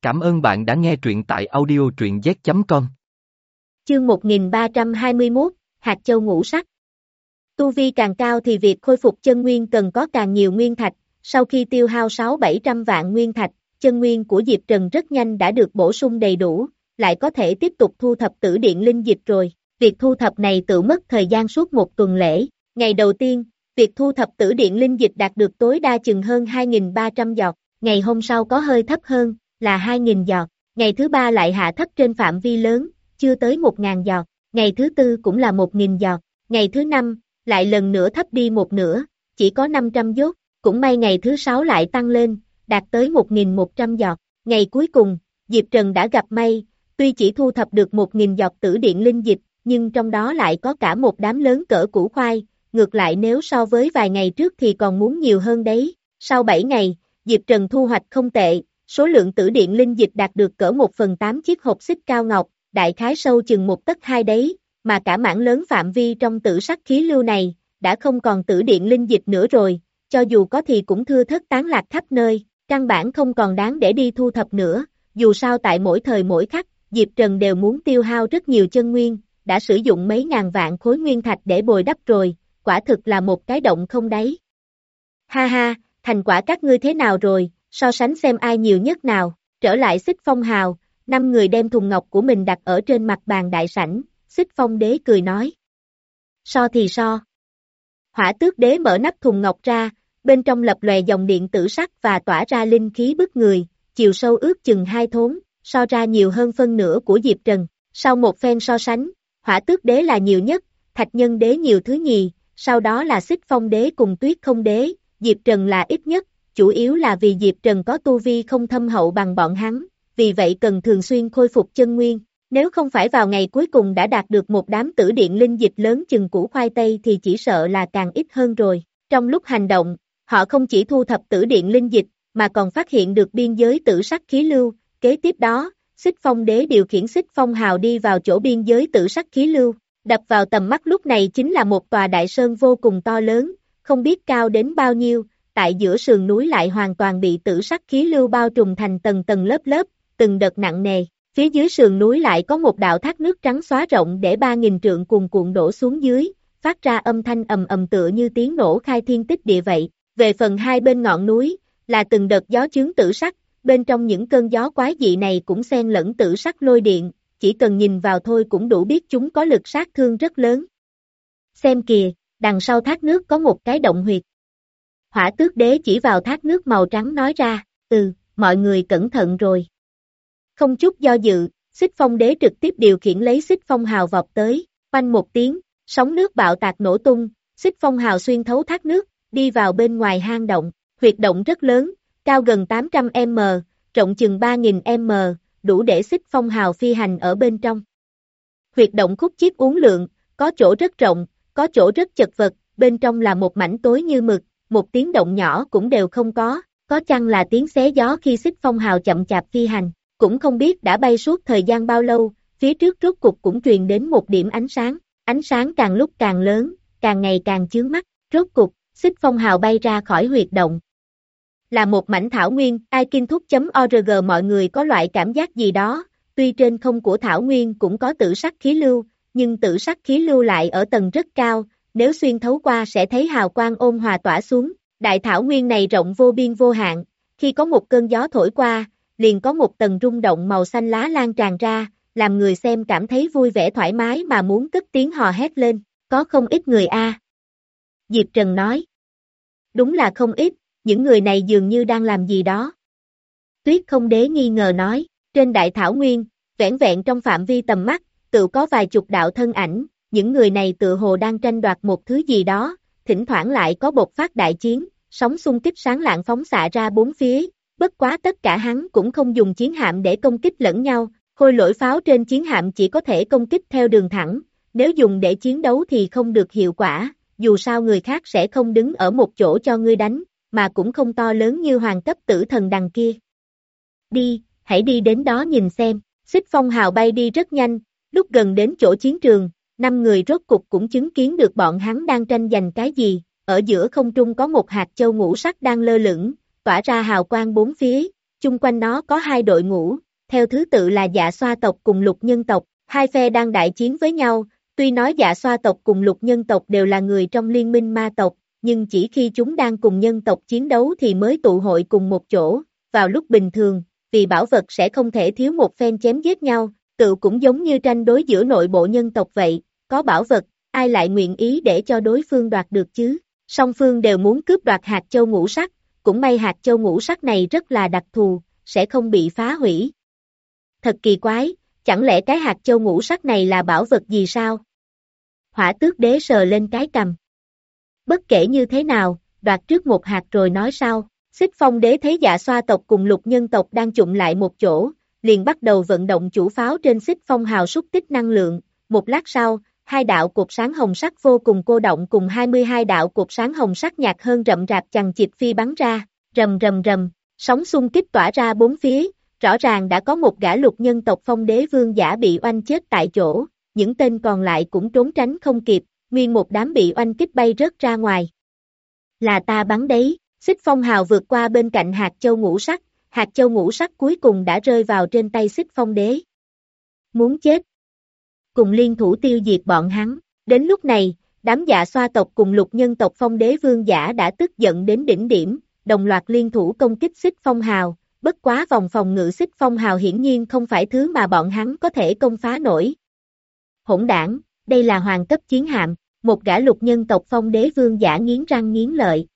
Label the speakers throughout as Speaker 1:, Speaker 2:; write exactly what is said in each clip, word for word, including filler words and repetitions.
Speaker 1: Cảm ơn bạn đã nghe truyện tại audio truyện z chấm com.
Speaker 2: Chương một nghìn ba trăm hai mươi mốt, hạt châu ngũ sắc. Tu vi càng cao thì việc khôi phục chân nguyên cần có càng nhiều nguyên thạch, sau khi tiêu hao sáu bảy trăm vạn nguyên thạch, chân nguyên của Diệp Trần rất nhanh đã được bổ sung đầy đủ, lại có thể tiếp tục thu thập tử điện linh dịch rồi. Việc thu thập này tự mất thời gian suốt một tuần lễ. Ngày đầu tiên, việc thu thập tử điện linh dịch đạt được tối đa chừng hơn hai nghìn ba trăm giọt, ngày hôm sau có hơi thấp hơn, là hai nghìn giọt, ngày thứ ba lại hạ thấp trên phạm vi lớn, chưa tới một nghìn giọt, ngày thứ tư cũng là một nghìn giọt, ngày thứ năm, lại lần nữa thấp đi một nửa, chỉ có năm trăm giọt, cũng may ngày thứ sáu lại tăng lên, đạt tới một nghìn một trăm giọt, ngày cuối cùng, Diệp Trần đã gặp may, tuy chỉ thu thập được một nghìn giọt tử điện linh dịch, nhưng trong đó lại có cả một đám lớn cỡ củ khoai, ngược lại nếu so với vài ngày trước thì còn muốn nhiều hơn đấy, sau bảy ngày, Diệp Trần thu hoạch không tệ. Số lượng tử điện linh dịch đạt được cỡ một phần tám chiếc hộp xích cao ngọc, đại khái sâu chừng một tấc hai đấy, mà cả mảng lớn phạm vi trong tử sắc khí lưu này, đã không còn tử điện linh dịch nữa rồi, cho dù có thì cũng thưa thớt tán lạc khắp nơi, căn bản không còn đáng để đi thu thập nữa, dù sao tại mỗi thời mỗi khắc, Diệp Trần đều muốn tiêu hao rất nhiều chân nguyên, đã sử dụng mấy ngàn vạn khối nguyên thạch để bồi đắp rồi, quả thực là một cái động không đáy. Ha ha, thành quả các ngươi thế nào rồi? So sánh xem ai nhiều nhất nào, trở lại Xích Phong Hào, năm người đem thùng ngọc của mình đặt ở trên mặt bàn đại sảnh, Xích Phong Đế cười nói. So thì so. Hỏa Tước Đế mở nắp thùng ngọc ra, bên trong lập lòe dòng điện tử sắc và tỏa ra linh khí bức người, chiều sâu ước chừng hai thốn, so ra nhiều hơn phân nửa của Diệp Trần. Sau một phen so sánh, Hỏa Tước Đế là nhiều nhất, Thạch Nhân Đế nhiều thứ nhì, sau đó là Xích Phong Đế cùng Tuyết Không Đế, Diệp Trần là ít nhất. Chủ yếu là vì Diệp Trần có tu vi không thâm hậu bằng bọn hắn, vì vậy cần thường xuyên khôi phục chân nguyên, nếu không phải vào ngày cuối cùng đã đạt được một đám tử điện linh dịch lớn chừng củ khoai tây thì chỉ sợ là càng ít hơn rồi. Trong lúc hành động, họ không chỉ thu thập tử điện linh dịch, mà còn phát hiện được biên giới tử sắc khí lưu, kế tiếp đó, Xích Phong Đế điều khiển Xích Phong Hào đi vào chỗ biên giới tử sắc khí lưu, đập vào tầm mắt lúc này chính là một tòa đại sơn vô cùng to lớn, không biết cao đến bao nhiêu. Tại giữa sườn núi lại hoàn toàn bị tử sắc khí lưu bao trùm thành tầng tầng lớp lớp, từng đợt nặng nề. Phía dưới sườn núi lại có một đạo thác nước trắng xóa rộng để ba nghìn trượng cuồn cuộn đổ xuống dưới, phát ra âm thanh ầm ầm tựa như tiếng nổ khai thiên tích địa vậy. Về phần hai bên ngọn núi, là từng đợt gió chướng tử sắc, bên trong những cơn gió quái dị này cũng xen lẫn tử sắc lôi điện, chỉ cần nhìn vào thôi cũng đủ biết chúng có lực sát thương rất lớn. Xem kìa, đằng sau thác nước có một cái động huyệt. Hỏa Tước Đế chỉ vào thác nước màu trắng nói ra, ừ, mọi người cẩn thận rồi. Không chút do dự, Xích Phong Đế trực tiếp điều khiển lấy Xích Phong Hào vọt tới, oanh một tiếng, sóng nước bạo tạc nổ tung, Xích Phong Hào xuyên thấu thác nước, đi vào bên ngoài hang động, huyệt động rất lớn, cao gần tám trăm mét, rộng chừng ba nghìn mét, đủ để Xích Phong Hào phi hành ở bên trong. Huyệt động khúc chiết uốn lượn, có chỗ rất rộng, có chỗ rất chật vật, bên trong là một mảnh tối như mực. Một tiếng động nhỏ cũng đều không có, có chăng là tiếng xé gió khi Xích Phong Hào chậm chạp phi hành, cũng không biết đã bay suốt thời gian bao lâu, phía trước rốt cục cũng truyền đến một điểm ánh sáng, ánh sáng càng lúc càng lớn, càng ngày càng chướng mắt, rốt cục, Xích Phong Hào bay ra khỏi huyệt động. Là một mảnh thảo nguyên, iKinthúc.org mọi người có loại cảm giác gì đó, tuy trên không của thảo nguyên cũng có tử sắc khí lưu, nhưng tử sắc khí lưu lại ở tầng rất cao, nếu xuyên thấu qua sẽ thấy hào quang ôn hòa tỏa xuống, đại thảo nguyên này rộng vô biên vô hạn, khi có một cơn gió thổi qua, liền có một tầng rung động màu xanh lá lan tràn ra, làm người xem cảm thấy vui vẻ thoải mái mà muốn cất tiếng hò hét lên, có không ít người a. À. Diệp Trần nói, đúng là không ít, những người này dường như đang làm gì đó. Tuyết Không Đế nghi ngờ nói, trên đại thảo nguyên, vẻn vẹn trong phạm vi tầm mắt, tự có vài chục đạo thân ảnh. Những người này tự hồ đang tranh đoạt một thứ gì đó, thỉnh thoảng lại có bộc phát đại chiến, sóng xung kích sáng lạng phóng xạ ra bốn phía, bất quá tất cả hắn cũng không dùng chiến hạm để công kích lẫn nhau, khôi lỗi pháo trên chiến hạm chỉ có thể công kích theo đường thẳng, nếu dùng để chiến đấu thì không được hiệu quả, dù sao người khác sẽ không đứng ở một chỗ cho ngươi đánh, mà cũng không to lớn như hoàng cấp tử thần đằng kia. Đi, hãy đi đến đó nhìn xem, Xích Phong Hào bay đi rất nhanh, lúc gần đến chỗ chiến trường, năm người rốt cục cũng chứng kiến được bọn hắn đang tranh giành cái gì, ở giữa không trung có một hạt châu ngũ sắc đang lơ lửng, tỏa ra hào quang bốn phía, chung quanh nó có hai đội ngũ, theo thứ tự là Dạ Xoa tộc cùng Lục Nhân tộc, hai phe đang đại chiến với nhau, tuy nói Dạ Xoa tộc cùng Lục Nhân tộc đều là người trong liên minh ma tộc, nhưng chỉ khi chúng đang cùng nhân tộc chiến đấu thì mới tụ hội cùng một chỗ, vào lúc bình thường, vì bảo vật sẽ không thể thiếu một phen chém giết nhau, tự cũng giống như tranh đối giữa nội bộ nhân tộc vậy, có bảo vật, ai lại nguyện ý để cho đối phương đoạt được chứ, song phương đều muốn cướp đoạt hạt châu ngũ sắc, cũng may hạt châu ngũ sắc này rất là đặc thù, sẽ không bị phá hủy. Thật kỳ quái, chẳng lẽ cái hạt châu ngũ sắc này là bảo vật gì sao? Hỏa Tước Đế sờ lên cái cằm. Bất kể như thế nào, đoạt trước một hạt rồi nói sau. Xích Phong Đế thấy Dạ Xoa tộc cùng Lục Nhân tộc đang chụm lại một chỗ, liền bắt đầu vận động chủ pháo trên Xích Phong hào xúc tích năng lượng. Một lát sau, hai đạo cột sáng hồng sắc vô cùng cô động cùng hai mươi hai đạo cột sáng hồng sắc nhạt hơn rậm rạp chằng chịt phi bắn ra, rầm rầm rầm, sóng xung kích tỏa ra bốn phía, rõ ràng đã có một gã Lục Nhân tộc Phong Đế vương giả bị oanh chết tại chỗ, những tên còn lại cũng trốn tránh không kịp, nguyên một đám bị oanh kích bay rớt ra ngoài. Là ta bắn đấy, Xích Phong hào vượt qua bên cạnh hạt châu ngũ sắc, hạt châu ngũ sắc cuối cùng đã rơi vào trên tay Xích Phong Đế. Muốn chết. Cùng liên thủ tiêu diệt bọn hắn, đến lúc này, đám Dạ Xoa tộc cùng Lục Nhân tộc Phong Đế vương giả đã tức giận đến đỉnh điểm, đồng loạt liên thủ công kích Xích Phong hào, bất quá vòng phòng ngự Xích Phong hào hiển nhiên không phải thứ mà bọn hắn có thể công phá nổi. Hỗn đảng, đây là hoàng cấp chiến hạm, một gã Lục Nhân tộc Phong Đế vương giả nghiến răng nghiến lợi.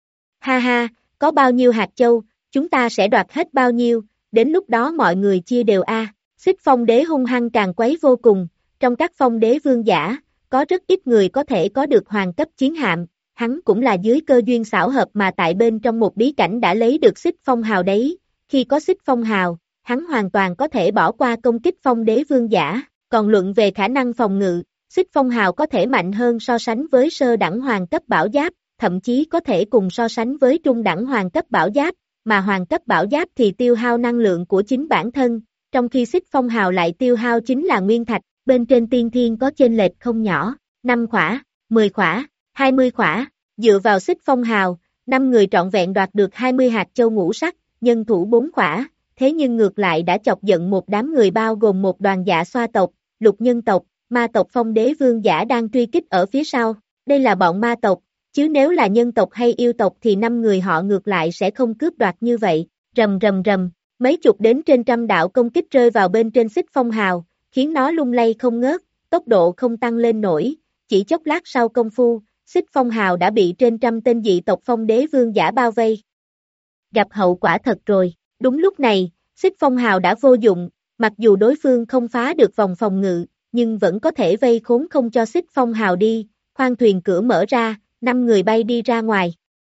Speaker 2: Ha ha, có bao nhiêu hạt châu, chúng ta sẽ đoạt hết bao nhiêu, đến lúc đó mọi người chia đều a. À. Xích Phong Đế hung hăng càng quấy vô cùng, trong các Phong Đế vương giả, có rất ít người có thể có được hoàng cấp chiến hạm, hắn cũng là dưới cơ duyên xảo hợp mà tại bên trong một bí cảnh đã lấy được Xích Phong hào đấy, khi có Xích Phong hào, hắn hoàn toàn có thể bỏ qua công kích Phong Đế vương giả, còn luận về khả năng phòng ngự, Xích Phong hào có thể mạnh hơn so sánh với sơ đẳng hoàng cấp bảo giáp, thậm chí có thể cùng so sánh với trung đẳng hoàng cấp bảo giáp, mà hoàng cấp bảo giáp thì tiêu hao năng lượng của chính bản thân, trong khi Xích Phong hào lại tiêu hao chính là nguyên thạch, bên trên tiên thiên có chênh lệch không nhỏ, năm khỏa, mười khỏa, hai mươi khỏa, dựa vào Xích Phong hào, năm người trọn vẹn đoạt được hai mươi hạt châu ngũ sắc, nhân thủ bốn khỏa, thế nhưng ngược lại đã chọc giận một đám người bao gồm một đoàn Dạ Xoa tộc, Lục Nhân tộc, ma tộc Phong Đế vương giả đang truy kích ở phía sau, đây là bọn ma tộc, chứ nếu là nhân tộc hay yêu tộc thì năm người họ ngược lại sẽ không cướp đoạt như vậy, rầm rầm rầm, mấy chục đến trên trăm đạo công kích rơi vào bên trên Xích Phong hào, khiến nó lung lay không ngớt, tốc độ không tăng lên nổi, chỉ chốc lát sau công phu, Xích Phong hào đã bị trên trăm tên dị tộc Phong Đế vương giả bao vây. Gặp hậu quả thật rồi, đúng lúc này, Xích Phong hào đã vô dụng, mặc dù đối phương không phá được vòng phòng ngự, nhưng vẫn có thể vây khốn không cho Xích Phong hào đi, khoang thuyền cửa mở ra, năm người bay đi ra ngoài.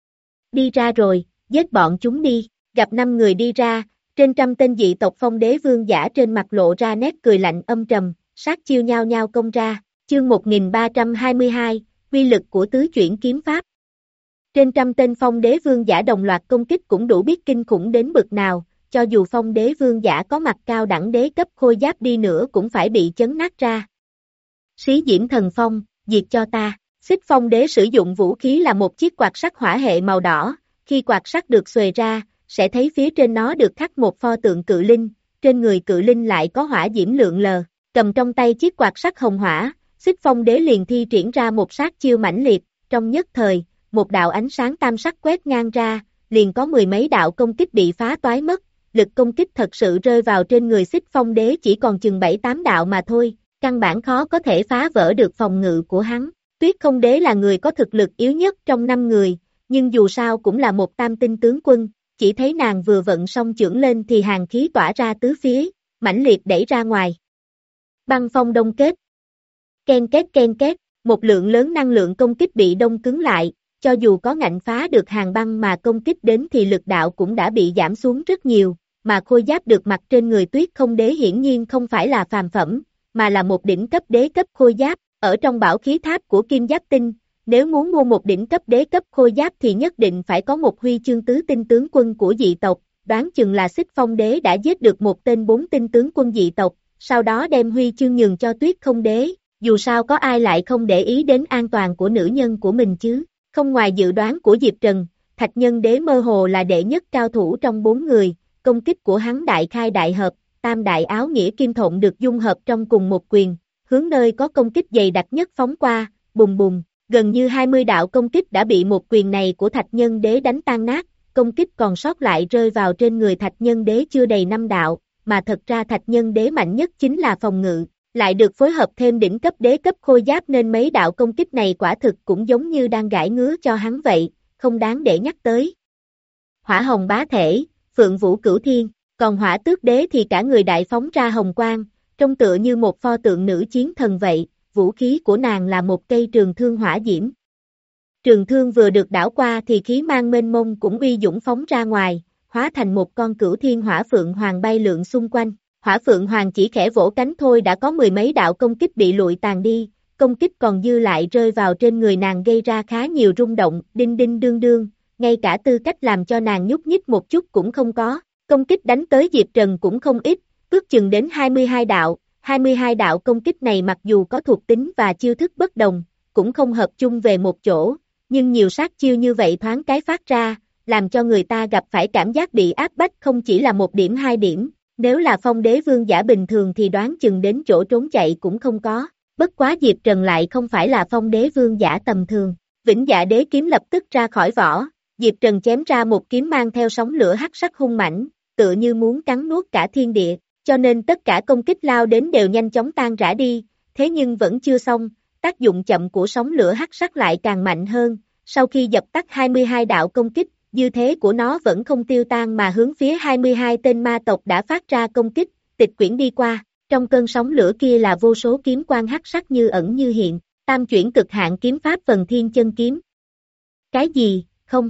Speaker 2: Đi ra rồi, giết bọn chúng đi, gặp năm người đi ra, trên trăm tên dị tộc Phong Đế vương giả trên mặt lộ ra nét cười lạnh âm trầm, sát chiêu nhao nhao công ra, chương một nghìn ba trăm hai mươi hai, quy lực của tứ chuyển kiếm pháp. Trên trăm tên Phong Đế vương giả đồng loạt công kích cũng đủ biết kinh khủng đến bực nào, cho dù Phong Đế vương giả có mặt cao đẳng đế cấp khôi giáp đi nữa cũng phải bị chấn nát ra. Xí Diễm Thần Phong, diệt cho ta. Xích Phong Đế sử dụng vũ khí là một chiếc quạt sắt hỏa hệ màu đỏ, khi quạt sắt được xuề ra, sẽ thấy phía trên nó được khắc một pho tượng cự linh, trên người cự linh lại có hỏa diễm lượn lờ, cầm trong tay chiếc quạt sắt hồng hỏa, Xích Phong Đế liền thi triển ra một sát chiêu mãnh liệt, trong nhất thời, một đạo ánh sáng tam sắc quét ngang ra, liền có mười mấy đạo công kích bị phá toái mất, lực công kích thật sự rơi vào trên người Xích Phong Đế chỉ còn chừng bảy tám đạo mà thôi, căn bản khó có thể phá vỡ được phòng ngự của hắn. Tuyết Không Đế là người có thực lực yếu nhất trong năm người, nhưng dù sao cũng là một tam tinh tướng quân, chỉ thấy nàng vừa vận song chưởng lên thì hàn khí tỏa ra tứ phía, mãnh liệt đẩy ra ngoài. Băng phong đông kết. Ken két ken két, một lượng lớn năng lượng công kích bị đông cứng lại, cho dù có ngạnh phá được hàng băng mà công kích đến thì lực đạo cũng đã bị giảm xuống rất nhiều, mà khôi giáp được mặc trên người Tuyết Không Đế hiển nhiên không phải là phàm phẩm, mà là một đỉnh cấp đế cấp khôi giáp. Ở trong bảo khí tháp của Kim Giáp Tinh, nếu muốn mua một đỉnh cấp đế cấp khôi giáp thì nhất định phải có một huy chương tứ tinh tướng quân của dị tộc, đoán chừng là Xích Phong Đế đã giết được một tên bốn tinh tướng quân dị tộc, sau đó đem huy chương nhường cho Tuyết Không Đế, dù sao có ai lại không để ý đến an toàn của nữ nhân của mình chứ, không ngoài dự đoán của Diệp Trần, Thạch Nhân Đế mơ hồ là đệ nhất cao thủ trong bốn người, công kích của hắn đại khai đại hợp, tam đại áo nghĩa kim thộn được dung hợp trong cùng một quyền, hướng nơi có công kích dày đặc nhất phóng qua, bùng bùng, gần như hai mươi đạo công kích đã bị một quyền này của Thạch Nhân Đế đánh tan nát, công kích còn sót lại rơi vào trên người Thạch Nhân Đế chưa đầy năm đạo, mà thật ra Thạch Nhân Đế mạnh nhất chính là phòng ngự, lại được phối hợp thêm đỉnh cấp đế cấp khôi giáp nên mấy đạo công kích này quả thực cũng giống như đang gãi ngứa cho hắn vậy, không đáng để nhắc tới. Hỏa hồng bá thể, Phượng Vũ Cửu Thiên, còn Hỏa Tước Đế thì cả người đại phóng ra hồng quang, trông tựa như một pho tượng nữ chiến thần vậy, vũ khí của nàng là một cây trường thương hỏa diễm. Trường thương vừa được đảo qua thì khí mang mênh mông cũng uy dũng phóng ra ngoài, hóa thành một con cửu thiên hỏa phượng hoàng bay lượn xung quanh. Hỏa phượng hoàng chỉ khẽ vỗ cánh thôi đã có mười mấy đạo công kích bị lụi tàn đi, công kích còn dư lại rơi vào trên người nàng gây ra khá nhiều rung động, đinh đinh đương đương, ngay cả tư cách làm cho nàng nhúc nhích một chút cũng không có. Công kích đánh tới Diệp Trần cũng không ít, ước chừng đến hai mươi hai đạo, hai mươi hai đạo công kích này mặc dù có thuộc tính và chiêu thức bất đồng, cũng không hợp chung về một chỗ, nhưng nhiều sát chiêu như vậy thoáng cái phát ra, làm cho người ta gặp phải cảm giác bị áp bách không chỉ là một điểm hai điểm, nếu là Phong Đế vương giả bình thường thì đoán chừng đến chỗ trốn chạy cũng không có, bất quá Diệp Trần lại không phải là Phong Đế vương giả tầm thường, Vĩnh Dạ Đế kiếm lập tức ra khỏi vỏ, Diệp Trần chém ra một kiếm mang theo sóng lửa hắc sắc hung mãnh, tựa như muốn cắn nuốt cả thiên địa, cho nên tất cả công kích lao đến đều nhanh chóng tan rã đi, thế nhưng vẫn chưa xong, tác dụng chậm của sóng lửa hắc sắc lại càng mạnh hơn, sau khi dập tắt hai mươi hai đạo công kích, dư thế của nó vẫn không tiêu tan mà hướng phía hai mươi hai tên ma tộc đã phát ra công kích, tịch quyển đi qua, trong cơn sóng lửa kia là vô số kiếm quang hắc sắc như ẩn như hiện, tam chuyển cực hạn kiếm pháp Phần Thiên Chân Kiếm. Cái gì, không?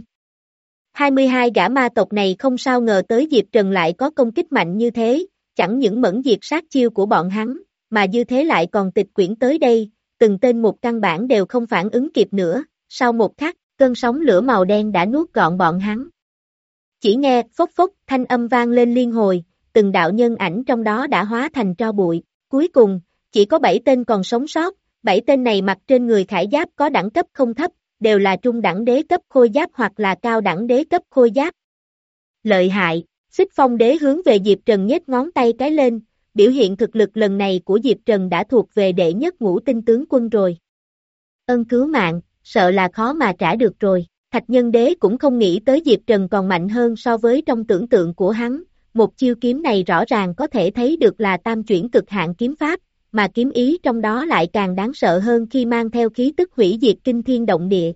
Speaker 2: hai mươi hai gã ma tộc này không sao ngờ tới Diệp Trần lại có công kích mạnh như thế, chẳng những mẫn diệt sát chiêu của bọn hắn, mà dư thế lại còn tịch quyển tới đây, từng tên một căn bản đều không phản ứng kịp nữa, sau một khắc, cơn sóng lửa màu đen đã nuốt gọn bọn hắn. Chỉ nghe phốc phốc thanh âm vang lên liên hồi, từng đạo nhân ảnh trong đó đã hóa thành tro bụi, cuối cùng, chỉ có bảy tên còn sống sót, bảy tên này mặc trên người khải giáp có đẳng cấp không thấp, đều là trung đẳng đế cấp khôi giáp hoặc là cao đẳng đế cấp khôi giáp. Lợi hại, Xích Phong Đế hướng về Diệp Trần nhếch ngón tay cái lên, biểu hiện thực lực lần này của Diệp Trần đã thuộc về đệ nhất ngũ tinh tướng quân rồi. Ân cứu mạng, sợ là khó mà trả được rồi. Thạch Nhân Đế cũng không nghĩ tới Diệp Trần còn mạnh hơn so với trong tưởng tượng của hắn, một chiêu kiếm này rõ ràng có thể thấy được là tam chuyển cực hạn kiếm pháp, mà kiếm ý trong đó lại càng đáng sợ hơn khi mang theo khí tức hủy diệt kinh thiên động địa.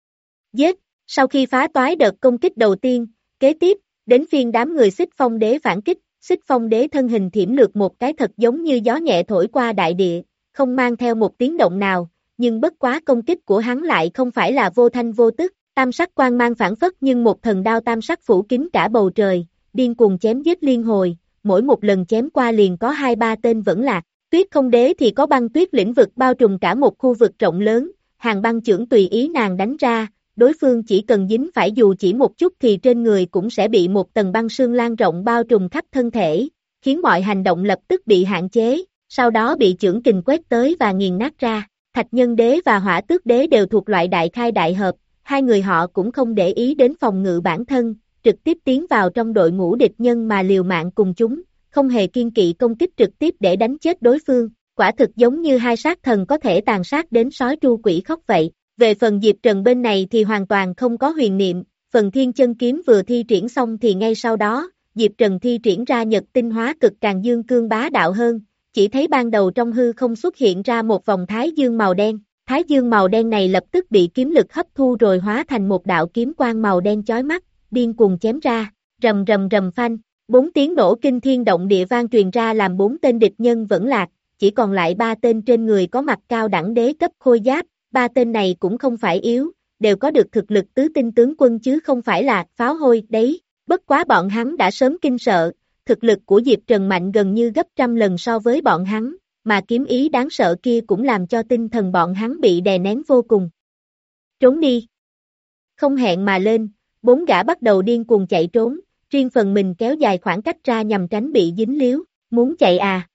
Speaker 2: Giết, sau khi phá toái đợt công kích đầu tiên, kế tiếp, đến phiên đám người Xích Phong Đế phản kích, Xích Phong Đế thân hình thiểm lược một cái thật giống như gió nhẹ thổi qua đại địa, không mang theo một tiếng động nào, nhưng bất quá công kích của hắn lại không phải là vô thanh vô tức, tam sắc quang mang phản phất nhưng một thần đao tam sắc phủ kín cả bầu trời, điên cuồng chém giết liên hồi, mỗi một lần chém qua liền có hai ba tên vẫn lạc. Tuyết Không Đế thì có băng tuyết lĩnh vực bao trùm cả một khu vực rộng lớn, hàng băng chưởng tùy ý nàng đánh ra, đối phương chỉ cần dính phải dù chỉ một chút thì trên người cũng sẽ bị một tầng băng sương lan rộng bao trùm khắp thân thể, khiến mọi hành động lập tức bị hạn chế, sau đó bị chưởng kình quét tới và nghiền nát ra. Thạch Nhân Đế và Hỏa Tước Đế đều thuộc loại đại khai đại hợp, hai người họ cũng không để ý đến phòng ngự bản thân, trực tiếp tiến vào trong đội ngũ địch nhân mà liều mạng cùng chúng, không hề kiên kỵ công kích trực tiếp để đánh chết đối phương, quả thực giống như hai sát thần có thể tàn sát đến sói tru quỷ khóc vậy. Về phần Diệp Trần bên này thì hoàn toàn không có huyền niệm, Phần Thiên Chân Kiếm vừa thi triển xong thì ngay sau đó, Diệp Trần thi triển ra Nhật Tinh Hóa Cực Càng Dương Cương bá đạo hơn, chỉ thấy ban đầu trong hư không xuất hiện ra một vòng thái dương màu đen, thái dương màu đen này lập tức bị kiếm lực hấp thu rồi hóa thành một đạo kiếm quang màu đen chói mắt, điên cuồng chém ra, rầm rầm rầm phanh, bốn tiếng nổ kinh thiên động địa vang truyền ra làm bốn tên địch nhân vẫn lạc, chỉ còn lại ba tên trên người có mặt cao đẳng đế cấp khôi giáp, ba tên này cũng không phải yếu, đều có được thực lực tứ tinh tướng quân chứ không phải là pháo hôi đấy, bất quá bọn hắn đã sớm kinh sợ, thực lực của Diệp Trần mạnh gần như gấp trăm lần so với bọn hắn, mà kiếm ý đáng sợ kia cũng làm cho tinh thần bọn hắn bị đè nén vô cùng. Trốn đi! Không hẹn mà lên, bốn gã bắt đầu điên cuồng chạy trốn, riêng phần mình kéo dài khoảng cách ra nhằm tránh bị dính líu, muốn chạy à.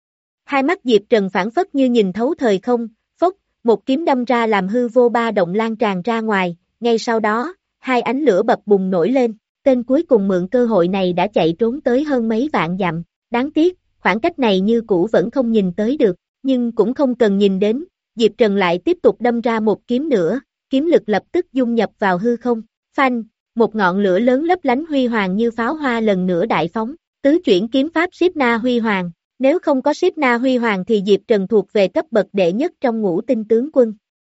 Speaker 2: Hai mắt Diệp Trần phản phất như nhìn thấu thời không, phốc, một kiếm đâm ra làm hư vô ba động lan tràn ra ngoài, ngay sau đó, hai ánh lửa bập bùng nổi lên, tên cuối cùng mượn cơ hội này đã chạy trốn tới hơn mấy vạn dặm, đáng tiếc, khoảng cách này như cũ vẫn không nhìn tới được, nhưng cũng không cần nhìn đến, Diệp Trần lại tiếp tục đâm ra một kiếm nữa, kiếm lực lập tức dung nhập vào hư không, phanh, một ngọn lửa lớn lấp lánh huy hoàng như pháo hoa lần nữa đại phóng, tứ chuyển kiếm pháp Siết Na Huy Hoàng, nếu không có Siết Na Huy Hoàng thì Diệp Trần thuộc về cấp bậc đệ nhất trong ngũ tinh tướng quân.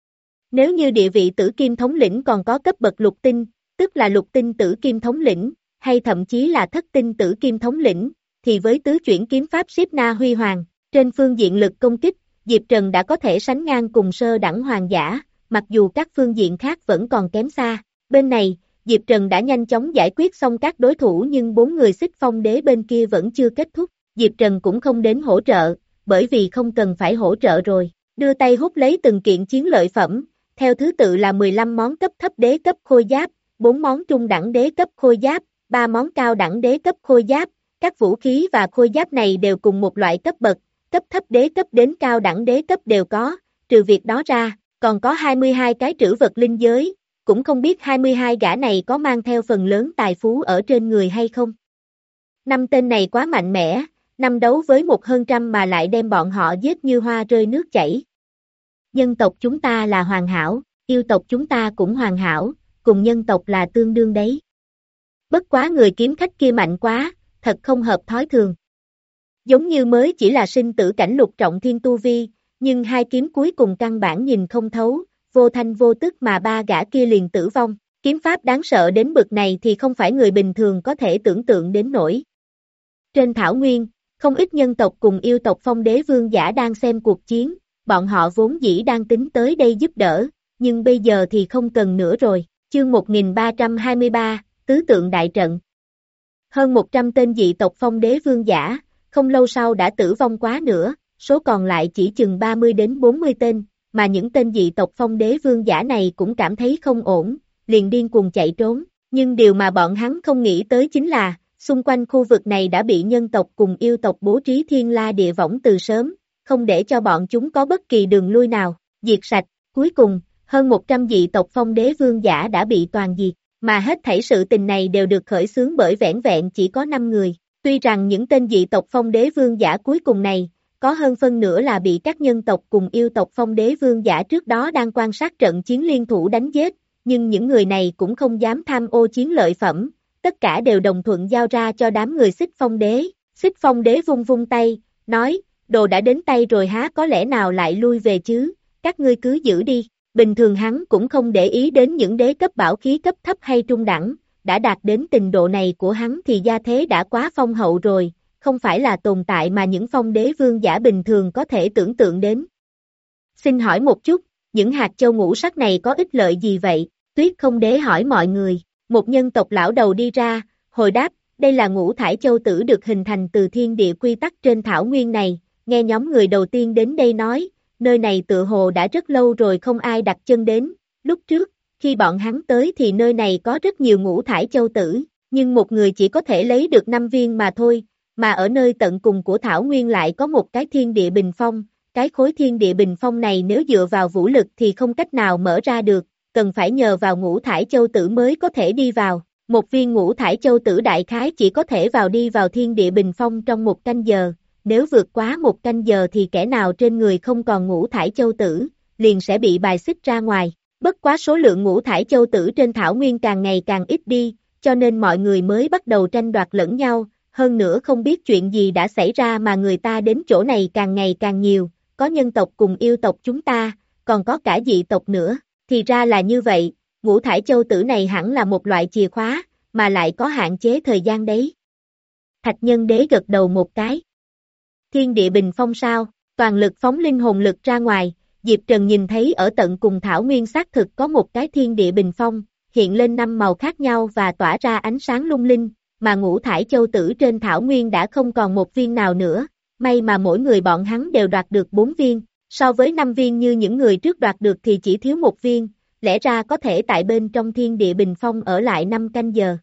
Speaker 2: Nếu như địa vị tử kim thống lĩnh còn có cấp bậc lục tinh, tức là lục tinh tử kim thống lĩnh, hay thậm chí là thất tinh tử kim thống lĩnh, thì với tứ chuyển kiếm pháp Siết Na Huy Hoàng, trên phương diện lực công kích, Diệp Trần đã có thể sánh ngang cùng sơ đẳng hoàng giả, mặc dù các phương diện khác vẫn còn kém xa. Bên này, Diệp Trần đã nhanh chóng giải quyết xong các đối thủ nhưng bốn người Xích Phong Đế bên kia vẫn chưa kết thúc, Diệp Trần cũng không đến hỗ trợ, bởi vì không cần phải hỗ trợ rồi, đưa tay hút lấy từng kiện chiến lợi phẩm, theo thứ tự là mười lăm món cấp thấp đế cấp khôi giáp, bốn món trung đẳng đế cấp khôi giáp, ba món cao đẳng đế cấp khôi giáp, các vũ khí và khôi giáp này đều cùng một loại cấp bậc, cấp thấp đế cấp đến cao đẳng đế cấp đều có, trừ việc đó ra, còn có hai mươi hai cái trữ vật linh giới, cũng không biết hai mươi hai gã này có mang theo phần lớn tài phú ở trên người hay không. Năm tên này quá mạnh mẽ, năm đấu với một hơn trăm mà lại đem bọn họ giết như hoa rơi nước chảy. Nhân tộc chúng ta là hoàn hảo, yêu tộc chúng ta cũng hoàn hảo, cùng nhân tộc là tương đương đấy. Bất quá người kiếm khách kia mạnh quá, thật không hợp thói thường. Giống như mới chỉ là sinh tử cảnh lục trọng thiên tu vi, nhưng hai kiếm cuối cùng căn bản nhìn không thấu, vô thanh vô tức mà ba gã kia liền tử vong, kiếm pháp đáng sợ đến bực này thì không phải người bình thường có thể tưởng tượng đến nổi. Trên thảo nguyên, không ít nhân tộc cùng yêu tộc Phong Đế vương giả đang xem cuộc chiến, bọn họ vốn dĩ đang tính tới đây giúp đỡ, nhưng bây giờ thì không cần nữa rồi, chương một nghìn ba trăm hai mươi ba, Tứ Tượng Đại Trận. Hơn một trăm tên dị tộc Phong Đế vương giả, không lâu sau đã tử vong quá nữa, số còn lại chỉ chừng ba mươi đến bốn mươi tên, mà những tên dị tộc Phong Đế vương giả này cũng cảm thấy không ổn, liền điên cuồng chạy trốn, nhưng điều mà bọn hắn không nghĩ tới chính là, xung quanh khu vực này đã bị nhân tộc cùng yêu tộc bố trí thiên la địa võng từ sớm, không để cho bọn chúng có bất kỳ đường lui nào, diệt sạch, cuối cùng, hơn một trăm dị tộc Phong Đế vương giả đã bị toàn diệt, mà hết thảy sự tình này đều được khởi xướng bởi vẻn vẹn chỉ có năm người, tuy rằng những tên dị tộc Phong Đế vương giả cuối cùng này, có hơn phân nửa là bị các nhân tộc cùng yêu tộc Phong Đế vương giả trước đó đang quan sát trận chiến liên thủ đánh giết, nhưng những người này cũng không dám tham ô chiến lợi phẩm, tất cả đều đồng thuận giao ra cho đám người Xích Phong Đế. Xích Phong Đế vung vung tay, nói, đồ đã đến tay rồi há có lẽ nào lại lui về chứ, các ngươi cứ giữ đi. Bình thường hắn cũng không để ý đến những đế cấp bảo khí cấp thấp hay trung đẳng, đã đạt đến trình độ này của hắn thì gia thế đã quá phong hậu rồi, không phải là tồn tại mà những Phong Đế vương giả bình thường có thể tưởng tượng đến. Xin hỏi một chút, những hạt châu ngũ sắc này có ích lợi gì vậy? Tuyết Không Đế hỏi mọi người, một nhân tộc lão đầu đi ra, hồi đáp, đây là ngũ thải châu tử được hình thành từ thiên địa quy tắc trên thảo nguyên này, nghe nhóm người đầu tiên đến đây nói, nơi này tựa hồ đã rất lâu rồi không ai đặt chân đến, lúc trước, khi bọn hắn tới thì nơi này có rất nhiều ngũ thải châu tử, nhưng một người chỉ có thể lấy được năm viên mà thôi, mà ở nơi tận cùng của thảo nguyên lại có một cái thiên địa bình phong, cái khối thiên địa bình phong này nếu dựa vào vũ lực thì không cách nào mở ra được, cần phải nhờ vào ngũ thải châu tử mới có thể đi vào, một viên ngũ thải châu tử đại khái chỉ có thể vào đi vào thiên địa bình phong trong một canh giờ, nếu vượt quá một canh giờ thì kẻ nào trên người không còn ngũ thải châu tử, liền sẽ bị bài xích ra ngoài, bất quá số lượng ngũ thải châu tử trên thảo nguyên càng ngày càng ít đi, cho nên mọi người mới bắt đầu tranh đoạt lẫn nhau, hơn nữa không biết chuyện gì đã xảy ra mà người ta đến chỗ này càng ngày càng nhiều, có nhân tộc cùng yêu tộc chúng ta, còn có cả dị tộc nữa, thì ra là như vậy, ngũ thải châu tử này hẳn là một loại chìa khóa, mà lại có hạn chế thời gian đấy. Thạch Nhân Đế gật đầu một cái. Thiên địa bình phong sao, toàn lực phóng linh hồn lực ra ngoài, Diệp Trần nhìn thấy ở tận cùng thảo nguyên xác thực có một cái thiên địa bình phong, hiện lên năm màu khác nhau và tỏa ra ánh sáng lung linh, mà ngũ thải châu tử trên thảo nguyên đã không còn một viên nào nữa, may mà mỗi người bọn hắn đều đoạt được bốn viên, so với năm viên như những người trước đoạt được thì chỉ thiếu một viên, lẽ ra có thể tại bên trong thiên địa bình phong ở lại năm canh giờ.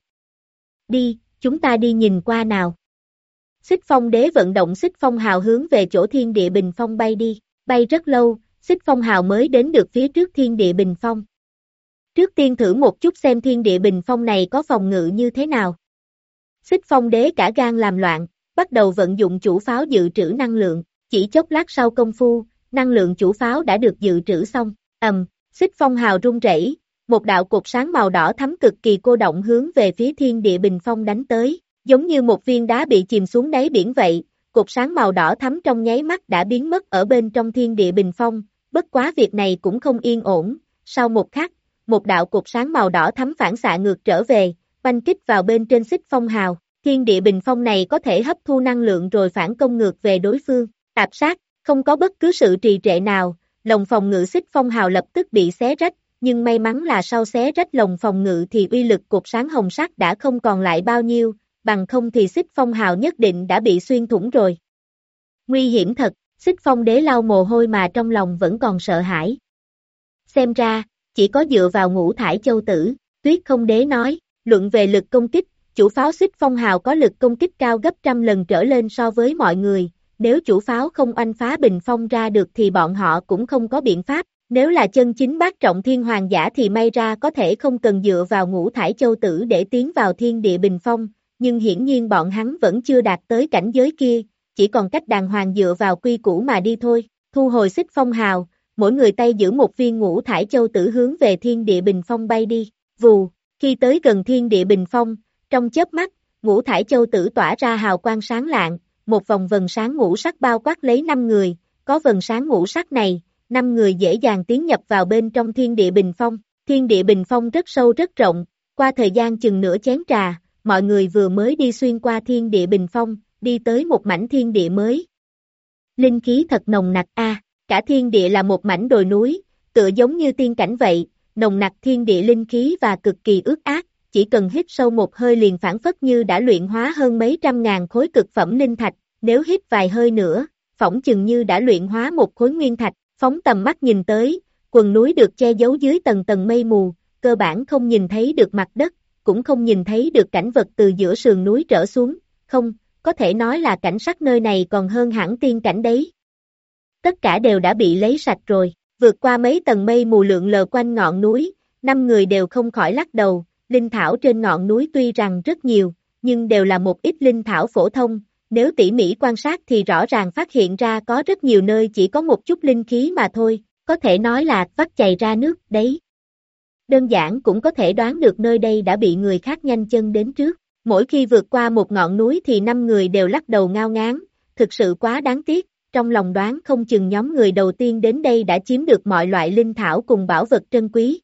Speaker 2: Đi, chúng ta đi nhìn qua nào. Xích Phong Đế vận động Xích Phong Hào hướng về chỗ thiên địa bình phong bay đi, bay rất lâu, Xích Phong Hào mới đến được phía trước thiên địa bình phong. Trước tiên thử một chút xem thiên địa bình phong này có phòng ngự như thế nào. Xích Phong Đế cả gan làm loạn, bắt đầu vận dụng chủ pháo dự trữ năng lượng, chỉ chốc lát sau công phu, năng lượng chủ pháo đã được dự trữ xong, ầm, Xích Phong hào rung rẩy, một đạo cột sáng màu đỏ thắm cực kỳ cô động hướng về phía thiên địa bình phong đánh tới, giống như một viên đá bị chìm xuống đáy biển vậy, cột sáng màu đỏ thắm trong nháy mắt đã biến mất ở bên trong thiên địa bình phong, bất quá việc này cũng không yên ổn, sau một khắc, một đạo cột sáng màu đỏ thắm phản xạ ngược trở về, oanh kích vào bên trên Xích Phong hào, thiên địa bình phong này có thể hấp thu năng lượng rồi phản công ngược về đối phương, tạp sát, không có bất cứ sự trì trệ nào, lồng phòng ngự Xích Phong hào lập tức bị xé rách, nhưng may mắn là sau xé rách lồng phòng ngự thì uy lực cột sáng hồng sắc đã không còn lại bao nhiêu, bằng không thì Xích Phong hào nhất định đã bị xuyên thủng rồi. Nguy hiểm thật, Xích Phong Đế lau mồ hôi mà trong lòng vẫn còn sợ hãi. Xem ra, chỉ có dựa vào Ngũ Thải Châu Tử, Tuyết Không Đế nói, luận về lực công kích, chủ pháo Xích Phong hào có lực công kích cao gấp trăm lần trở lên so với mọi người, nếu chủ pháo không oanh phá bình phong ra được thì bọn họ cũng không có biện pháp, nếu là chân chính bát trọng thiên hoàng giả thì may ra có thể không cần dựa vào Ngũ Thải Châu Tử để tiến vào thiên địa bình phong, nhưng hiển nhiên bọn hắn vẫn chưa đạt tới cảnh giới kia, chỉ còn cách đàng hoàng dựa vào quy củ mà đi thôi, thu hồi Xích Phong hào, mỗi người tay giữ một viên Ngũ Thải Châu Tử hướng về thiên địa bình phong bay đi, vù, khi tới gần thiên địa bình phong, trong chớp mắt, Ngũ Thải Châu Tử tỏa ra hào quang sáng lạng, một vòng vần sáng ngũ sắc bao quát lấy năm người, có vần sáng ngũ sắc này, năm người dễ dàng tiến nhập vào bên trong thiên địa bình phong, thiên địa bình phong rất sâu rất rộng, qua thời gian chừng nửa chén trà, mọi người vừa mới đi xuyên qua thiên địa bình phong, đi tới một mảnh thiên địa mới. Linh khí thật nồng nặc a, cả thiên địa là một mảnh đồi núi, tựa giống như tiên cảnh vậy, nồng nặc thiên địa linh khí và cực kỳ ướt át, chỉ cần hít sâu một hơi liền phản phất như đã luyện hóa hơn mấy trăm ngàn khối cực phẩm linh thạch, nếu hít vài hơi nữa, phỏng chừng như đã luyện hóa một khối nguyên thạch, phóng tầm mắt nhìn tới, quần núi được che giấu dưới tầng tầng mây mù, cơ bản không nhìn thấy được mặt đất, cũng không nhìn thấy được cảnh vật từ giữa sườn núi trở xuống, không, có thể nói là cảnh sắc nơi này còn hơn hẳn tiên cảnh đấy. Tất cả đều đã bị lấy sạch rồi, vượt qua mấy tầng mây mù lượn lờ quanh ngọn núi, năm người đều không khỏi lắc đầu, linh thảo trên ngọn núi tuy rằng rất nhiều, nhưng đều là một ít linh thảo phổ thông, nếu tỉ mỉ quan sát thì rõ ràng phát hiện ra có rất nhiều nơi chỉ có một chút linh khí mà thôi, có thể nói là vắt chày ra nước đấy. Đơn giản cũng có thể đoán được nơi đây đã bị người khác nhanh chân đến trước, mỗi khi vượt qua một ngọn núi thì năm người đều lắc đầu ngao ngán, thực sự quá đáng tiếc, trong lòng đoán không chừng nhóm người đầu tiên đến đây đã chiếm được mọi loại linh thảo cùng bảo vật trân quý.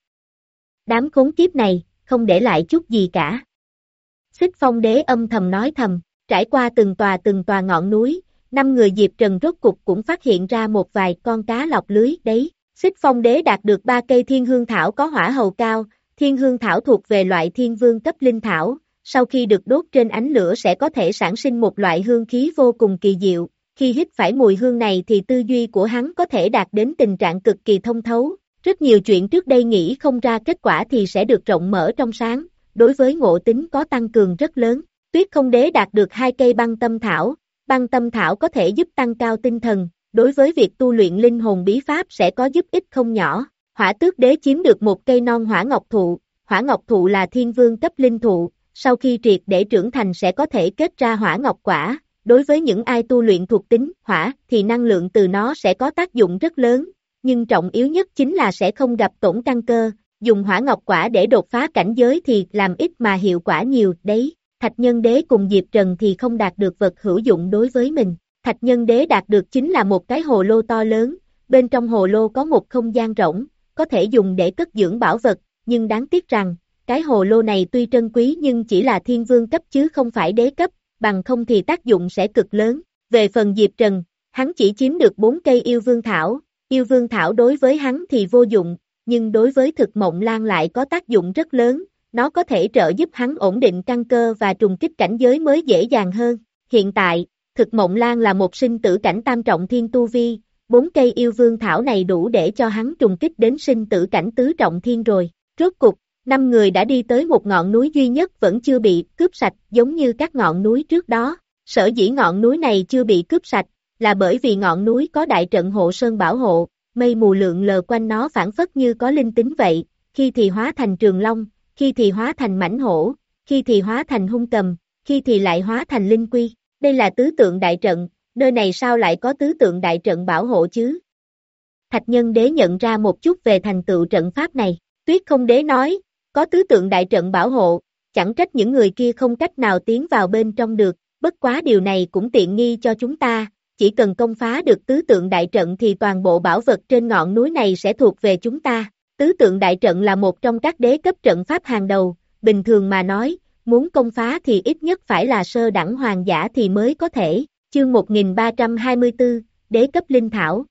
Speaker 2: Đám khốn kiếp này, không để lại chút gì cả. Xích Phong Đế âm thầm nói thầm, trải qua từng tòa từng tòa ngọn núi, năm người Diệp Trần rốt cục cũng phát hiện ra một vài con cá lọc lưới đấy. Xích Phong Đế đạt được ba cây thiên hương thảo có hỏa hầu cao, thiên hương thảo thuộc về loại thiên vương cấp linh thảo, sau khi được đốt trên ánh lửa sẽ có thể sản sinh một loại hương khí vô cùng kỳ diệu, khi hít phải mùi hương này thì tư duy của hắn có thể đạt đến tình trạng cực kỳ thông thấu, rất nhiều chuyện trước đây nghĩ không ra kết quả thì sẽ được rộng mở trong sáng, đối với ngộ tính có tăng cường rất lớn. Tuyết Không Đế đạt được hai cây băng tâm thảo, băng tâm thảo có thể giúp tăng cao tinh thần, đối với việc tu luyện linh hồn bí pháp sẽ có giúp ích không nhỏ. Hỏa Tước Đế chiếm được một cây non hỏa ngọc thụ, hỏa ngọc thụ là thiên vương cấp linh thụ, sau khi triệt để trưởng thành sẽ có thể kết ra hỏa ngọc quả, đối với những ai tu luyện thuộc tính hỏa thì năng lượng từ nó sẽ có tác dụng rất lớn, nhưng trọng yếu nhất chính là sẽ không gặp tổn căn cơ, dùng hỏa ngọc quả để đột phá cảnh giới thì làm ít mà hiệu quả nhiều đấy. Thạch Nhân Đế cùng Diệp Trần thì không đạt được vật hữu dụng đối với mình. Thạch Nhân Đế đạt được chính là một cái hồ lô to lớn, bên trong hồ lô có một không gian rỗng, có thể dùng để cất dưỡng bảo vật, nhưng đáng tiếc rằng, cái hồ lô này tuy trân quý nhưng chỉ là thiên vương cấp chứ không phải đế cấp, bằng không thì tác dụng sẽ cực lớn. Về phần Diệp Trần, hắn chỉ chiếm được bốn cây yêu vương thảo, yêu vương thảo đối với hắn thì vô dụng, nhưng đối với thực mộng lan lại có tác dụng rất lớn. Nó có thể trợ giúp hắn ổn định căn cơ và trùng kích cảnh giới mới dễ dàng hơn. Hiện tại, thực mộng lan là một sinh tử cảnh tam trọng thiên tu vi, bốn cây yêu vương thảo này đủ để cho hắn trùng kích đến sinh tử cảnh tứ trọng thiên rồi. Rốt cục, năm người đã đi tới một ngọn núi duy nhất vẫn chưa bị cướp sạch giống như các ngọn núi trước đó. Sở dĩ ngọn núi này chưa bị cướp sạch, là bởi vì ngọn núi có đại trận hộ sơn bảo hộ, mây mù lượn lờ quanh nó phản phất như có linh tính vậy. khi thì hóa thành trường long, khi thì hóa thành mãnh hổ, khi thì hóa thành hung cầm, khi thì lại hóa thành linh quy. Đây là tứ tượng đại trận, nơi này sao lại có tứ tượng đại trận bảo hộ chứ? Thạch Nhân Đế nhận ra một chút về thành tựu trận pháp này. Tuyết Không Đế nói, có tứ tượng đại trận bảo hộ, chẳng trách những người kia không cách nào tiến vào bên trong được, bất quá điều này cũng tiện nghi cho chúng ta, chỉ cần công phá được tứ tượng đại trận thì toàn bộ bảo vật trên ngọn núi này sẽ thuộc về chúng ta. Tứ tượng đại trận là một trong các đế cấp trận pháp hàng đầu, bình thường mà nói, muốn công phá thì ít nhất phải là sơ đẳng hoàng giả thì mới có thể. Chương một nghìn ba trăm hai mươi tư, Đế cấp linh thảo.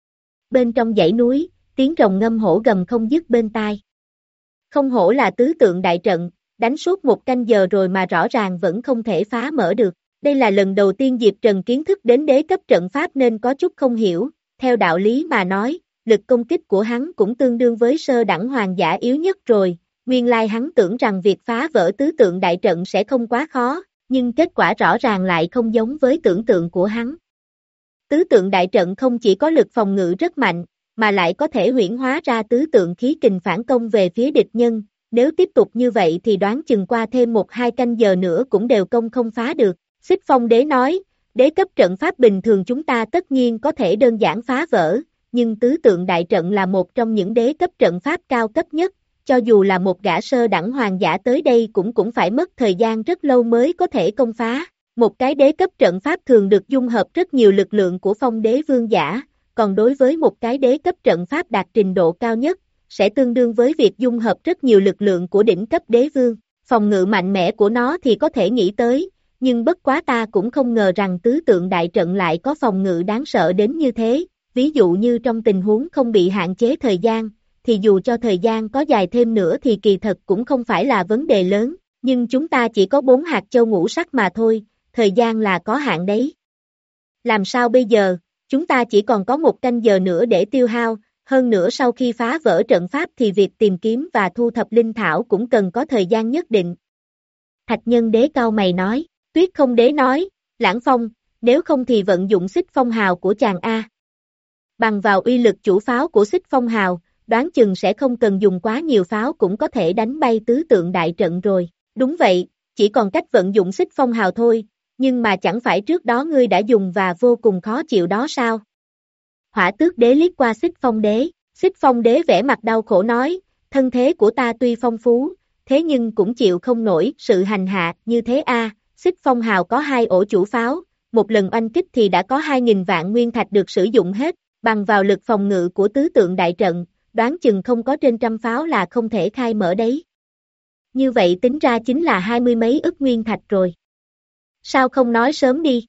Speaker 2: Bên trong dãy núi, tiếng rồng ngâm hổ gầm không dứt bên tai. Không hổ là tứ tượng đại trận, đánh suốt một canh giờ rồi mà rõ ràng vẫn không thể phá mở được. Đây là lần đầu tiên Diệp Trần kiến thức đến đế cấp trận pháp nên có chút không hiểu, theo đạo lý mà nói, lực công kích của hắn cũng tương đương với sơ đẳng hoàng giả yếu nhất rồi, nguyên lai hắn tưởng rằng việc phá vỡ tứ tượng đại trận sẽ không quá khó, nhưng kết quả rõ ràng lại không giống với tưởng tượng của hắn. Tứ tượng đại trận không chỉ có lực phòng ngự rất mạnh, mà lại có thể huyễn hóa ra tứ tượng khí kình phản công về phía địch nhân, nếu tiếp tục như vậy thì đoán chừng qua thêm một hai canh giờ nữa cũng đều công không phá được. Xích Phong Đế nói, đế cấp trận pháp bình thường chúng ta tất nhiên có thể đơn giản phá vỡ, nhưng tứ tượng đại trận là một trong những đế cấp trận pháp cao cấp nhất, cho dù là một gã sơ đẳng hoàng giả tới đây cũng cũng phải mất thời gian rất lâu mới có thể công phá. Một cái đế cấp trận pháp thường được dung hợp rất nhiều lực lượng của phong đế vương giả, còn đối với một cái đế cấp trận pháp đạt trình độ cao nhất, sẽ tương đương với việc dung hợp rất nhiều lực lượng của đỉnh cấp đế vương. Phòng ngự mạnh mẽ của nó thì có thể nghĩ tới, nhưng bất quá ta cũng không ngờ rằng tứ tượng đại trận lại có phòng ngự đáng sợ đến như thế, ví dụ như trong tình huống không bị hạn chế thời gian, thì dù cho thời gian có dài thêm nữa thì kỳ thật cũng không phải là vấn đề lớn, nhưng chúng ta chỉ có bốn hạt châu ngũ sắc mà thôi, thời gian là có hạn đấy. Làm sao bây giờ, chúng ta chỉ còn có một canh giờ nữa để tiêu hao, hơn nữa sau khi phá vỡ trận pháp thì việc tìm kiếm và thu thập linh thảo cũng cần có thời gian nhất định. Thạch Nhân Đế cau mày nói, Tuyết Không Đế nói, Lãng Phong, nếu không thì vận dụng xích phong hào của chàng A. Bằng vào uy lực chủ pháo của xích phong hào, đoán chừng sẽ không cần dùng quá nhiều pháo cũng có thể đánh bay tứ tượng đại trận rồi. Đúng vậy, chỉ còn cách vận dụng xích phong hào thôi, nhưng mà chẳng phải trước đó ngươi đã dùng và vô cùng khó chịu đó sao? Hỏa Tước Đế liếc qua xích phong đế, xích phong đế vẻ mặt đau khổ nói, thân thế của ta tuy phong phú, thế nhưng cũng chịu không nổi sự hành hạ như thế a. Xích phong hào có hai ổ chủ pháo, một lần oanh kích thì đã có hai nghìn vạn nguyên thạch được sử dụng hết, bằng vào lực phòng ngự của tứ tượng đại trận, đoán chừng không có trên trăm pháo là không thể khai mở đấy. Như vậy tính ra chính là hai mươi mấy ức nguyên thạch rồi. Sao không nói sớm đi?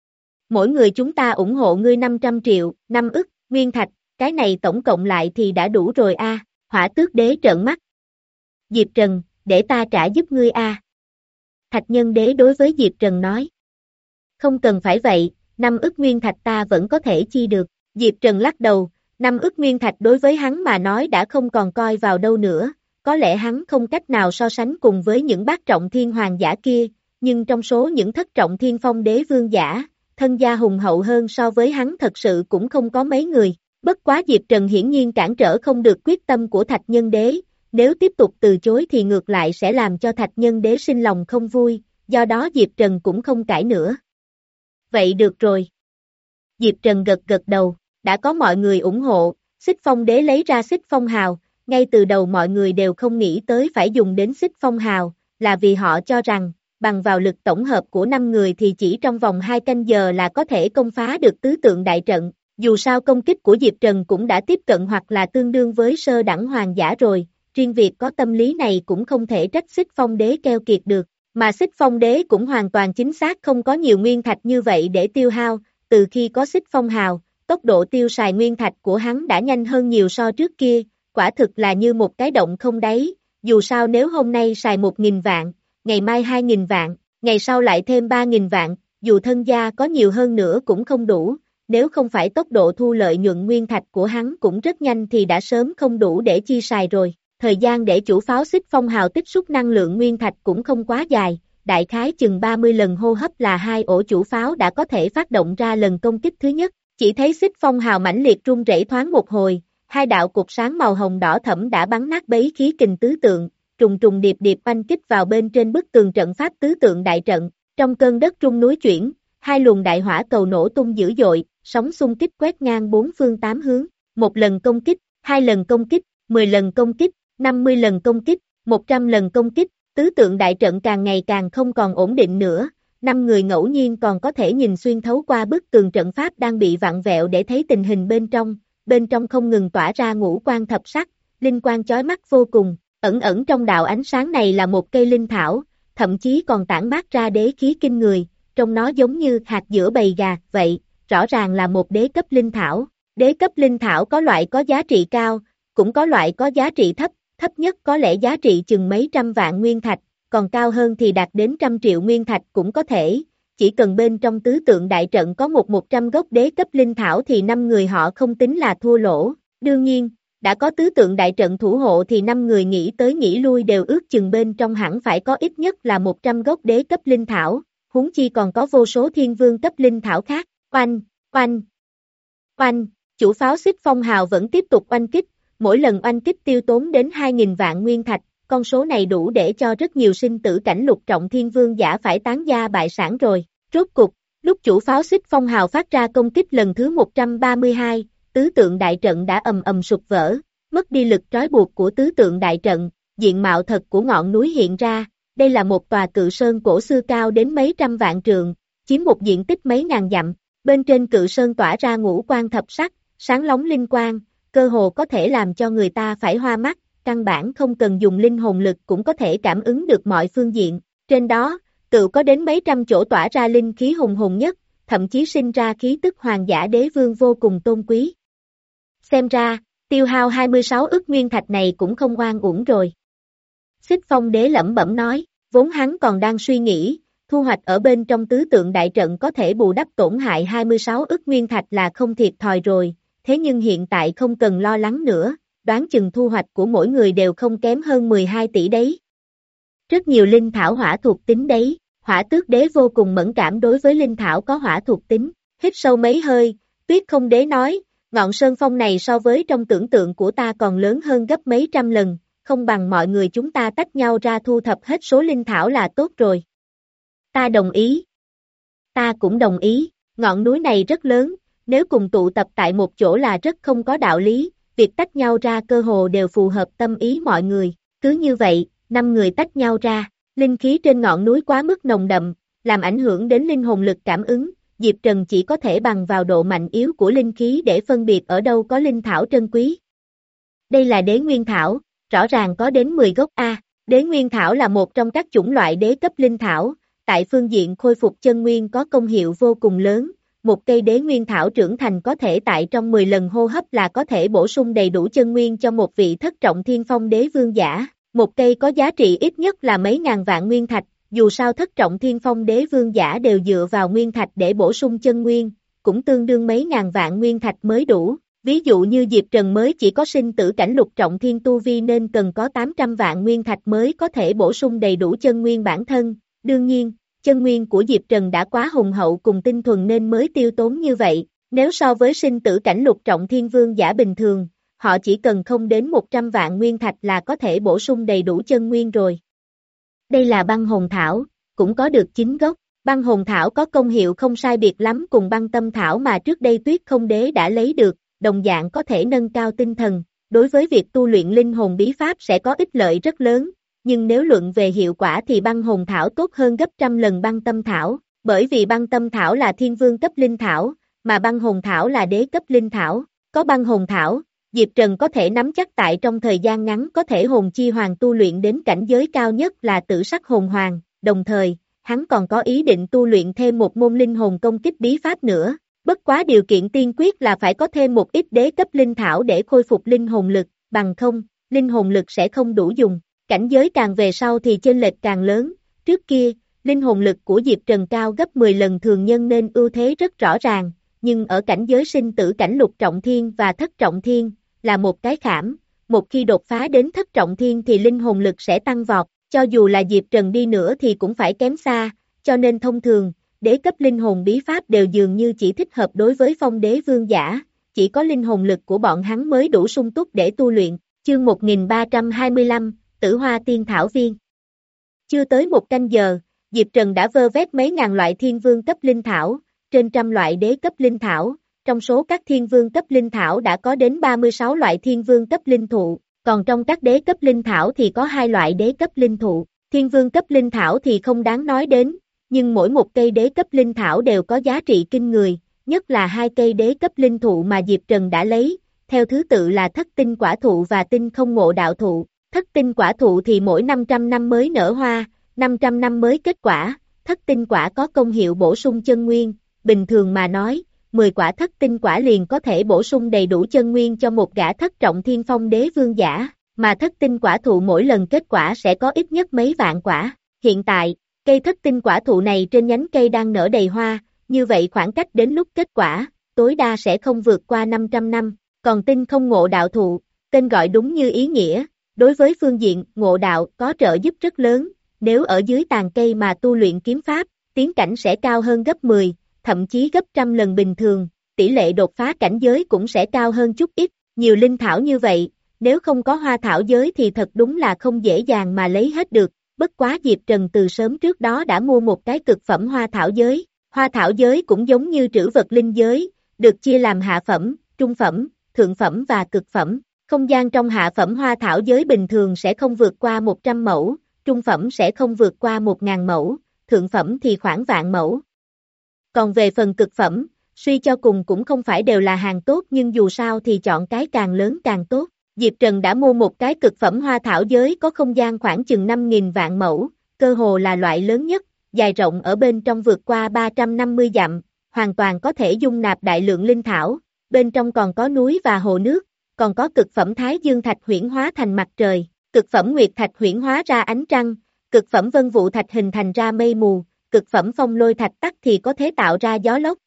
Speaker 2: Mỗi người chúng ta ủng hộ ngươi năm trăm triệu, năm ức, nguyên thạch, cái này tổng cộng lại thì đã đủ rồi a. Hỏa Tước Đế trợn mắt. Diệp Trần, để ta trả giúp ngươi a. Thạch Nhân Đế đối với Diệp Trần nói. Không cần phải vậy, năm ức nguyên thạch ta vẫn có thể chi được. Diệp Trần lắc đầu, năm ức nguyên thạch đối với hắn mà nói đã không còn coi vào đâu nữa, có lẽ hắn không cách nào so sánh cùng với những bát trọng thiên hoàng giả kia, nhưng trong số những thất trọng thiên phong đế vương giả, thân gia hùng hậu hơn so với hắn thật sự cũng không có mấy người. Bất quá Diệp Trần hiển nhiên cản trở không được quyết tâm của Thạch Nhân Đế, nếu tiếp tục từ chối thì ngược lại sẽ làm cho Thạch Nhân Đế sinh lòng không vui, do đó Diệp Trần cũng không cãi nữa. Vậy được rồi. Diệp Trần gật gật đầu, đã có mọi người ủng hộ, Xích Phong Đế lấy ra xích phong hào, ngay từ đầu mọi người đều không nghĩ tới phải dùng đến xích phong hào, là vì họ cho rằng, bằng vào lực tổng hợp của năm người thì chỉ trong vòng hai canh giờ là có thể công phá được tứ tượng đại trận, dù sao công kích của Diệp Trần cũng đã tiếp cận hoặc là tương đương với sơ đẳng hoàng giả rồi, riêng việc có tâm lý này cũng không thể trách Xích Phong Đế keo kiệt được, mà Xích Phong Đế cũng hoàn toàn chính xác không có nhiều nguyên thạch như vậy để tiêu hao, từ khi có xích phong hào, tốc độ tiêu xài nguyên thạch của hắn đã nhanh hơn nhiều so trước kia, quả thực là như một cái động không đáy, dù sao nếu hôm nay xài một nghìn vạn, ngày mai hai nghìn vạn, ngày sau lại thêm ba nghìn vạn, dù thân gia có nhiều hơn nữa cũng không đủ, nếu không phải tốc độ thu lợi nhuận nguyên thạch của hắn cũng rất nhanh thì đã sớm không đủ để chi xài rồi, thời gian để chủ pháo xích phong hào tích xúc năng lượng nguyên thạch cũng không quá dài, đại khái chừng ba mươi lần hô hấp là hai ổ chủ pháo đã có thể phát động ra lần công kích thứ nhất, chỉ thấy xích phong hào mãnh liệt rung rẩy thoáng một hồi, hai đạo cột sáng màu hồng đỏ thẫm đã bắn nát bấy khí kình tứ tượng, trùng trùng điệp điệp oanh kích vào bên trên bức tường trận pháp tứ tượng đại trận, trong cơn đất rung núi chuyển, hai luồng đại hỏa cầu nổ tung dữ dội, sóng xung kích quét ngang bốn phương tám hướng, một lần công kích, hai lần công kích, mười lần công kích, năm mươi lần công kích, một trăm lần công kích, tứ tượng đại trận càng ngày càng không còn ổn định nữa, năm người ngẫu nhiên còn có thể nhìn xuyên thấu qua bức tường trận pháp đang bị vặn vẹo để thấy tình hình bên trong, bên trong không ngừng tỏa ra ngũ quang thập sắc, linh quang chói mắt vô cùng, ẩn ẩn trong đạo ánh sáng này là một cây linh thảo, thậm chí còn tản mát ra đế khí kinh người, trông nó giống như hạt giữa bầy gà, vậy, rõ ràng là một đế cấp linh thảo. Đế cấp linh thảo có loại có giá trị cao, cũng có loại có giá trị thấp, thấp nhất có lẽ giá trị chừng mấy trăm vạn nguyên thạch, còn cao hơn thì đạt đến trăm triệu nguyên thạch cũng có thể, chỉ cần bên trong tứ tượng đại trận có một một trăm gốc đế cấp linh thảo thì năm người họ không tính là thua lỗ, đương nhiên, đã có tứ tượng đại trận thủ hộ thì năm người nghĩ tới nghĩ lui đều ước chừng bên trong hẳn phải có ít nhất là một trăm gốc đế cấp linh thảo, huống chi còn có vô số thiên vương cấp linh thảo khác, oanh, oanh, oanh, chủ pháo xích phong hào vẫn tiếp tục oanh kích, mỗi lần oanh kích tiêu tốn đến hai nghìn vạn nguyên thạch, con số này đủ để cho rất nhiều sinh tử cảnh lục trọng thiên vương giả phải tán gia bại sản rồi. Rốt cục, lúc chủ pháo xích phong hào phát ra công kích lần thứ một trăm ba mươi hai, tứ tượng đại trận đã ầm ầm sụp vỡ, mất đi lực trói buộc của tứ tượng đại trận, diện mạo thật của ngọn núi hiện ra, đây là một tòa cự sơn cổ xưa cao đến mấy trăm vạn trượng, chiếm một diện tích mấy ngàn dặm, bên trên cự sơn tỏa ra ngũ quang thập sắc, sáng lóng linh quang, cơ hồ có thể làm cho người ta phải hoa mắt, căn bản không cần dùng linh hồn lực cũng có thể cảm ứng được mọi phương diện, trên đó, tự có đến mấy trăm chỗ tỏa ra linh khí hùng hồn nhất, thậm chí sinh ra khí tức hoàng giả đế vương vô cùng tôn quý. Xem ra, tiêu hao hai mươi sáu ức nguyên thạch này cũng không oan uổng rồi. Xích Phong đế lẩm bẩm nói, vốn hắn còn đang suy nghĩ, thu hoạch ở bên trong tứ tượng đại trận có thể bù đắp tổn hại hai mươi sáu ức nguyên thạch là không thiệt thòi rồi, thế nhưng hiện tại không cần lo lắng nữa, đoán chừng thu hoạch của mỗi người đều không kém hơn mười hai tỷ đấy. Rất nhiều linh thảo hỏa thuộc tính đấy, hỏa tước đế vô cùng mẫn cảm đối với linh thảo có hỏa thuộc tính, hít sâu mấy hơi, Tuyết Không đế nói, ngọn sơn phong này so với trong tưởng tượng của ta còn lớn hơn gấp mấy trăm lần, không bằng mọi người chúng ta tách nhau ra thu thập hết số linh thảo là tốt rồi. Ta đồng ý. Ta cũng đồng ý, ngọn núi này rất lớn, nếu cùng tụ tập tại một chỗ là rất không có đạo lý, việc tách nhau ra cơ hồ đều phù hợp tâm ý mọi người, cứ như vậy, năm người tách nhau ra, linh khí trên ngọn núi quá mức nồng đậm, làm ảnh hưởng đến linh hồn lực cảm ứng, Diệp Trần chỉ có thể bằng vào độ mạnh yếu của linh khí để phân biệt ở đâu có linh thảo trân quý. Đây là đế nguyên thảo, rõ ràng có đến mười gốc A, đế nguyên thảo là một trong các chủng loại đế cấp linh thảo, tại phương diện khôi phục chân nguyên có công hiệu vô cùng lớn, một cây đế nguyên thảo trưởng thành có thể tại trong mười lần hô hấp là có thể bổ sung đầy đủ chân nguyên cho một vị thất trọng thiên phong đế vương giả, một cây có giá trị ít nhất là mấy ngàn vạn nguyên thạch, dù sao thất trọng thiên phong đế vương giả đều dựa vào nguyên thạch để bổ sung chân nguyên, cũng tương đương mấy ngàn vạn nguyên thạch mới đủ, ví dụ như Diệp Trần mới chỉ có sinh tử cảnh lục trọng thiên tu vi nên cần có tám trăm vạn nguyên thạch mới có thể bổ sung đầy đủ chân nguyên bản thân, đương nhiên, chân nguyên của Diệp Trần đã quá hùng hậu cùng tinh thuần nên mới tiêu tốn như vậy, nếu so với sinh tử cảnh lục trọng thiên vương giả bình thường, họ chỉ cần không đến một trăm vạn nguyên thạch là có thể bổ sung đầy đủ chân nguyên rồi. Đây là băng hồn thảo, cũng có được chín gốc, băng hồn thảo có công hiệu không sai biệt lắm cùng băng tâm thảo mà trước đây Tuyết Không đế đã lấy được, đồng dạng có thể nâng cao tinh thần, đối với việc tu luyện linh hồn bí pháp sẽ có ích lợi rất lớn. Nhưng nếu luận về hiệu quả thì băng hồn thảo tốt hơn gấp trăm lần băng tâm thảo, bởi vì băng tâm thảo là thiên vương cấp linh thảo, mà băng hồn thảo là đế cấp linh thảo, có băng hồn thảo, Diệp Trần có thể nắm chắc tại trong thời gian ngắn có thể hồn chi hoàng tu luyện đến cảnh giới cao nhất là tử sắc hồn hoàng, đồng thời, hắn còn có ý định tu luyện thêm một môn linh hồn công kích bí pháp nữa, bất quá điều kiện tiên quyết là phải có thêm một ít đế cấp linh thảo để khôi phục linh hồn lực, bằng không, linh hồn lực sẽ không đủ dùng. Cảnh giới càng về sau thì chênh lệch càng lớn, trước kia, linh hồn lực của Diệp Trần cao gấp mười lần thường nhân nên ưu thế rất rõ ràng, nhưng ở cảnh giới sinh tử cảnh lục trọng thiên và thất trọng thiên, là một cái khảm, một khi đột phá đến thất trọng thiên thì linh hồn lực sẽ tăng vọt, cho dù là Diệp Trần đi nữa thì cũng phải kém xa, cho nên thông thường, đế cấp linh hồn bí pháp đều dường như chỉ thích hợp đối với phong đế vương giả, chỉ có linh hồn lực của bọn hắn mới đủ sung túc để tu luyện. Chương một nghìn ba trăm hai mươi lăm, Tử Hoa Tiên Thảo Viên. Chưa tới một canh giờ, Diệp Trần đã vơ vét mấy ngàn loại thiên vương cấp linh thảo, trên trăm loại đế cấp linh thảo, trong số các thiên vương cấp linh thảo đã có đến ba mươi sáu loại thiên vương cấp linh thụ, còn trong các đế cấp linh thảo thì có hai loại đế cấp linh thụ. Thiên vương cấp linh thảo thì không đáng nói đến, nhưng mỗi một cây đế cấp linh thảo đều có giá trị kinh người, nhất là hai cây đế cấp linh thụ mà Diệp Trần đã lấy, theo thứ tự là thất tinh quả thụ và tinh không ngộ đạo thụ. Thất tinh quả thụ thì mỗi năm trăm năm mới nở hoa, năm trăm năm mới kết quả, thất tinh quả có công hiệu bổ sung chân nguyên, bình thường mà nói, mười quả thất tinh quả liền có thể bổ sung đầy đủ chân nguyên cho một gã thất trọng thiên phong đế vương giả, mà thất tinh quả thụ mỗi lần kết quả sẽ có ít nhất mấy vạn quả. Hiện tại, cây thất tinh quả thụ này trên nhánh cây đang nở đầy hoa, như vậy khoảng cách đến lúc kết quả, tối đa sẽ không vượt qua năm trăm năm, còn tinh không ngộ đạo thụ, tên gọi đúng như ý nghĩa, đối với phương diện ngộ đạo có trợ giúp rất lớn, nếu ở dưới tàn cây mà tu luyện kiếm pháp, tiến cảnh sẽ cao hơn gấp mười, thậm chí gấp trăm lần bình thường, tỷ lệ đột phá cảnh giới cũng sẽ cao hơn chút ít, nhiều linh thảo như vậy, nếu không có hoa thảo giới thì thật đúng là không dễ dàng mà lấy hết được, bất quá Diệp Trần từ sớm trước đó đã mua một cái cực phẩm hoa thảo giới, hoa thảo giới cũng giống như trữ vật linh giới, được chia làm hạ phẩm, trung phẩm, thượng phẩm và cực phẩm. Không gian trong hạ phẩm hoa thảo giới bình thường sẽ không vượt qua một trăm mẫu, trung phẩm sẽ không vượt qua một nghìn mẫu, thượng phẩm thì khoảng vạn mẫu. Còn về phần cực phẩm, suy cho cùng cũng không phải đều là hàng tốt nhưng dù sao thì chọn cái càng lớn càng tốt. Diệp Trần đã mua một cái cực phẩm hoa thảo giới có không gian khoảng chừng năm nghìn vạn mẫu, cơ hồ là loại lớn nhất, dài rộng ở bên trong vượt qua ba trăm năm mươi dặm, hoàn toàn có thể dung nạp đại lượng linh thảo, bên trong còn có núi và hồ nước. Còn có cực phẩm Thái Dương Thạch huyễn hóa thành mặt trời, cực phẩm Nguyệt Thạch huyễn hóa ra ánh trăng, cực phẩm Vân Vụ Thạch hình thành ra mây mù, cực phẩm Phong Lôi Thạch tắc thì có thể tạo ra gió lốc.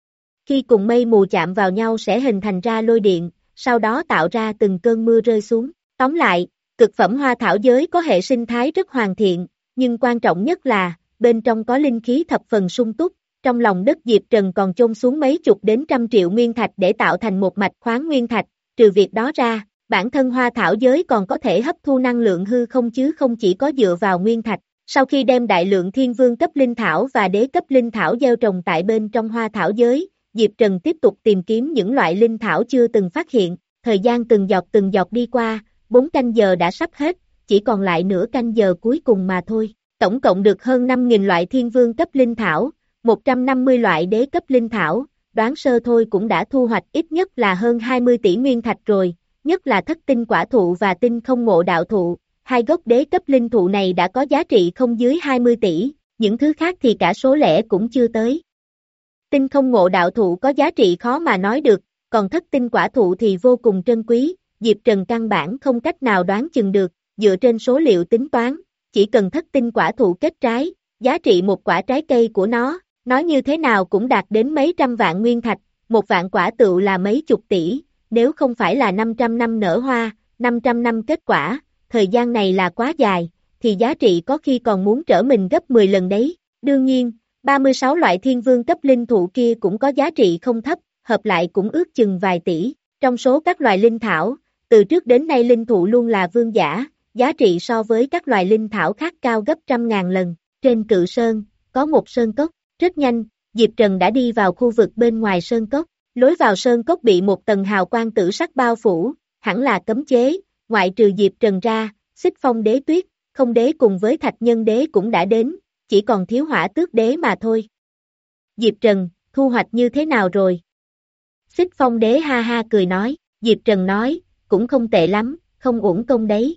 Speaker 2: Khi cùng mây mù chạm vào nhau sẽ hình thành ra lôi điện, sau đó tạo ra từng cơn mưa rơi xuống. Tóm lại, cực phẩm hoa thảo giới có hệ sinh thái rất hoàn thiện, nhưng quan trọng nhất là, bên trong có linh khí thập phần sung túc, trong lòng đất Diệp Trần còn chôn xuống mấy chục đến trăm triệu nguyên thạch để tạo thành một mạch khoáng nguyên thạch. Trừ việc đó ra, bản thân hoa thảo giới còn có thể hấp thu năng lượng hư không chứ không chỉ có dựa vào nguyên thạch. Sau khi đem đại lượng thiên vương cấp linh thảo và đế cấp linh thảo gieo trồng tại bên trong hoa thảo giới, Diệp Trần tiếp tục tìm kiếm những loại linh thảo chưa từng phát hiện. Thời gian từng giọt từng giọt đi qua, bốn canh giờ đã sắp hết, chỉ còn lại nửa canh giờ cuối cùng mà thôi. Tổng cộng được hơn năm nghìn loại thiên vương cấp linh thảo, một trăm năm mươi loại đế cấp linh thảo. Đoán sơ thôi cũng đã thu hoạch ít nhất là hơn hai mươi tỷ nguyên thạch rồi, nhất là thất tinh quả thụ và tinh không ngộ đạo thụ, hai gốc đế cấp linh thụ này đã có giá trị không dưới hai mươi tỷ, những thứ khác thì cả số lẻ cũng chưa tới. Tinh không ngộ đạo thụ có giá trị khó mà nói được, còn thất tinh quả thụ thì vô cùng trân quý, Diệp Trần căn bản không cách nào đoán chừng được, dựa trên số liệu tính toán, chỉ cần thất tinh quả thụ kết trái, giá trị một quả trái cây của nó, nói như thế nào cũng đạt đến mấy trăm vạn nguyên thạch, một vạn quả tựu là mấy chục tỷ, nếu không phải là năm trăm năm nở hoa, năm trăm năm kết quả, thời gian này là quá dài, thì giá trị có khi còn muốn trở mình gấp mười lần đấy. Đương nhiên, ba mươi sáu loại thiên vương cấp linh thụ kia cũng có giá trị không thấp, hợp lại cũng ước chừng vài tỷ. Trong số các loài linh thảo, từ trước đến nay linh thụ luôn là vương giả, giá trị so với các loài linh thảo khác cao gấp trăm ngàn lần. Trên Cự Sơn, có một sơn cốc. Rất nhanh, Diệp Trần đã đi vào khu vực bên ngoài sơn cốc, lối vào sơn cốc bị một tầng hào quang tử sắc bao phủ, hẳn là cấm chế, ngoại trừ Diệp Trần ra, Xích Phong Đế Tuyết, Không Đế cùng với Thạch Nhân Đế cũng đã đến, chỉ còn thiếu Hỏa Tước Đế mà thôi. Diệp Trần, thu hoạch như thế nào rồi? Xích Phong Đế ha ha cười nói, Diệp Trần nói, cũng không tệ lắm, không uổng công đấy.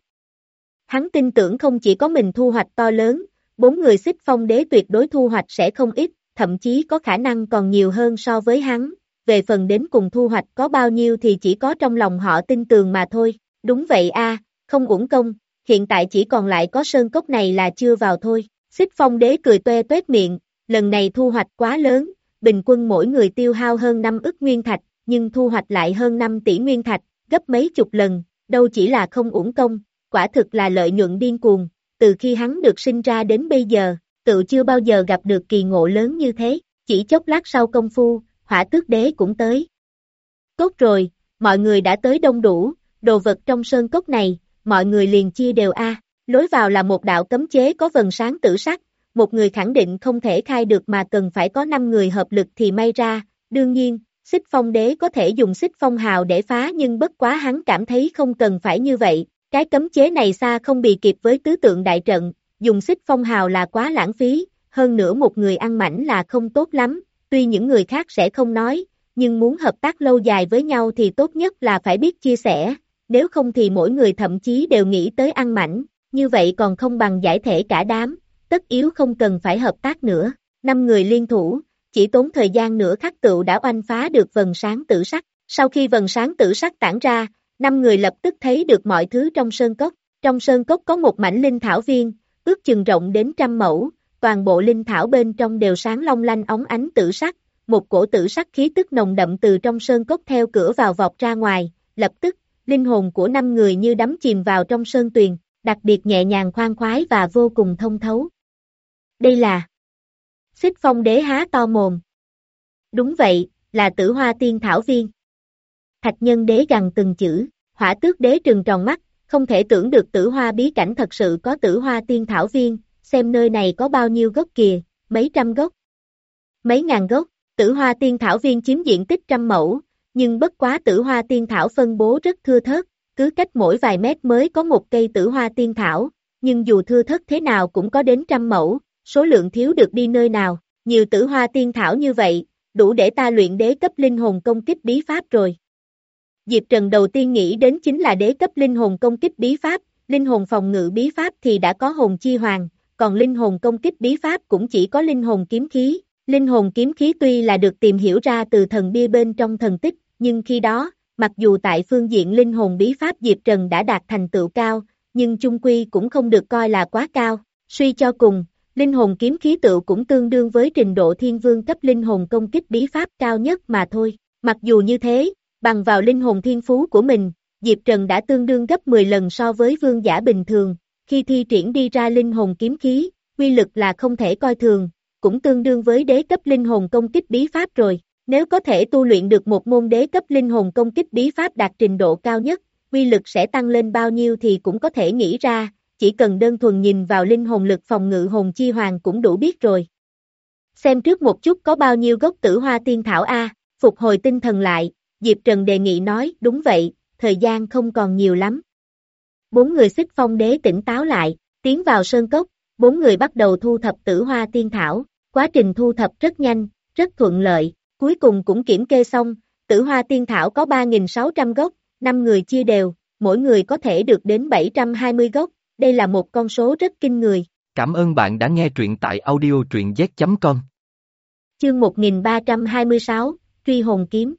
Speaker 2: Hắn tin tưởng không chỉ có mình thu hoạch to lớn, bốn người Xích Phong Đế tuyệt đối thu hoạch sẽ không ít, thậm chí có khả năng còn nhiều hơn so với hắn, về phần đến cùng thu hoạch có bao nhiêu thì chỉ có trong lòng họ tin tường mà thôi. Đúng vậy a, không uổng công, hiện tại chỉ còn lại có sơn cốc này là chưa vào thôi. Xích Phong Đế cười toe toét miệng, lần này thu hoạch quá lớn, bình quân mỗi người tiêu hao hơn năm ức nguyên thạch, nhưng thu hoạch lại hơn năm tỷ nguyên thạch, gấp mấy chục lần, đâu chỉ là không uổng công, quả thực là lợi nhuận điên cuồng. Từ khi hắn được sinh ra đến bây giờ, tự chưa bao giờ gặp được kỳ ngộ lớn như thế, chỉ chốc lát sau công phu, Hỏa Tước Đế cũng tới. Cốt rồi, mọi người đã tới đông đủ, đồ vật trong sơn cốc này, mọi người liền chia đều a. Lối vào là một đạo cấm chế có vầng sáng tử sắc, một người khẳng định không thể khai được mà cần phải có năm người hợp lực thì may ra, đương nhiên, Xích Phong Đế có thể dùng Xích Phong Hào để phá nhưng bất quá hắn cảm thấy không cần phải như vậy, cái cấm chế này xa không bì kịp với tứ tượng đại trận, dùng Xích Phong Hào là quá lãng phí, hơn nữa một người ăn mảnh là không tốt lắm, tuy những người khác sẽ không nói, nhưng muốn hợp tác lâu dài với nhau thì tốt nhất là phải biết chia sẻ, nếu không thì mỗi người thậm chí đều nghĩ tới ăn mảnh, như vậy còn không bằng giải thể cả đám, tất yếu không cần phải hợp tác nữa, năm người liên thủ, chỉ tốn thời gian nửa khắc tựu đã oanh phá được vầng sáng tử sắc, sau khi vầng sáng tử sắc tản ra, năm người lập tức thấy được mọi thứ trong sơn cốc, trong sơn cốc có một mảnh linh thảo viên, ước chừng rộng đến trăm mẫu, toàn bộ linh thảo bên trong đều sáng long lanh óng ánh tử sắc, một cổ tử sắc khí tức nồng đậm từ trong sơn cốc theo cửa vào vọt ra ngoài, lập tức, linh hồn của năm người như đắm chìm vào trong sơn tuyền, đặc biệt nhẹ nhàng khoan khoái và vô cùng thông thấu. Đây là Xích Phong Đế há to mồm. Đúng vậy, là Tử Hoa Tiên Thảo Viên. Thạch Nhân Đế gằn từng chữ, Hỏa Tước Đế trừng tròn mắt, không thể tưởng được Tử Hoa bí cảnh thật sự có Tử Hoa Tiên Thảo Viên, xem nơi này có bao nhiêu gốc kìa, mấy trăm gốc, mấy ngàn gốc. Tử Hoa Tiên Thảo Viên chiếm diện tích trăm mẫu, nhưng bất quá Tử Hoa Tiên Thảo phân bố rất thưa thớt, cứ cách mỗi vài mét mới có một cây Tử Hoa Tiên Thảo, nhưng dù thưa thớt thế nào cũng có đến trăm mẫu, số lượng thiếu được đi nơi nào, nhiều Tử Hoa Tiên Thảo như vậy, đủ để ta luyện đế cấp linh hồn công kích bí pháp rồi. Diệp Trần đầu tiên nghĩ đến chính là đế cấp linh hồn công kích bí pháp, linh hồn phòng ngự bí pháp thì đã có hồn chi hoàng, còn linh hồn công kích bí pháp cũng chỉ có linh hồn kiếm khí. Linh hồn kiếm khí tuy là được tìm hiểu ra từ thần bia bên trong thần tích, nhưng khi đó, mặc dù tại phương diện linh hồn bí pháp Diệp Trần đã đạt thành tựu cao, nhưng chung quy cũng không được coi là quá cao. Suy cho cùng, linh hồn kiếm khí tựu cũng tương đương với trình độ thiên vương cấp linh hồn công kích bí pháp cao nhất mà thôi. Mặc dù như thế, bằng vào linh hồn thiên phú của mình, Diệp Trần đã tương đương gấp mười lần so với vương giả bình thường, khi thi triển đi ra linh hồn kiếm khí, uy lực là không thể coi thường, cũng tương đương với đế cấp linh hồn công kích bí pháp rồi. Nếu có thể tu luyện được một môn đế cấp linh hồn công kích bí pháp đạt trình độ cao nhất, uy lực sẽ tăng lên bao nhiêu thì cũng có thể nghĩ ra, chỉ cần đơn thuần nhìn vào linh hồn lực phòng ngự hồn chi hoàng cũng đủ biết rồi. Xem trước một chút có bao nhiêu gốc Tử Hoa Tiên Thảo a, phục hồi tinh thần lại, Diệp Trần đề nghị nói, đúng vậy, thời gian không còn nhiều lắm. Bốn người Xích Phong Đế tỉnh táo lại, tiến vào sơn cốc, bốn người bắt đầu thu thập Tử Hoa Tiên Thảo, quá trình thu thập rất nhanh, rất thuận lợi, cuối cùng cũng kiểm kê xong, Tử Hoa Tiên Thảo có ba nghìn sáu trăm gốc, năm người chia đều, mỗi người có thể được đến bảy trăm hai mươi gốc, đây là một con số rất kinh người.
Speaker 1: Cảm ơn bạn đã nghe truyện tại audio truyện z chấm com.
Speaker 2: Chương một nghìn ba trăm hai mươi sáu, Truy Hồn Kiếm.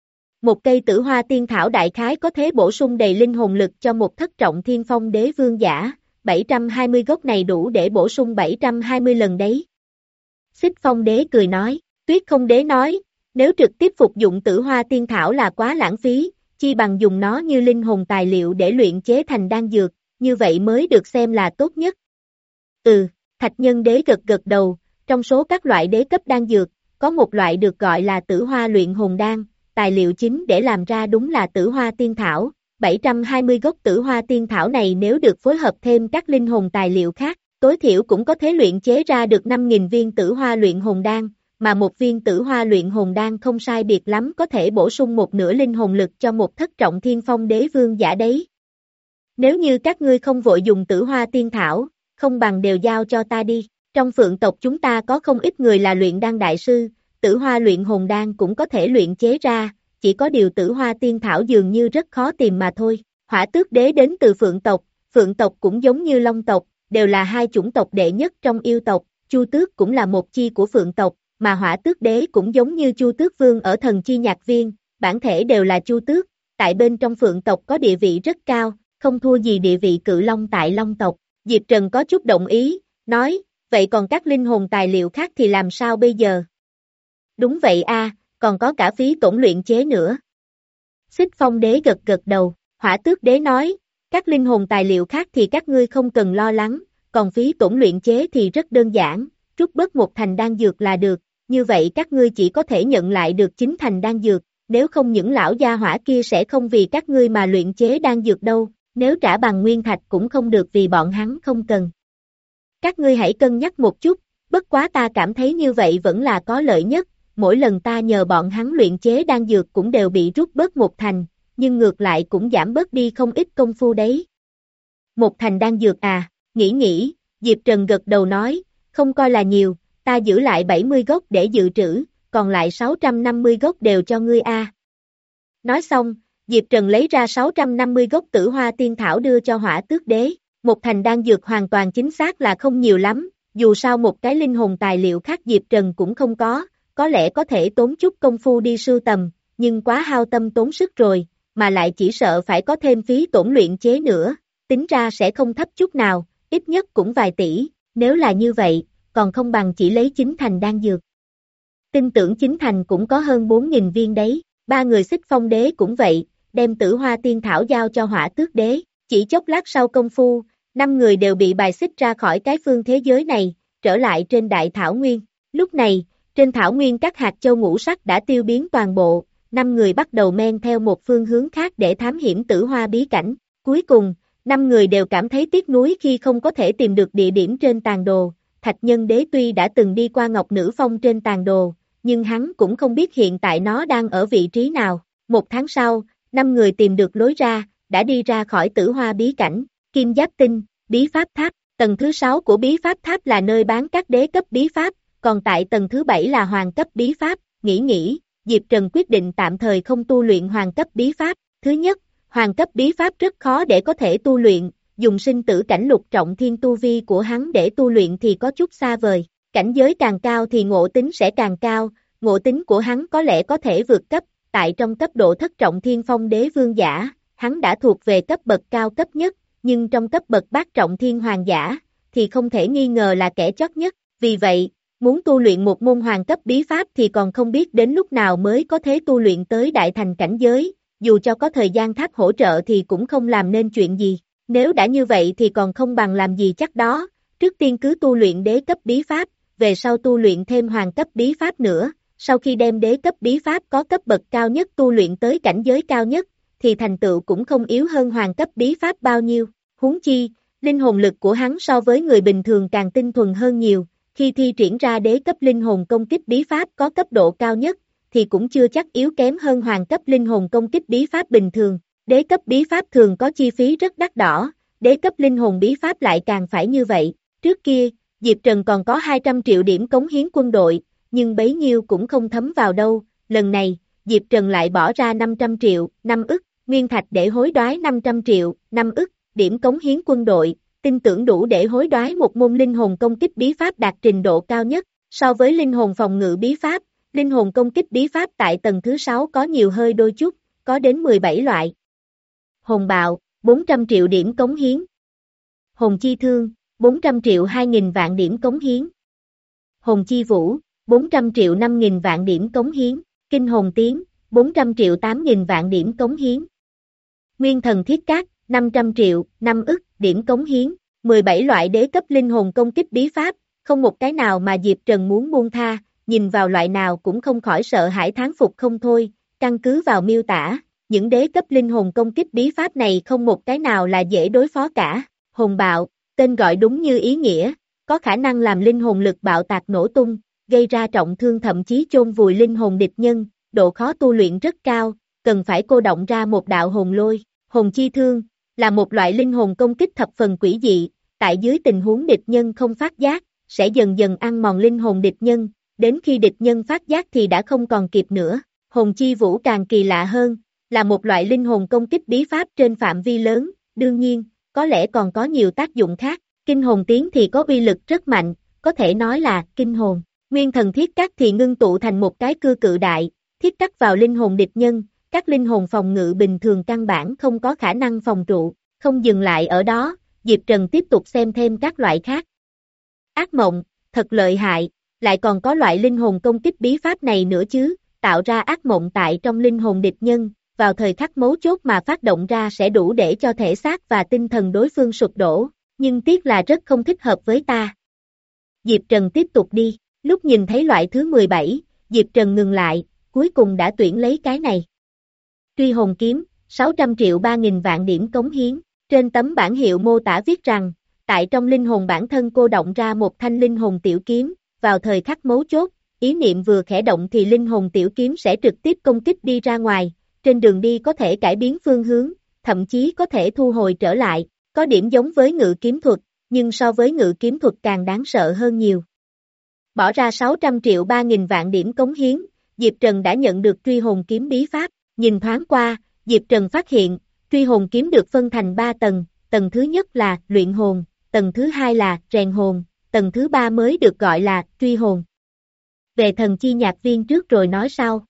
Speaker 2: Một cây Tử Hoa Tiên Thảo đại khái có thể bổ sung đầy linh hồn lực cho một thất trọng thiên phong đế vương giả, bảy trăm hai mươi gốc này đủ để bổ sung bảy trăm hai mươi lần đấy. Xích Phong Đế cười nói, Tuyết Không Đế nói, nếu trực tiếp phục dụng Tử Hoa Tiên Thảo là quá lãng phí, chi bằng dùng nó như linh hồn tài liệu để luyện chế thành đan dược, như vậy mới được xem là tốt nhất. Ừ, Thạch Nhân Đế gật gật đầu, trong số các loại đế cấp đan dược, có một loại được gọi là Tử Hoa Luyện Hồn Đan, tài liệu chính để làm ra đúng là Tử Hoa Tiên Thảo, bảy trăm hai mươi gốc Tử Hoa Tiên Thảo này nếu được phối hợp thêm các linh hồn tài liệu khác, tối thiểu cũng có thể luyện chế ra được năm nghìn viên Tử Hoa Luyện Hồn Đan, mà một viên Tử Hoa Luyện Hồn Đan không sai biệt lắm có thể bổ sung một nửa linh hồn lực cho một thất trọng thiên phong đế vương giả đấy. Nếu như các ngươi không vội dùng Tử Hoa Tiên Thảo, không bằng đều giao cho ta đi, trong Phượng tộc chúng ta có không ít người là luyện đan đại sư, Tử Hoa Luyện Hồn Đan cũng có thể luyện chế ra, chỉ có điều Tử Hoa Tiên Thảo dường như rất khó tìm mà thôi. Hỏa Tước Đế đến từ Phượng tộc, Phượng tộc cũng giống như Long tộc, đều là hai chủng tộc đệ nhất trong yêu tộc, Chu Tước cũng là một chi của Phượng tộc, mà Hỏa Tước Đế cũng giống như Chu Tước Vương ở Thần Chi Nhạc Viên, bản thể đều là Chu Tước, tại bên trong Phượng tộc có địa vị rất cao, không thua gì địa vị Cự Long tại Long tộc. Diệp Trần có chút đồng ý, nói, vậy còn các linh hồn tài liệu khác thì làm sao bây giờ? Đúng vậy a, còn có cả phí tổn luyện chế nữa. Xích Phong Đế gật gật đầu, Hỏa Tước Đế nói, các linh hồn tài liệu khác thì các ngươi không cần lo lắng, còn phí tổn luyện chế thì rất đơn giản, rút bớt một thành đan dược là được, như vậy các ngươi chỉ có thể nhận lại được chín thành đan dược, nếu không những lão gia hỏa kia sẽ không vì các ngươi mà luyện chế đan dược đâu, nếu trả bằng nguyên thạch cũng không được vì bọn hắn không cần. Các ngươi hãy cân nhắc một chút, bất quá ta cảm thấy như vậy vẫn là có lợi nhất, mỗi lần ta nhờ bọn hắn luyện chế đan dược cũng đều bị rút bớt một thành, nhưng ngược lại cũng giảm bớt đi không ít công phu đấy. Một thành đan dược à, nghĩ nghĩ, Diệp Trần gật đầu nói, không coi là nhiều, ta giữ lại bảy mươi gốc để dự trữ, còn lại sáu trăm năm mươi gốc đều cho ngươi a. À. Nói xong, Diệp Trần lấy ra sáu trăm năm mươi gốc tử hoa tiên thảo đưa cho Hỏa Tước Đế, một thành đan dược hoàn toàn chính xác là không nhiều lắm, dù sao một cái linh hồn tài liệu khác Diệp Trần cũng không có, có lẽ có thể tốn chút công phu đi sưu tầm, nhưng quá hao tâm tốn sức rồi, mà lại chỉ sợ phải có thêm phí tổn luyện chế nữa, tính ra sẽ không thấp chút nào, ít nhất cũng vài tỷ, nếu là như vậy, còn không bằng chỉ lấy chín thành đan dược. Tin tưởng chín thành cũng có hơn bốn nghìn viên đấy, ba người Xích Phong Đế cũng vậy, đem tử hoa tiên thảo giao cho Hỏa Tước Đế, chỉ chốc lát sau công phu, năm người đều bị bài xích ra khỏi cái phương thế giới này, trở lại trên đại thảo nguyên. Lúc này, trên thảo nguyên các hạt châu ngũ sắc đã tiêu biến toàn bộ, năm người bắt đầu men theo một phương hướng khác để thám hiểm tử hoa bí cảnh. Cuối cùng, năm người đều cảm thấy tiếc nuối khi không có thể tìm được địa điểm trên tàn đồ. Thạch Nhân Đế tuy đã từng đi qua Ngọc Nữ Phong trên tàn đồ, nhưng hắn cũng không biết hiện tại nó đang ở vị trí nào. Một tháng sau, năm người tìm được lối ra, đã đi ra khỏi tử hoa bí cảnh. Kim Giáp Tinh, Bí Pháp Tháp, tầng thứ sáu của Bí Pháp Tháp là nơi bán các đế cấp bí pháp, còn tại tầng thứ bảy là hoàng cấp bí pháp. Nghĩ nghĩ, Diệp Trần quyết định tạm thời không tu luyện hoàng cấp bí pháp. Thứ nhất, hoàng cấp bí pháp rất khó để có thể tu luyện, dùng sinh tử cảnh lục trọng thiên tu vi của hắn để tu luyện thì có chút xa vời. Cảnh giới càng cao thì ngộ tính sẽ càng cao, ngộ tính của hắn có lẽ có thể vượt cấp, tại trong cấp độ thất trọng thiên phong đế vương giả, hắn đã thuộc về cấp bậc cao cấp nhất, nhưng trong cấp bậc bát trọng thiên hoàng giả, thì không thể nghi ngờ là kẻ chót nhất. Vì vậy, muốn tu luyện một môn hoàng cấp bí pháp thì còn không biết đến lúc nào mới có thể tu luyện tới đại thành cảnh giới, dù cho có thời gian tháp hỗ trợ thì cũng không làm nên chuyện gì. Nếu đã như vậy thì còn không bằng làm gì chắc đó, trước tiên cứ tu luyện đế cấp bí pháp, về sau tu luyện thêm hoàng cấp bí pháp nữa, sau khi đem đế cấp bí pháp có cấp bậc cao nhất tu luyện tới cảnh giới cao nhất, thì thành tựu cũng không yếu hơn hoàng cấp bí pháp bao nhiêu. Huống chi, linh hồn lực của hắn so với người bình thường càng tinh thuần hơn nhiều, khi thi triển ra đế cấp linh hồn công kích bí pháp có cấp độ cao nhất, thì cũng chưa chắc yếu kém hơn hoàng cấp linh hồn công kích bí pháp bình thường. Đế cấp bí pháp thường có chi phí rất đắt đỏ, đế cấp linh hồn bí pháp lại càng phải như vậy. Trước kia, Diệp Trần còn có hai trăm triệu điểm cống hiến quân đội, nhưng bấy nhiêu cũng không thấm vào đâu. Lần này, Diệp Trần lại bỏ ra năm trăm triệu, năm ức, nguyên thạch để hối đoái năm trăm triệu, năm ức, điểm cống hiến quân đội, tin tưởng đủ để hối đoái một môn linh hồn công kích bí pháp đạt trình độ cao nhất. So với linh hồn phòng ngự bí pháp, linh hồn công kích bí pháp tại tầng thứ sáu có nhiều hơi đôi chút, có đến mười bảy loại. Hồn bạo, bốn trăm triệu điểm cống hiến. Hồn chi thương, bốn trăm triệu hai nghìn vạn điểm cống hiến. Hồn chi vũ, bốn trăm triệu năm nghìn vạn điểm cống hiến. Kinh hồn tiếng, bốn trăm triệu tám nghìn vạn điểm cống hiến. Nguyên thần thiết cát, năm trăm triệu, năm ức, điểm cống hiến. mười bảy loại đế cấp linh hồn công kích bí pháp, không một cái nào mà Diệp Trần muốn buông tha, nhìn vào loại nào cũng không khỏi sợ hãi thán phục không thôi. Căn cứ vào miêu tả, những đế cấp linh hồn công kích bí pháp này không một cái nào là dễ đối phó cả. Hồn bạo, tên gọi đúng như ý nghĩa, có khả năng làm linh hồn lực bạo tạc nổ tung, gây ra trọng thương thậm chí chôn vùi linh hồn địch nhân, độ khó tu luyện rất cao, cần phải cô động ra một đạo hồn lôi. Hồn chi thương, là một loại linh hồn công kích thập phần quỷ dị, tại dưới tình huống địch nhân không phát giác, sẽ dần dần ăn mòn linh hồn địch nhân, đến khi địch nhân phát giác thì đã không còn kịp nữa. Hồn chi vũ càng kỳ lạ hơn, là một loại linh hồn công kích bí pháp trên phạm vi lớn, đương nhiên, có lẽ còn có nhiều tác dụng khác. Kinh hồn tiếng thì có uy lực rất mạnh, có thể nói là kinh hồn. Nguyên thần thiết cắt thì ngưng tụ thành một cái cưa cự đại, thiết cắt vào linh hồn địch nhân, các linh hồn phòng ngự bình thường căn bản không có khả năng phòng trụ. Không dừng lại ở đó, Diệp Trần tiếp tục xem thêm các loại khác. Ác mộng, thật lợi hại, lại còn có loại linh hồn công kích bí pháp này nữa chứ, tạo ra ác mộng tại trong linh hồn địch nhân, vào thời khắc mấu chốt mà phát động ra sẽ đủ để cho thể xác và tinh thần đối phương sụp đổ, nhưng tiếc là rất không thích hợp với ta. Diệp Trần tiếp tục đi, lúc nhìn thấy loại thứ mười bảy, Diệp Trần ngừng lại, cuối cùng đã tuyển lấy cái này. Truy hồn kiếm, sáu trăm triệu ba nghìn vạn điểm cống hiến. Trên tấm bản hiệu mô tả viết rằng, tại trong linh hồn bản thân cô động ra một thanh linh hồn tiểu kiếm, vào thời khắc mấu chốt, ý niệm vừa khẽ động thì linh hồn tiểu kiếm sẽ trực tiếp công kích đi ra ngoài, trên đường đi có thể cải biến phương hướng, thậm chí có thể thu hồi trở lại, có điểm giống với ngự kiếm thuật, nhưng so với ngự kiếm thuật càng đáng sợ hơn nhiều. Bỏ ra sáu trăm triệu ba nghìn vạn điểm cống hiến, Diệp Trần đã nhận được truy hồn kiếm bí pháp, nhìn thoáng qua, Diệp Trần phát hiện, truy hồn kiếm được phân thành ba tầng, tầng thứ nhất là luyện hồn, tầng thứ hai là rèn hồn, tầng thứ ba mới được gọi là truy hồn. Về thần chi nhạc viên trước rồi nói sau.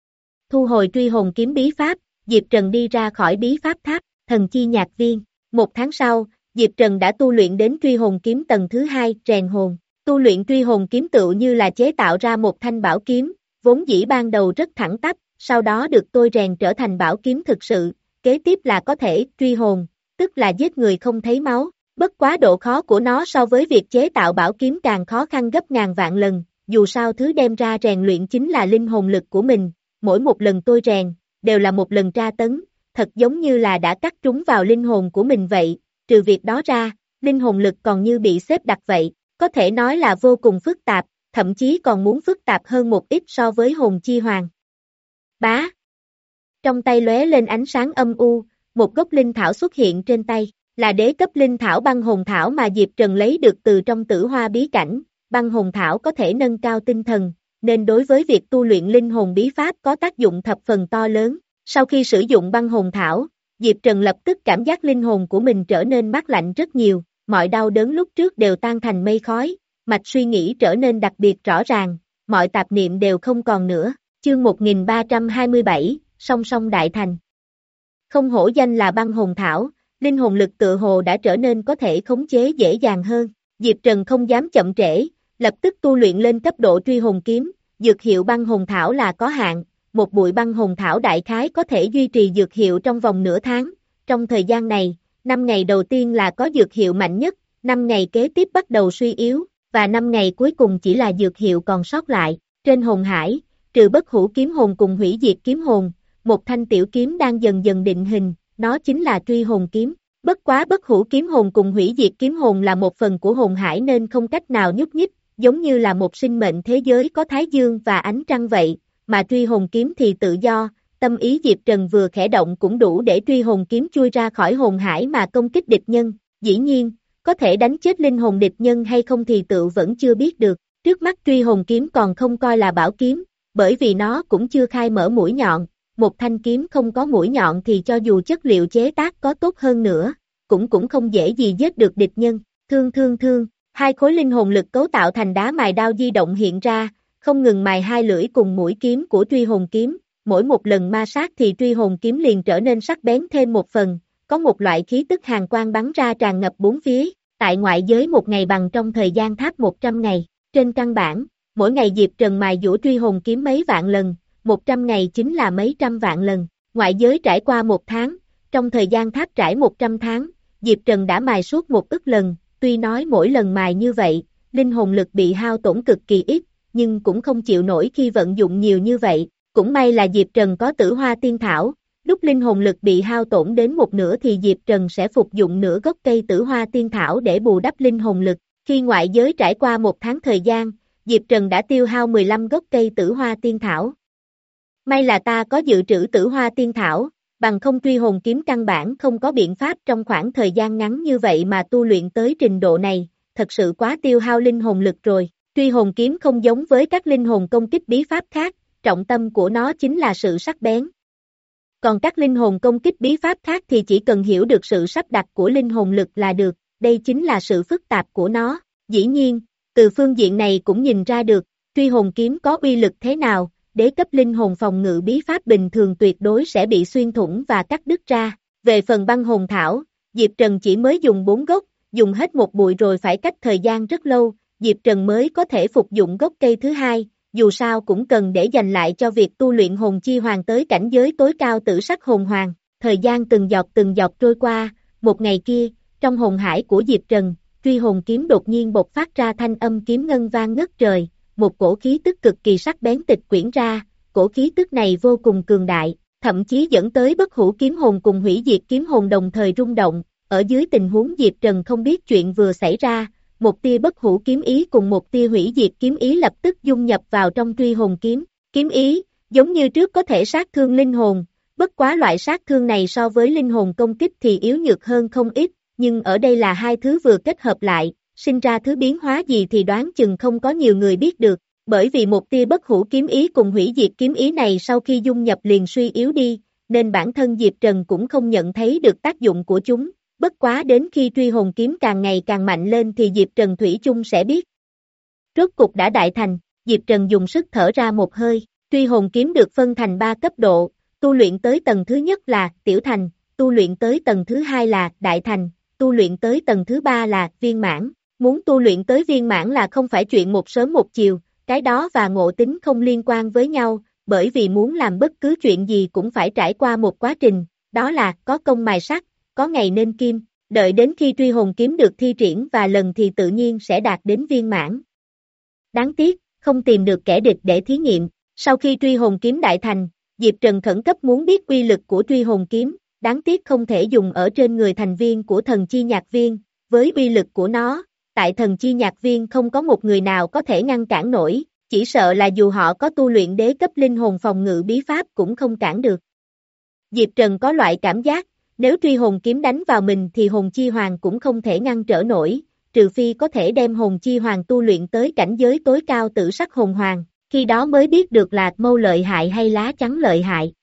Speaker 2: Thu hồi truy hồn kiếm bí pháp, Diệp Trần đi ra khỏi bí pháp tháp, thần chi nhạc viên. Một tháng sau, Diệp Trần đã tu luyện đến truy hồn kiếm tầng thứ hai, rèn hồn. Tu luyện truy hồn kiếm tựu như là chế tạo ra một thanh bảo kiếm, vốn dĩ ban đầu rất thẳng tắp, sau đó được tôi rèn trở thành bảo kiếm thực sự, kế tiếp là có thể truy hồn, tức là giết người không thấy máu. Bất quá độ khó của nó so với việc chế tạo bảo kiếm càng khó khăn gấp ngàn vạn lần, dù sao thứ đem ra rèn luyện chính là linh hồn lực của mình, mỗi một lần tôi rèn, đều là một lần tra tấn, thật giống như là đã cắt trúng vào linh hồn của mình vậy, trừ việc đó ra, linh hồn lực còn như bị xếp đặt vậy, có thể nói là vô cùng phức tạp, thậm chí còn muốn phức tạp hơn một ít so với hồn chi hoàng. Bá! Trong tay lóe lên ánh sáng âm u, một gốc linh thảo xuất hiện trên tay, là đế cấp linh thảo băng hồn thảo mà Diệp Trần lấy được từ trong tử hoa bí cảnh, băng hồn thảo có thể nâng cao tinh thần, nên đối với việc tu luyện linh hồn bí pháp có tác dụng thập phần to lớn. Sau khi sử dụng băng hồn thảo, Diệp Trần lập tức cảm giác linh hồn của mình trở nên mát lạnh rất nhiều, mọi đau đớn lúc trước đều tan thành mây khói, mạch suy nghĩ trở nên đặc biệt rõ ràng, mọi tạp niệm đều không còn nữa. Chương một nghìn ba trăm hai mươi bảy, song song đại thành. Không hổ danh là băng hồn thảo, linh hồn lực tự hồ đã trở nên có thể khống chế dễ dàng hơn. Diệp Trần không dám chậm trễ, lập tức tu luyện lên cấp độ truy hồn kiếm, dược hiệu băng hồn thảo là có hạn, một bụi băng hồn thảo đại khái có thể duy trì dược hiệu trong vòng nửa tháng. Trong thời gian này, năm ngày đầu tiên là có dược hiệu mạnh nhất, năm ngày kế tiếp bắt đầu suy yếu, và năm ngày cuối cùng chỉ là dược hiệu còn sót lại. Trên hồn hải, trừ bất hủ kiếm hồn cùng hủy diệt kiếm hồn, một thanh tiểu kiếm đang dần dần định hình, nó chính là truy hồn kiếm. Bất quá bất hủ kiếm hồn cùng hủy diệt kiếm hồn là một phần của hồn hải nên không cách nào nhúc nhích, giống như là một sinh mệnh thế giới có thái dương và ánh trăng vậy, mà truy hồn kiếm thì tự do, tâm ý Diệp Trần vừa khẽ động cũng đủ để truy hồn kiếm chui ra khỏi hồn hải mà công kích địch nhân. Dĩ nhiên, có thể đánh chết linh hồn địch nhân hay không thì tự vẫn chưa biết được. Trước mắt truy hồn kiếm còn không coi là bảo kiếm, bởi vì nó cũng chưa khai mở mũi nhọn. Một thanh kiếm không có mũi nhọn thì cho dù chất liệu chế tác có tốt hơn nữa, cũng cũng không dễ gì giết được địch nhân. Thương thương thương, hai khối linh hồn lực cấu tạo thành đá mài đao di động hiện ra, không ngừng mài hai lưỡi cùng mũi kiếm của truy hồn kiếm. Mỗi một lần ma sát thì truy hồn kiếm liền trở nên sắc bén thêm một phần, có một loại khí tức hàn quang bắn ra tràn ngập bốn phía. Tại ngoại giới một ngày bằng trong thời gian tháp một trăm ngày. Trên căn bản, mỗi ngày Diệp Trần mài dũa truy hồn kiếm mấy vạn lần, một trăm ngày chính là mấy trăm vạn lần. Ngoại giới trải qua một tháng, trong thời gian tháp trải một trăm tháng, Diệp Trần đã mài suốt một ức lần, tuy nói mỗi lần mài như vậy, linh hồn lực bị hao tổn cực kỳ ít, nhưng cũng không chịu nổi khi vận dụng nhiều như vậy. Cũng may là Diệp Trần có tử hoa tiên thảo, lúc linh hồn lực bị hao tổn đến một nửa thì Diệp Trần sẽ phục dụng nửa gốc cây tử hoa tiên thảo để bù đắp linh hồn lực. Khi ngoại giới trải qua một tháng thời gian, Diệp Trần đã tiêu hao mười lăm gốc cây tử hoa tiên thảo. May là ta có dự trữ tử hoa tiên thảo, bằng không truy hồn kiếm căn bản không có biện pháp trong khoảng thời gian ngắn như vậy mà tu luyện tới trình độ này, thật sự quá tiêu hao linh hồn lực rồi. Truy hồn kiếm không giống với các linh hồn công kích bí pháp khác, trọng tâm của nó chính là sự sắc bén. Còn các linh hồn công kích bí pháp khác thì chỉ cần hiểu được sự sắp đặt của linh hồn lực là được, đây chính là sự phức tạp của nó. Dĩ nhiên, từ phương diện này cũng nhìn ra được, truy hồn kiếm có uy lực thế nào, đế cấp linh hồn phòng ngự bí pháp bình thường tuyệt đối sẽ bị xuyên thủng và cắt đứt ra. Về phần băng hồn thảo, Diệp Trần chỉ mới dùng bốn gốc, dùng hết một bụi rồi phải cách thời gian rất lâu, Diệp Trần mới có thể phục dụng gốc cây thứ hai, dù sao cũng cần để dành lại cho việc tu luyện hồn chi hoàng tới cảnh giới tối cao tử sắc hồn hoàng. Thời gian từng giọt từng giọt trôi qua, một ngày kia, trong hồn hải của Diệp Trần, truy hồn kiếm đột nhiên bộc phát ra thanh âm kiếm ngân vang ngất trời, một cổ khí tức cực kỳ sắc bén tịch quyển ra, cổ khí tức này vô cùng cường đại, thậm chí dẫn tới bất hủ kiếm hồn cùng hủy diệt kiếm hồn đồng thời rung động, ở dưới tình huống Diệp Trần không biết chuyện vừa xảy ra, một tia bất hủ kiếm ý cùng một tia hủy diệt kiếm ý lập tức dung nhập vào trong truy hồn kiếm, kiếm ý, giống như trước có thể sát thương linh hồn, bất quá loại sát thương này so với linh hồn công kích thì yếu nhược hơn không ít, nhưng ở đây là hai thứ vừa kết hợp lại, sinh ra thứ biến hóa gì thì đoán chừng không có nhiều người biết được, bởi vì một tia bất hủ kiếm ý cùng hủy diệt kiếm ý này sau khi dung nhập liền suy yếu đi, nên bản thân Diệp Trần cũng không nhận thấy được tác dụng của chúng, bất quá đến khi truy hồn kiếm càng ngày càng mạnh lên thì Diệp Trần thủy chung sẽ biết. Rốt cục đã đại thành, Diệp Trần dùng sức thở ra một hơi, truy hồn kiếm được phân thành ba cấp độ, tu luyện tới tầng thứ nhất là tiểu thành, tu luyện tới tầng thứ hai là đại thành, tu luyện tới tầng thứ ba là viên mãn. Muốn tu luyện tới viên mãn là không phải chuyện một sớm một chiều, cái đó và ngộ tính không liên quan với nhau, bởi vì muốn làm bất cứ chuyện gì cũng phải trải qua một quá trình, đó là có công mài sắt, có ngày nên kim, đợi đến khi truy hồn kiếm được thi triển và lần thì tự nhiên sẽ đạt đến viên mãn. Đáng tiếc, không tìm được kẻ địch để thí nghiệm, sau khi truy hồn kiếm đại thành, Diệp Trần khẩn cấp muốn biết uy lực của truy hồn kiếm, đáng tiếc không thể dùng ở trên người thành viên của thần chi nhạc viên, với uy lực của nó, tại thần chi nhạc viên không có một người nào có thể ngăn cản nổi, chỉ sợ là dù họ có tu luyện đế cấp linh hồn phòng ngự bí pháp cũng không cản được. Diệp Trần có loại cảm giác, nếu truy hồn kiếm đánh vào mình thì hồn chi hoàng cũng không thể ngăn trở nổi, trừ phi có thể đem hồn chi hoàng tu luyện tới cảnh giới tối cao tử sắc hồn hoàng, khi đó mới biết được là mâu lợi hại hay lá trắng lợi hại.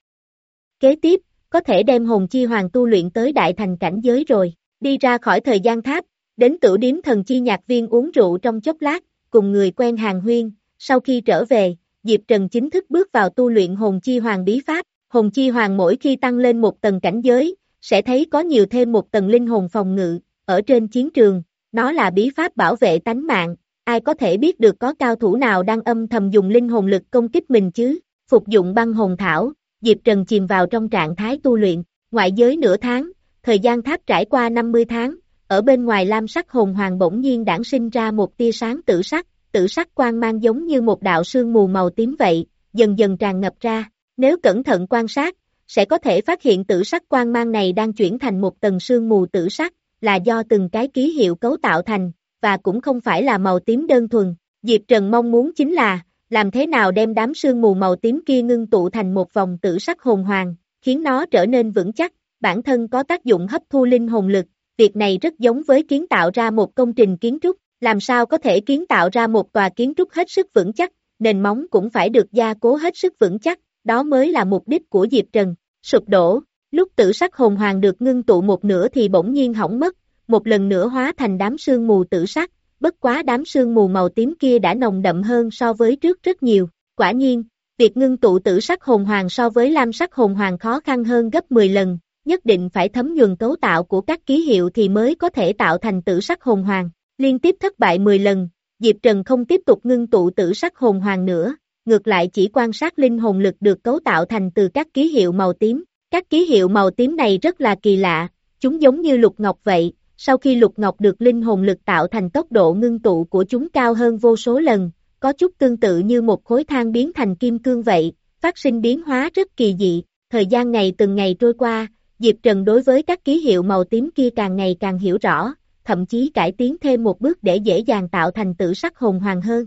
Speaker 2: Kế tiếp, có thể đem hồn chi hoàng tu luyện tới đại thành cảnh giới rồi, đi ra khỏi thời gian tháp, đến tửu điếm thần chi nhạc viên uống rượu trong chốc lát, cùng người quen hàng huyên, sau khi trở về, Diệp Trần chính thức bước vào tu luyện hồn chi hoàng bí pháp, hồn chi hoàng mỗi khi tăng lên một tầng cảnh giới, sẽ thấy có nhiều thêm một tầng linh hồn phòng ngự, ở trên chiến trường, nó là bí pháp bảo vệ tánh mạng, ai có thể biết được có cao thủ nào đang âm thầm dùng linh hồn lực công kích mình chứ, phục dụng băng hồn thảo, Diệp Trần chìm vào trong trạng thái tu luyện, ngoại giới nửa tháng, thời gian tháp trải qua năm mươi tháng, ở bên ngoài lam sắc hồn hoàng bỗng nhiên đản sinh ra một tia sáng tử sắc, tử sắc quang mang giống như một đạo sương mù màu tím vậy, dần dần tràn ngập ra, nếu cẩn thận quan sát, sẽ có thể phát hiện tử sắc quang mang này đang chuyển thành một tầng sương mù tử sắc, là do từng cái ký hiệu cấu tạo thành, và cũng không phải là màu tím đơn thuần. Diệp Trần mong muốn chính là, làm thế nào đem đám sương mù màu tím kia ngưng tụ thành một vòng tử sắc hồn hoàng, khiến nó trở nên vững chắc, bản thân có tác dụng hấp thu linh hồn lực, việc này rất giống với kiến tạo ra một công trình kiến trúc, làm sao có thể kiến tạo ra một tòa kiến trúc hết sức vững chắc, nền móng cũng phải được gia cố hết sức vững chắc, đó mới là mục đích của Diệp Trần. Sụp đổ, lúc tử sắc hồn hoàng được ngưng tụ một nửa thì bỗng nhiên hỏng mất, một lần nữa hóa thành đám sương mù tử sắc, bất quá đám sương mù màu tím kia đã nồng đậm hơn so với trước rất nhiều, quả nhiên, việc ngưng tụ tử sắc hồn hoàng so với lam sắc hồn hoàng khó khăn hơn gấp mười lần, nhất định phải thấm nhuần cấu tạo của các ký hiệu thì mới có thể tạo thành tử sắc hồn hoàng, liên tiếp thất bại mười lần, Diệp Trần không tiếp tục ngưng tụ tử sắc hồn hoàng nữa, ngược lại chỉ quan sát linh hồn lực được cấu tạo thành từ các ký hiệu màu tím, các ký hiệu màu tím này rất là kỳ lạ, chúng giống như lục ngọc vậy, sau khi lục ngọc được linh hồn lực tạo thành tốc độ ngưng tụ của chúng cao hơn vô số lần, có chút tương tự như một khối than biến thành kim cương vậy, phát sinh biến hóa rất kỳ dị, thời gian ngày từng ngày trôi qua, Diệp Trần đối với các ký hiệu màu tím kia càng ngày càng hiểu rõ, thậm chí cải tiến thêm một bước để dễ dàng tạo thành tử sắc hồn hoàng hơn.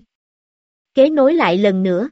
Speaker 2: Kế nối lại lần nữa.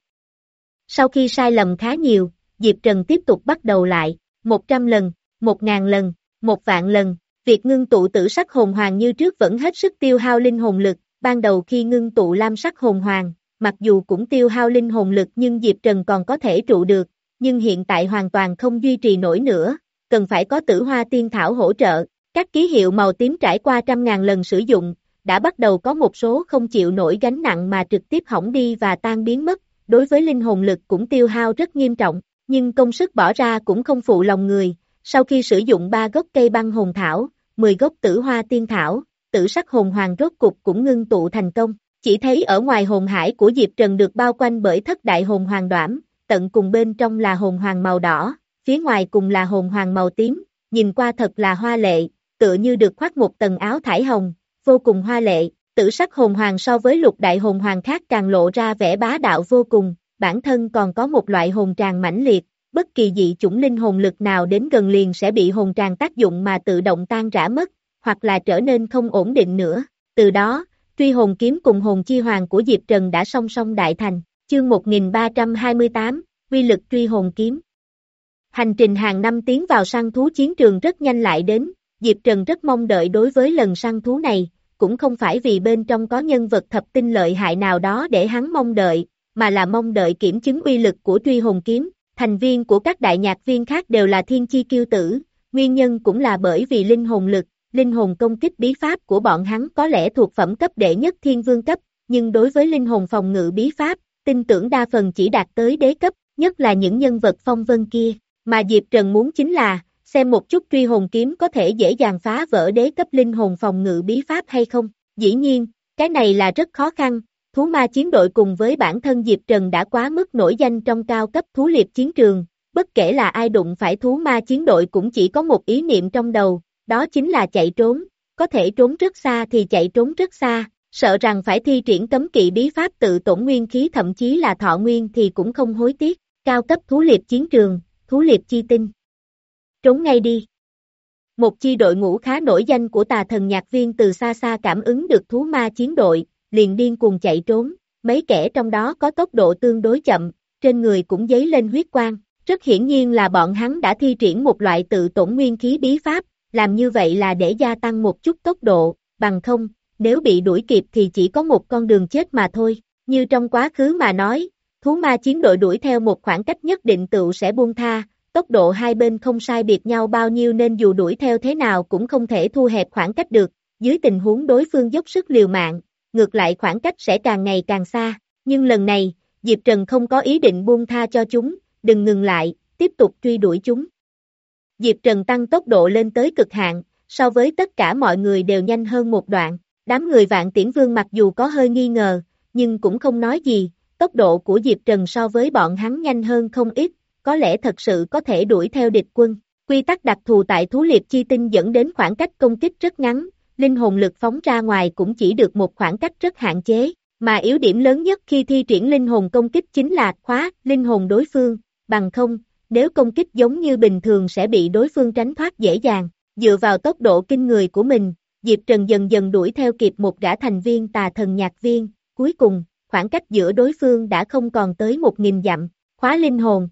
Speaker 2: Sau khi sai lầm khá nhiều, Diệp Trần tiếp tục bắt đầu lại, một trăm lần, một ngàn lần, một vạn lần, việc ngưng tụ tử sắc hồn hoàng như trước vẫn hết sức tiêu hao linh hồn lực, ban đầu khi ngưng tụ lam sắc hồn hoàng, mặc dù cũng tiêu hao linh hồn lực nhưng Diệp Trần còn có thể trụ được, nhưng hiện tại hoàn toàn không duy trì nổi nữa, cần phải có tử hoa tiên thảo hỗ trợ, các ký hiệu màu tím trải qua trăm ngàn lần sử dụng, đã bắt đầu có một số không chịu nổi gánh nặng mà trực tiếp hỏng đi và tan biến mất, đối với linh hồn lực cũng tiêu hao rất nghiêm trọng, nhưng công sức bỏ ra cũng không phụ lòng người, sau khi sử dụng ba gốc cây băng hồn thảo, mười gốc tử hoa tiên thảo, tử sắc hồn hoàng rốt cục cũng ngưng tụ thành công, chỉ thấy ở ngoài hồn hải của Diệp Trần được bao quanh bởi thất đại hồn hoàng đoảm, tận cùng bên trong là hồn hoàng màu đỏ, phía ngoài cùng là hồn hoàng màu tím, nhìn qua thật là hoa lệ, tựa như được khoác một tầng áo thải hồng, vô cùng hoa lệ, tử sắc hồn hoàng so với lục đại hồn hoàng khác càng lộ ra vẻ bá đạo vô cùng, bản thân còn có một loại hồn tràng mãnh liệt, bất kỳ dị chủng linh hồn lực nào đến gần liền sẽ bị hồn tràng tác dụng mà tự động tan rã mất, hoặc là trở nên không ổn định nữa. Từ đó, truy hồn kiếm cùng hồn chi hoàng của Diệp Trần đã song song đại thành. Chương một nghìn ba trăm hai mươi tám, uy lực truy hồn kiếm. Hành trình hàng năm tiến vào săn thú chiến trường rất nhanh lại đến, Diệp Trần rất mong đợi đối với lần săn thú này, cũng không phải vì bên trong có nhân vật thập tinh lợi hại nào đó để hắn mong đợi, mà là mong đợi kiểm chứng uy lực của truy hồn kiếm. Thành viên của các đại nhạc viên khác đều là thiên chi kiêu tử, nguyên nhân cũng là bởi vì linh hồn lực, linh hồn công kích bí pháp của bọn hắn có lẽ thuộc phẩm cấp đệ nhất thiên vương cấp, nhưng đối với linh hồn phòng ngự bí pháp, tin tưởng đa phần chỉ đạt tới đế cấp, nhất là những nhân vật phong vân kia, mà Diệp Trần muốn chính là, xem một chút truy hồn kiếm có thể dễ dàng phá vỡ đế cấp linh hồn phòng ngự bí pháp hay không. Dĩ nhiên, cái này là rất khó khăn, thú ma chiến đội cùng với bản thân Diệp Trần đã quá mức nổi danh trong cao cấp thú liệp chiến trường, bất kể là ai đụng phải thú ma chiến đội cũng chỉ có một ý niệm trong đầu, đó chính là chạy trốn, có thể trốn rất xa thì chạy trốn rất xa, sợ rằng phải thi triển cấm kỵ bí pháp tự tổn nguyên khí thậm chí là thọ nguyên thì cũng không hối tiếc. Cao cấp thú liệp chiến trường, thú liệp chi tinh. Trốn ngay đi. Một chi đội ngũ khá nổi danh của tà thần nhạc viên từ xa xa cảm ứng được thú ma chiến đội, liền điên cuồng chạy trốn, mấy kẻ trong đó có tốc độ tương đối chậm, trên người cũng dấy lên huyết quang, rất hiển nhiên là bọn hắn đã thi triển một loại tự tổn nguyên khí bí pháp, làm như vậy là để gia tăng một chút tốc độ, bằng không, nếu bị đuổi kịp thì chỉ có một con đường chết mà thôi, như trong quá khứ mà nói, thú ma chiến đội đuổi theo một khoảng cách nhất định tựu sẽ buông tha, tốc độ hai bên không sai biệt nhau bao nhiêu nên dù đuổi theo thế nào cũng không thể thu hẹp khoảng cách được, dưới tình huống đối phương dốc sức liều mạng, ngược lại khoảng cách sẽ càng ngày càng xa, nhưng lần này, Diệp Trần không có ý định buông tha cho chúng, đừng ngừng lại, tiếp tục truy đuổi chúng. Diệp Trần tăng tốc độ lên tới cực hạn, so với tất cả mọi người đều nhanh hơn một đoạn, đám người Vạn Tiễn Vương mặc dù có hơi nghi ngờ, nhưng cũng không nói gì, tốc độ của Diệp Trần so với bọn hắn nhanh hơn không ít, có lẽ thật sự có thể đuổi theo địch quân. Quy tắc đặc thù tại thú liệp chi tinh dẫn đến khoảng cách công kích rất ngắn, linh hồn lực phóng ra ngoài cũng chỉ được một khoảng cách rất hạn chế, mà yếu điểm lớn nhất khi thi triển linh hồn công kích chính là khóa linh hồn đối phương, bằng không, nếu công kích giống như bình thường sẽ bị đối phương tránh thoát dễ dàng. Dựa vào tốc độ kinh người của mình, Diệp Trần dần dần đuổi theo kịp một gã thành viên tà thần nhạc viên, cuối cùng, khoảng cách giữa đối phương đã không còn tới một nghìn dặm, khóa linh hồn.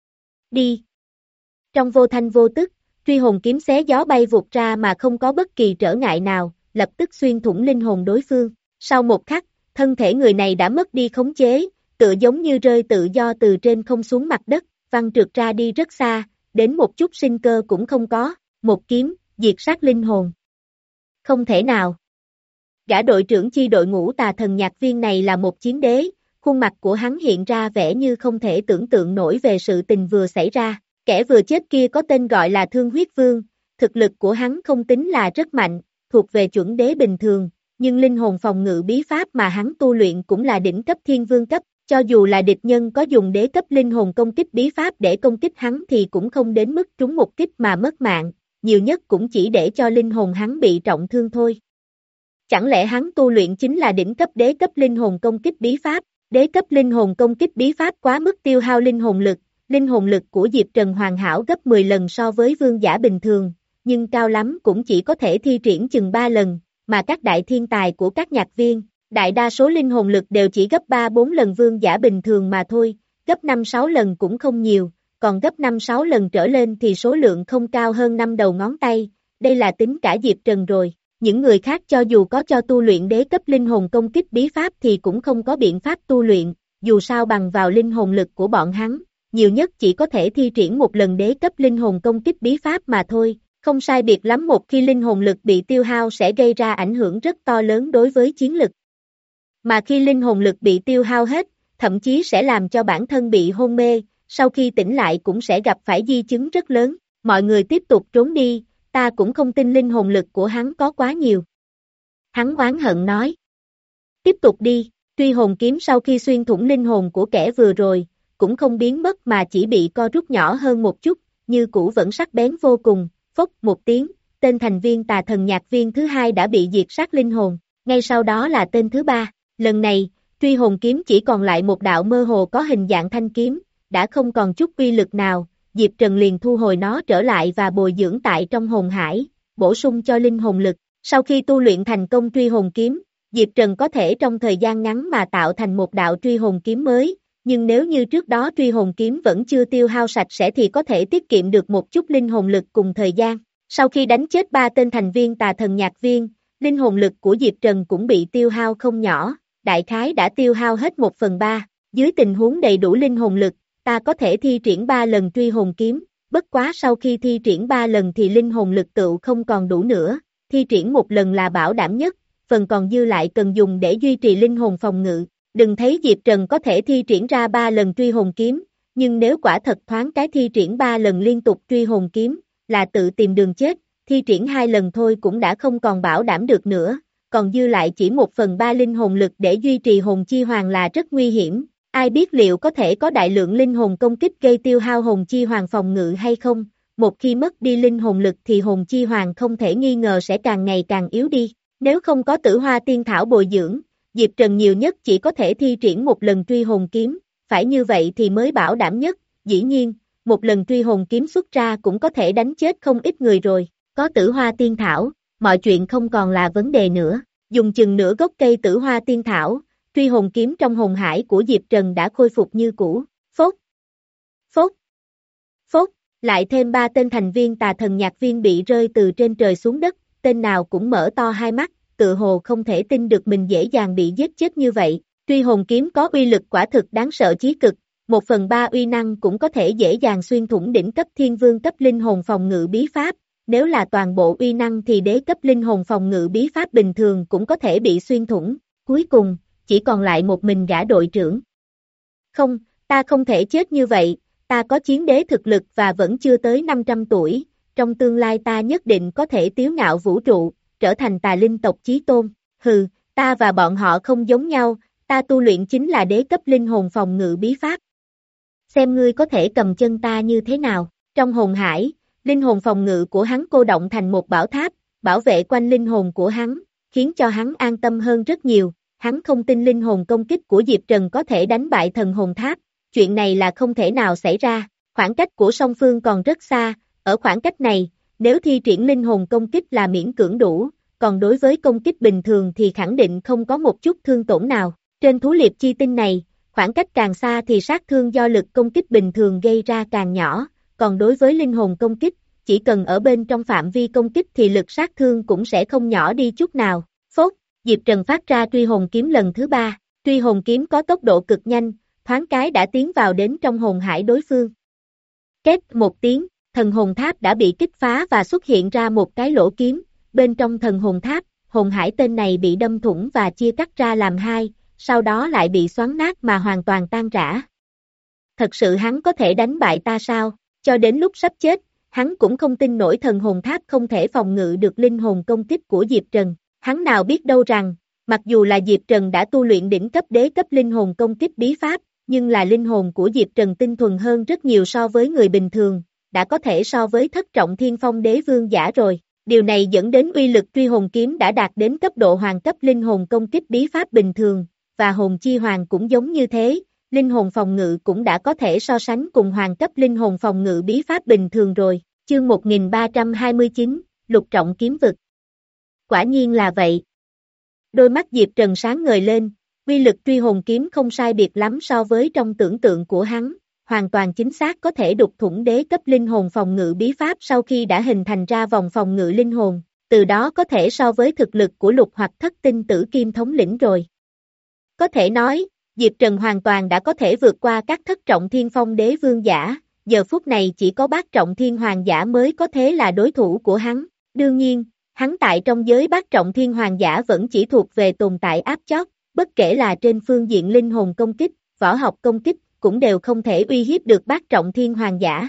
Speaker 2: Đi! Trong vô thanh vô tức, truy hồn kiếm xé gió bay vụt ra mà không có bất kỳ trở ngại nào, lập tức xuyên thủng linh hồn đối phương. Sau một khắc, thân thể người này đã mất đi khống chế, tựa giống như rơi tự do từ trên không xuống mặt đất, văng trượt ra đi rất xa, đến một chút sinh cơ cũng không có, một kiếm, diệt sát linh hồn. Không thể nào. Gã đội trưởng chi đội ngũ tà thần nhạc viên này là một chiến đế, khuôn mặt của hắn hiện ra vẻ như không thể tưởng tượng nổi về sự tình vừa xảy ra. Kẻ vừa chết kia có tên gọi là Thương Huyết Vương, thực lực của hắn không tính là rất mạnh, thuộc về chuẩn đế bình thường, nhưng linh hồn phòng ngự bí pháp mà hắn tu luyện cũng là đỉnh cấp thiên vương cấp, cho dù là địch nhân có dùng đế cấp linh hồn công kích bí pháp để công kích hắn thì cũng không đến mức trúng một kích mà mất mạng, nhiều nhất cũng chỉ để cho linh hồn hắn bị trọng thương thôi. Chẳng lẽ hắn tu luyện chính là đỉnh cấp đế cấp linh hồn công kích bí pháp, đế cấp linh hồn công kích bí pháp quá mức tiêu hao linh hồn lực. Linh hồn lực của Diệp Trần hoàn hảo gấp mười lần so với vương giả bình thường, nhưng cao lắm cũng chỉ có thể thi triển chừng ba lần, mà các đại thiên tài của các nhạc viên, đại đa số linh hồn lực đều chỉ gấp ba bốn lần vương giả bình thường mà thôi, gấp năm sáu lần cũng không nhiều, còn gấp năm sáu lần trở lên thì số lượng không cao hơn năm đầu ngón tay, đây là tính cả Diệp Trần rồi. Những người khác cho dù có cho tu luyện đế cấp linh hồn công kích bí pháp thì cũng không có biện pháp tu luyện, dù sao bằng vào linh hồn lực của bọn hắn. Nhiều nhất chỉ có thể thi triển một lần đế cấp linh hồn công kích bí pháp mà thôi, không sai biệt lắm một khi linh hồn lực bị tiêu hao sẽ gây ra ảnh hưởng rất to lớn đối với chiến lực. Mà khi linh hồn lực bị tiêu hao hết, thậm chí sẽ làm cho bản thân bị hôn mê, sau khi tỉnh lại cũng sẽ gặp phải di chứng rất lớn, mọi người tiếp tục trốn đi, ta cũng không tin linh hồn lực của hắn có quá nhiều. Hắn oán hận nói. Tiếp tục đi, truy hồn kiếm sau khi xuyên thủng linh hồn của kẻ vừa rồi, cũng không biến mất mà chỉ bị co rút nhỏ hơn một chút, như cũ vẫn sắc bén vô cùng, phốc một tiếng, tên thành viên tà thần nhạc viên thứ hai đã bị diệt sát linh hồn, ngay sau đó là tên thứ ba, lần này, truy hồn kiếm chỉ còn lại một đạo mơ hồ có hình dạng thanh kiếm, đã không còn chút uy lực nào, Diệp Trần liền thu hồi nó trở lại và bồi dưỡng tại trong hồn hải, bổ sung cho linh hồn lực. Sau khi tu luyện thành công truy hồn kiếm, Diệp Trần có thể trong thời gian ngắn mà tạo thành một đạo truy hồn kiếm mới, nhưng nếu như trước đó truy hồn kiếm vẫn chưa tiêu hao sạch sẽ thì có thể tiết kiệm được một chút linh hồn lực cùng thời gian. Sau khi đánh chết ba tên thành viên tà thần nhạc viên, linh hồn lực của Diệp Trần cũng bị tiêu hao không nhỏ, đại khái đã tiêu hao hết một phần ba. Dưới tình huống đầy đủ linh hồn lực, ta có thể thi triển ba lần truy hồn kiếm, bất quá sau khi thi triển ba lần thì linh hồn lực tựu không còn đủ nữa, thi triển một lần là bảo đảm nhất, phần còn dư lại cần dùng để duy trì linh hồn phòng ngự. Đừng thấy Diệp Trần có thể thi triển ra ba lần truy hồn kiếm, nhưng nếu quả thật thoáng cái thi triển ba lần liên tục truy hồn kiếm, là tự tìm đường chết, thi triển hai lần thôi cũng đã không còn bảo đảm được nữa, còn dư lại chỉ một phần ba linh hồn lực để duy trì hồn chi hoàng là rất nguy hiểm. Ai biết liệu có thể có đại lượng linh hồn công kích gây tiêu hao hồn chi hoàng phòng ngự hay không, một khi mất đi linh hồn lực thì hồn chi hoàng không thể nghi ngờ sẽ càng ngày càng yếu đi. Nếu không có tử hoa tiên thảo bồi dưỡng, Diệp Trần nhiều nhất chỉ có thể thi triển một lần truy hồn kiếm, phải như vậy thì mới bảo đảm nhất. Dĩ nhiên, một lần truy hồn kiếm xuất ra cũng có thể đánh chết không ít người rồi, có tử hoa tiên thảo, mọi chuyện không còn là vấn đề nữa. Dùng chừng nửa gốc cây tử hoa tiên thảo, truy hồn kiếm trong hồn hải của Diệp Trần đã khôi phục như cũ. Phốt, phốt, phốt, lại thêm ba tên thành viên tà thần nhạc viên bị rơi từ trên trời xuống đất, tên nào cũng mở to hai mắt, tự hồ không thể tin được mình dễ dàng bị giết chết như vậy. Truy hồn kiếm có uy lực quả thực đáng sợ chí cực, một phần ba uy năng cũng có thể dễ dàng xuyên thủng đỉnh cấp thiên vương cấp linh hồn phòng ngự bí pháp, nếu là toàn bộ uy năng thì đế cấp linh hồn phòng ngự bí pháp bình thường cũng có thể bị xuyên thủng. Cuối cùng, chỉ còn lại một mình gã đội trưởng. Không, ta không thể chết như vậy, ta có chiến đế thực lực và vẫn chưa tới năm trăm tuổi, trong tương lai ta nhất định có thể tiếu ngạo vũ trụ, trở thành tà linh tộc chí tôn. Hừ, ta và bọn họ không giống nhau, ta tu luyện chính là đế cấp linh hồn phòng ngự bí pháp. Xem ngươi có thể cầm chân ta như thế nào. Trong hồn hải, linh hồn phòng ngự của hắn cô động thành một bảo tháp, bảo vệ quanh linh hồn của hắn, khiến cho hắn an tâm hơn rất nhiều. Hắn không tin linh hồn công kích của Diệp Trần có thể đánh bại thần hồn tháp, chuyện này là không thể nào xảy ra, khoảng cách của song phương còn rất xa, ở khoảng cách này, nếu thi triển linh hồn công kích là miễn cưỡng đủ, còn đối với công kích bình thường thì khẳng định không có một chút thương tổn nào. Trên thú liệp chi tinh này, khoảng cách càng xa thì sát thương do lực công kích bình thường gây ra càng nhỏ, còn đối với linh hồn công kích, chỉ cần ở bên trong phạm vi công kích thì lực sát thương cũng sẽ không nhỏ đi chút nào. Phốt, Diệp Trần phát ra truy hồn kiếm lần thứ ba, truy hồn kiếm có tốc độ cực nhanh, thoáng cái đã tiến vào đến trong hồn hải đối phương. Két một tiếng, thần hồn tháp đã bị kích phá và xuất hiện ra một cái lỗ kiếm, bên trong thần hồn tháp, hồn hải tên này bị đâm thủng và chia cắt ra làm hai, sau đó lại bị xoắn nát mà hoàn toàn tan rã. Thật sự hắn có thể đánh bại ta sao? Cho đến lúc sắp chết, hắn cũng không tin nổi thần hồn tháp không thể phòng ngự được linh hồn công kích của Diệp Trần. Hắn nào biết đâu rằng, mặc dù là Diệp Trần đã tu luyện đỉnh cấp đế cấp linh hồn công kích bí pháp, nhưng là linh hồn của Diệp Trần tinh thuần hơn rất nhiều so với người bình thường, đã có thể so với thất trọng thiên phong đế vương giả rồi. Điều này dẫn đến uy lực truy hồn kiếm đã đạt đến cấp độ hoàng cấp linh hồn công kích bí pháp bình thường, và hồn chi hoàng cũng giống như thế, linh hồn phòng ngự cũng đã có thể so sánh cùng hoàng cấp linh hồn phòng ngự bí pháp bình thường rồi. Chương một nghìn ba trăm hai mươi chín, lục trọng kiếm vực. Quả nhiên là vậy. Đôi mắt Diệp Trần sáng ngời lên, uy lực truy hồn kiếm không sai biệt lắm so với trong tưởng tượng của hắn, hoàn toàn chính xác có thể đục thủng đế cấp linh hồn phòng ngự bí pháp sau khi đã hình thành ra vòng phòng ngự linh hồn, từ đó có thể so với thực lực của lục hoặc thất tinh tử kim thống lĩnh rồi. Có thể nói, Diệp Trần hoàn toàn đã có thể vượt qua các thất trọng thiên phong đế vương giả, giờ phút này chỉ có bát trọng thiên hoàng giả mới có thể là đối thủ của hắn. Đương nhiên, hắn tại trong giới bát trọng thiên hoàng giả vẫn chỉ thuộc về tồn tại áp chót, bất kể là trên phương diện linh hồn công kích, võ học công kích, cũng đều không thể uy hiếp được bát trọng thiên hoàng giả.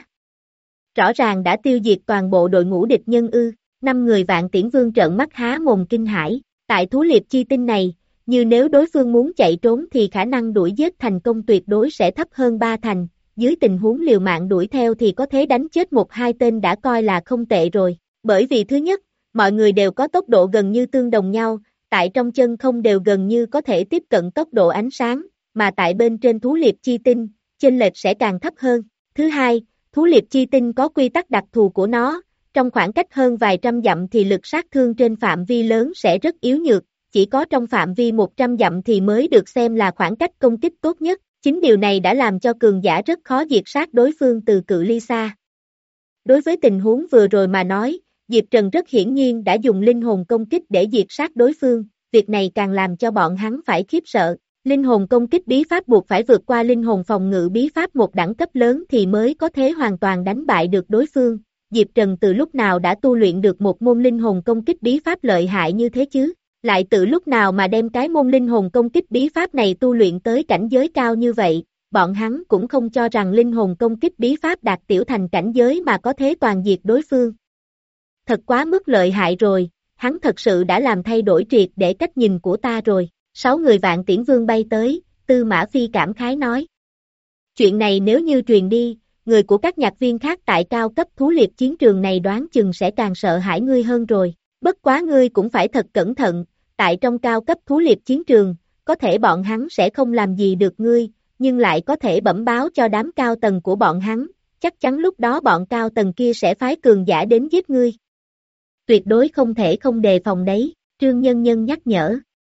Speaker 2: Rõ ràng đã tiêu diệt toàn bộ đội ngũ địch nhân ư, năm người Vạn Tiễn Vương trợn mắt há mồm kinh hãi, tại thú liệp chi tinh này, như nếu đối phương muốn chạy trốn thì khả năng đuổi giết thành công tuyệt đối sẽ thấp hơn ba thành, dưới tình huống liều mạng đuổi theo thì có thể đánh chết một hai tên đã coi là không tệ rồi, bởi vì thứ nhất, mọi người đều có tốc độ gần như tương đồng nhau, tại trong chân không đều gần như có thể tiếp cận tốc độ ánh sáng, mà tại bên trên thú liệp chi tinh, chênh lệch sẽ càng thấp hơn. Thứ hai, thú liệp chi tinh có quy tắc đặc thù của nó, trong khoảng cách hơn vài trăm dặm thì lực sát thương trên phạm vi lớn sẽ rất yếu nhược, chỉ có trong phạm vi một trăm dặm thì mới được xem là khoảng cách công kích tốt nhất. Chính điều này đã làm cho cường giả rất khó diệt sát đối phương từ cự ly xa. Đối với tình huống vừa rồi mà nói, Diệp Trần rất hiển nhiên đã dùng linh hồn công kích để diệt sát đối phương, việc này càng làm cho bọn hắn phải khiếp sợ. Linh hồn công kích bí pháp buộc phải vượt qua linh hồn phòng ngự bí pháp một đẳng cấp lớn thì mới có thể hoàn toàn đánh bại được đối phương. Diệp Trần từ lúc nào đã tu luyện được một môn linh hồn công kích bí pháp lợi hại như thế chứ? Lại từ lúc nào mà đem cái môn linh hồn công kích bí pháp này tu luyện tới cảnh giới cao như vậy? Bọn hắn cũng không cho rằng linh hồn công kích bí pháp đạt tiểu thành cảnh giới mà có thế toàn diệt đối phương. Thật quá mức lợi hại rồi, hắn thật sự đã làm thay đổi triệt để cách nhìn của ta rồi. Sáu người Vạn Tiễn Vương bay tới, Tư Mã Phi cảm khái nói. Chuyện này nếu như truyền đi, người của các nhạc viên khác tại cao cấp thú liệp chiến trường này đoán chừng sẽ càng sợ hãi ngươi hơn rồi. Bất quá ngươi cũng phải thật cẩn thận, tại trong cao cấp thú liệp chiến trường, có thể bọn hắn sẽ không làm gì được ngươi, nhưng lại có thể bẩm báo cho đám cao tầng của bọn hắn, chắc chắn lúc đó bọn cao tầng kia sẽ phái cường giả đến giết ngươi. Tuyệt đối không thể không đề phòng đấy, Trương Nhân Nhân nhắc nhở.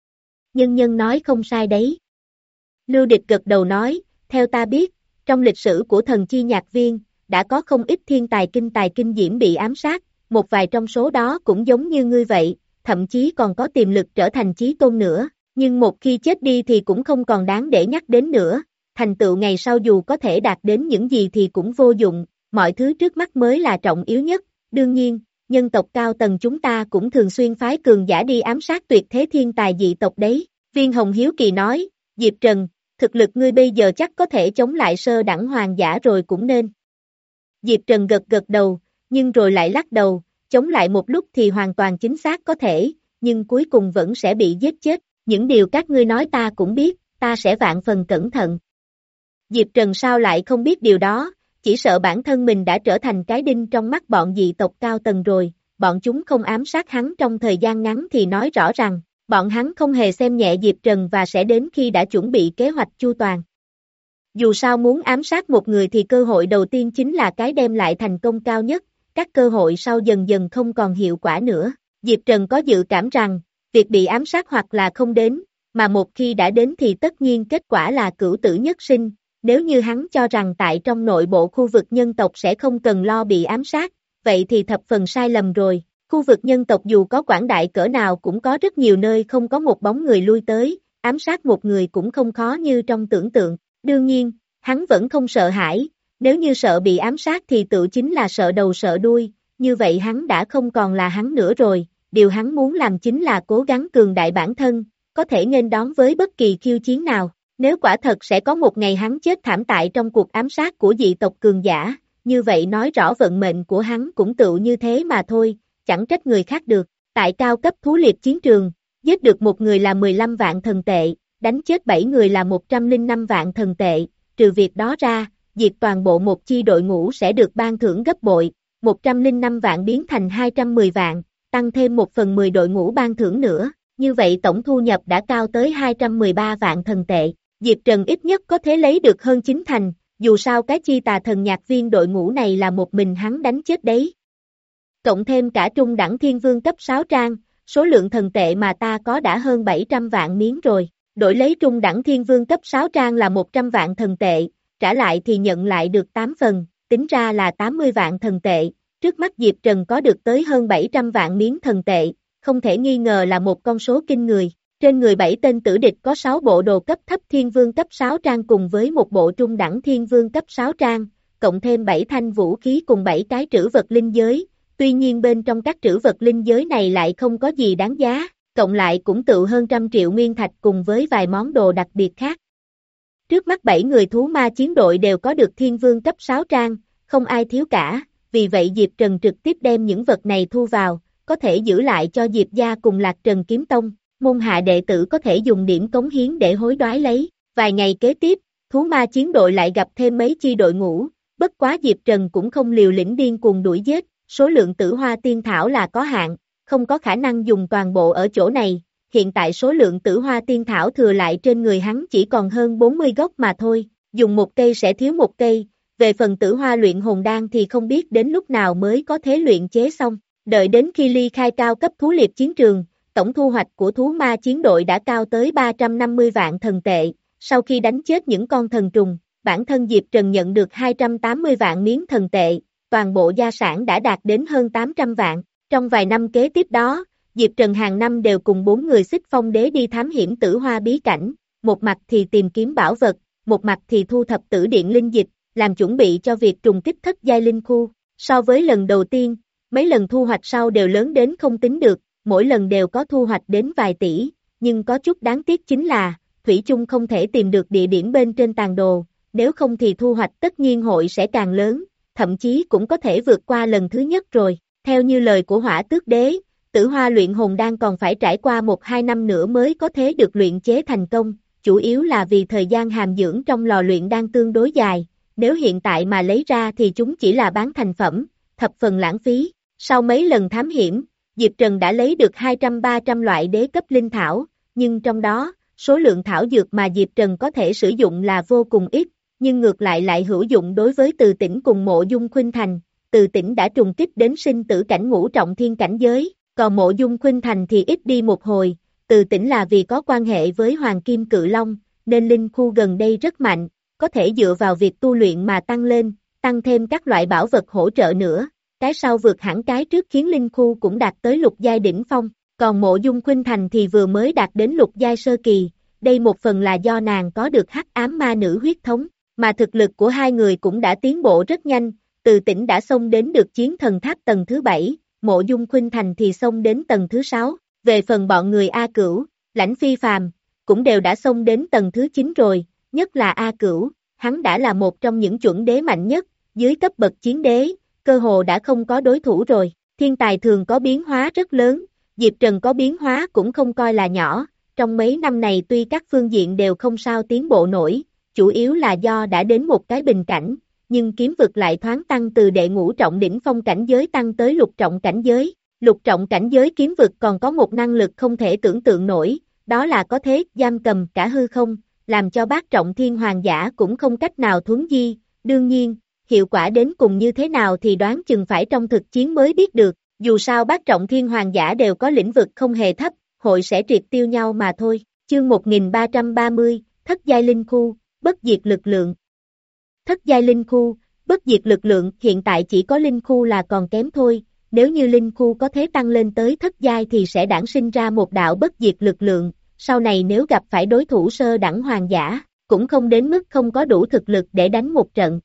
Speaker 2: Nhân Nhân nói không sai đấy. Lưu Địch gật đầu nói, theo ta biết, trong lịch sử của thần chi nhạc viên, đã có không ít thiên tài kinh tài kinh diễm bị ám sát, một vài trong số đó cũng giống như ngươi vậy, thậm chí còn có tiềm lực trở thành chí tôn nữa, nhưng một khi chết đi thì cũng không còn đáng để nhắc đến nữa, thành tựu ngày sau dù có thể đạt đến những gì thì cũng vô dụng, mọi thứ trước mắt mới là trọng yếu nhất, đương nhiên, nhân tộc cao tầng chúng ta cũng thường xuyên phái cường giả đi ám sát tuyệt thế thiên tài dị tộc đấy, Viên Hồng hiếu kỳ nói, Diệp Trần, thực lực ngươi bây giờ chắc có thể chống lại sơ đẳng hoàng giả rồi cũng nên. Diệp Trần gật gật đầu, nhưng rồi lại lắc đầu, chống lại một lúc thì hoàn toàn chính xác có thể, nhưng cuối cùng vẫn sẽ bị giết chết, những điều các ngươi nói ta cũng biết, ta sẽ vạn phần cẩn thận. Diệp Trần sao lại không biết điều đó, chỉ sợ bản thân mình đã trở thành cái đinh trong mắt bọn dị tộc cao tầng rồi, bọn chúng không ám sát hắn trong thời gian ngắn thì nói rõ rằng, bọn hắn không hề xem nhẹ Diệp Trần và sẽ đến khi đã chuẩn bị kế hoạch chu toàn. Dù sao muốn ám sát một người thì cơ hội đầu tiên chính là cái đem lại thành công cao nhất, các cơ hội sau dần dần không còn hiệu quả nữa. Diệp Trần có dự cảm rằng, việc bị ám sát hoặc là không đến, mà một khi đã đến thì tất nhiên kết quả là cửu tử nhất sinh, nếu như hắn cho rằng tại trong nội bộ khu vực nhân tộc sẽ không cần lo bị ám sát, vậy thì thập phần sai lầm rồi. Khu vực nhân tộc dù có quảng đại cỡ nào cũng có rất nhiều nơi không có một bóng người lui tới, ám sát một người cũng không khó như trong tưởng tượng. Đương nhiên, hắn vẫn không sợ hãi, nếu như sợ bị ám sát thì tự chính là sợ đầu sợ đuôi, như vậy hắn đã không còn là hắn nữa rồi, điều hắn muốn làm chính là cố gắng cường đại bản thân, có thể nghênh đón với bất kỳ khiêu chiến nào. Nếu quả thật sẽ có một ngày hắn chết thảm tại trong cuộc ám sát của dị tộc cường giả, như vậy nói rõ vận mệnh của hắn cũng tự như thế mà thôi, chẳng trách người khác được. Tại cao cấp thú liệp chiến trường, giết được một người là mười lăm vạn thần tệ, đánh chết bảy người là một trăm lẻ năm vạn thần tệ, trừ việc đó ra, diệt toàn bộ một chi đội ngũ sẽ được ban thưởng gấp bội, một trăm lẻ năm vạn biến thành hai trăm mười vạn, tăng thêm một phần mười đội ngũ ban thưởng nữa, như vậy tổng thu nhập đã cao tới hai trăm mười ba vạn thần tệ. Diệp Trần ít nhất có thể lấy được hơn chín thành, dù sao cái chi tà thần nhạc viên đội ngũ này là một mình hắn đánh chết đấy. Cộng thêm cả trung đẳng thiên vương cấp sáu trang, số lượng thần tệ mà ta có đã hơn bảy trăm vạn miếng rồi, đổi lấy trung đẳng thiên vương cấp sáu trang là một trăm vạn thần tệ, trả lại thì nhận lại được tám phần, tính ra là tám mươi vạn thần tệ, trước mắt Diệp Trần có được tới hơn bảy trăm vạn miếng thần tệ, không thể nghi ngờ là một con số kinh người. Trên người bảy tên tử địch có sáu bộ đồ cấp thấp thiên vương cấp sáu trang cùng với một bộ trung đẳng thiên vương cấp sáu trang, cộng thêm bảy thanh vũ khí cùng bảy cái trữ vật linh giới, tuy nhiên bên trong các trữ vật linh giới này lại không có gì đáng giá, cộng lại cũng tự hơn trăm triệu nguyên thạch cùng với vài món đồ đặc biệt khác. Trước mắt bảy người thú ma chiến đội đều có được thiên vương cấp sáu trang, không ai thiếu cả, vì vậy Diệp Trần trực tiếp đem những vật này thu vào, có thể giữ lại cho Diệp gia cùng Lạc Trần Kiếm Tông. Môn hạ đệ tử có thể dùng điểm cống hiến để hối đoái lấy. Vài ngày kế tiếp, thú ma chiến đội lại gặp thêm mấy chi đội ngũ, bất quá Diệp Trần cũng không liều lĩnh điên cuồng đuổi giết, số lượng tử hoa tiên thảo là có hạn, không có khả năng dùng toàn bộ ở chỗ này, hiện tại số lượng tử hoa tiên thảo thừa lại trên người hắn chỉ còn hơn bốn mươi gốc mà thôi, dùng một cây sẽ thiếu một cây, về phần tử hoa luyện hồn đan thì không biết đến lúc nào mới có thể luyện chế xong, đợi đến khi ly khai cao cấp thú liệp chiến trường, tổng thu hoạch của thú ma chiến đội đã cao tới ba trăm năm mươi vạn thần tệ, sau khi đánh chết những con thần trùng, bản thân Diệp Trần nhận được hai trăm tám mươi vạn miếng thần tệ, toàn bộ gia sản đã đạt đến hơn tám trăm vạn, trong vài năm kế tiếp đó, Diệp Trần hàng năm đều cùng bốn người Xích Phong Đế đi thám hiểm tử hoa bí cảnh, một mặt thì tìm kiếm bảo vật, một mặt thì thu thập tử điện linh dịch, làm chuẩn bị cho việc trùng kích thất giai linh khu. So với lần đầu tiên, mấy lần thu hoạch sau đều lớn đến không tính được, mỗi lần đều có thu hoạch đến vài tỷ, nhưng có chút đáng tiếc chính là, thủy chung không thể tìm được địa điểm bên trên tàn đồ, nếu không thì thu hoạch tất nhiên hội sẽ càng lớn, thậm chí cũng có thể vượt qua lần thứ nhất rồi. Theo như lời của Hỏa Tước Đế, tử hoa luyện hồn đan còn phải trải qua một hai năm nữa mới có thể được luyện chế thành công, chủ yếu là vì thời gian hàm dưỡng trong lò luyện đan tương đối dài, nếu hiện tại mà lấy ra thì chúng chỉ là bán thành phẩm, thập phần lãng phí. Sau mấy lần thám hiểm, Diệp Trần đã lấy được hai trăm ba trăm loại đế cấp linh thảo, nhưng trong đó, số lượng thảo dược mà Diệp Trần có thể sử dụng là vô cùng ít, nhưng ngược lại lại hữu dụng đối với Từ Tĩnh cùng Mộ Dung Khuynh Thành. Từ Tĩnh đã trùng kích đến sinh tử cảnh ngũ trọng thiên cảnh giới, còn Mộ Dung Khuynh Thành thì ít đi một hồi. Từ Tĩnh là vì có quan hệ với Hoàng Kim Cự Long, nên linh khu gần đây rất mạnh, có thể dựa vào việc tu luyện mà tăng lên, tăng thêm các loại bảo vật hỗ trợ nữa. Cái sau vượt hẳn cái trước khiến linh khu cũng đạt tới lục giai đỉnh phong, còn Mộ Dung Khuynh Thành thì vừa mới đạt đến lục giai sơ kỳ, đây một phần là do nàng có được hắc ám ma nữ huyết thống, mà thực lực của hai người cũng đã tiến bộ rất nhanh. Từ Tĩnh đã xông đến được chiến thần tháp tầng thứ bảy, Mộ Dung Khuynh Thành thì xông đến tầng thứ sáu, về phần bọn người A Cửu, Lãnh Phi Phàm, cũng đều đã xông đến tầng thứ chín rồi, nhất là A Cửu, hắn đã là một trong những chuẩn đế mạnh nhất, dưới cấp bậc chiến đế, cơ hồ đã không có đối thủ rồi. Thiên tài thường có biến hóa rất lớn, Diệp Trần có biến hóa cũng không coi là nhỏ, trong mấy năm này tuy các phương diện đều không sao tiến bộ nổi, chủ yếu là do đã đến một cái bình cảnh, nhưng kiếm vực lại thoáng tăng từ đệ ngũ trọng đỉnh phong cảnh giới tăng tới lục trọng cảnh giới. Lục trọng cảnh giới kiếm vực còn có một năng lực không thể tưởng tượng nổi, đó là có thể giam cầm cả hư không, làm cho bát trọng thiên hoàng giả cũng không cách nào thuấn di. Đương nhiên, hiệu quả đến cùng như thế nào thì đoán chừng phải trong thực chiến mới biết được, dù sao bát trọng thiên hoàng giả đều có lĩnh vực không hề thấp, hội sẽ triệt tiêu nhau mà thôi. Chương một nghìn ba trăm ba mươi, Thất giai linh khu, bất diệt lực lượng. Thất giai linh khu, bất diệt lực lượng, hiện tại chỉ có linh khu là còn kém thôi, nếu như linh khu có thể tăng lên tới thất giai thì sẽ đản sinh ra một đạo bất diệt lực lượng, sau này nếu gặp phải đối thủ sơ đẳng hoàng giả, cũng không đến mức không có đủ thực lực để đánh một trận.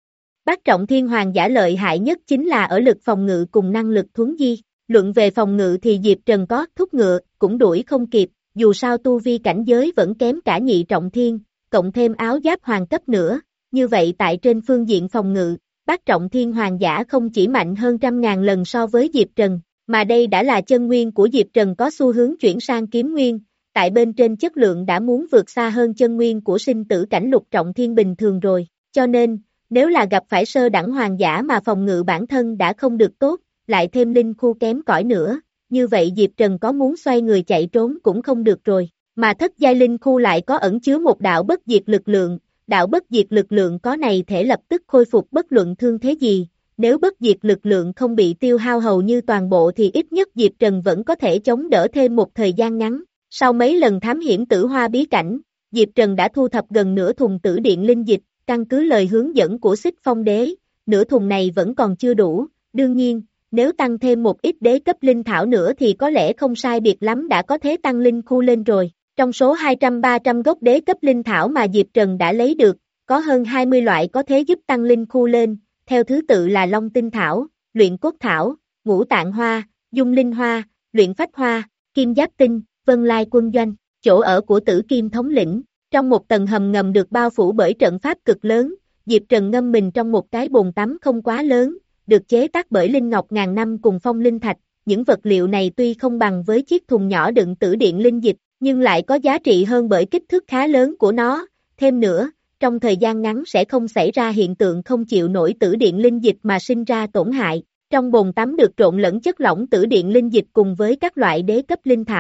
Speaker 2: Bát trọng thiên hoàng giả lợi hại nhất chính là ở lực phòng ngự cùng năng lực thuấn di, luận về phòng ngự thì Diệp Trần có thúc ngựa, cũng đuổi không kịp, dù sao tu vi cảnh giới vẫn kém cả nhị trọng thiên, cộng thêm áo giáp hoàng cấp nữa, như vậy tại trên phương diện phòng ngự, bát trọng thiên hoàng giả không chỉ mạnh hơn trăm ngàn lần so với Diệp Trần, mà đây đã là chân nguyên của Diệp Trần có xu hướng chuyển sang kiếm nguyên, tại bên trên chất lượng đã muốn vượt xa hơn chân nguyên của sinh tử cảnh lục trọng thiên bình thường rồi, cho nên, nếu là gặp phải sơ đẳng hoàng giả mà phòng ngự bản thân đã không được tốt, lại thêm linh khu kém cỏi nữa, như vậy Diệp Trần có muốn xoay người chạy trốn cũng không được rồi, mà thất giai linh khu lại có ẩn chứa một đạo bất diệt lực lượng, đạo bất diệt lực lượng có này thể lập tức khôi phục bất luận thương thế gì, nếu bất diệt lực lượng không bị tiêu hao hầu như toàn bộ thì ít nhất Diệp Trần vẫn có thể chống đỡ thêm một thời gian ngắn. Sau mấy lần thám hiểm tử hoa bí cảnh, Diệp Trần đã thu thập gần nửa thùng tử điện linh dịch, căn cứ lời hướng dẫn của Xích Phong Đế, nửa thùng này vẫn còn chưa đủ, đương nhiên, nếu tăng thêm một ít đế cấp linh thảo nữa thì có lẽ không sai biệt lắm đã có thể tăng linh khu lên rồi. Trong số hai trăm ba trăm gốc đế cấp linh thảo mà Diệp Trần đã lấy được, có hơn hai mươi loại có thể giúp tăng linh khu lên, theo thứ tự là Long Tinh Thảo, Luyện Cốt Thảo, Ngũ Tạng Hoa, Dung Linh Hoa, Luyện Phách Hoa, Kim Giáp Tinh, Vân Lai Quân Doanh, chỗ ở của Tử Kim thống lĩnh. Trong một tầng hầm ngầm được bao phủ bởi trận pháp cực lớn, Diệp Trần ngâm mình trong một cái bồn tắm không quá lớn, được chế tác bởi linh ngọc ngàn năm cùng phong linh thạch. Những vật liệu này tuy không bằng với chiếc thùng nhỏ đựng tử điện linh dịch, nhưng lại có giá trị hơn bởi kích thước khá lớn của nó. Thêm nữa, trong thời gian ngắn sẽ không xảy ra hiện tượng không chịu nổi tử điện linh dịch mà sinh ra tổn hại. Trong bồn tắm được trộn lẫn chất lỏng tử điện linh dịch cùng với các loại đế cấp linh thảo,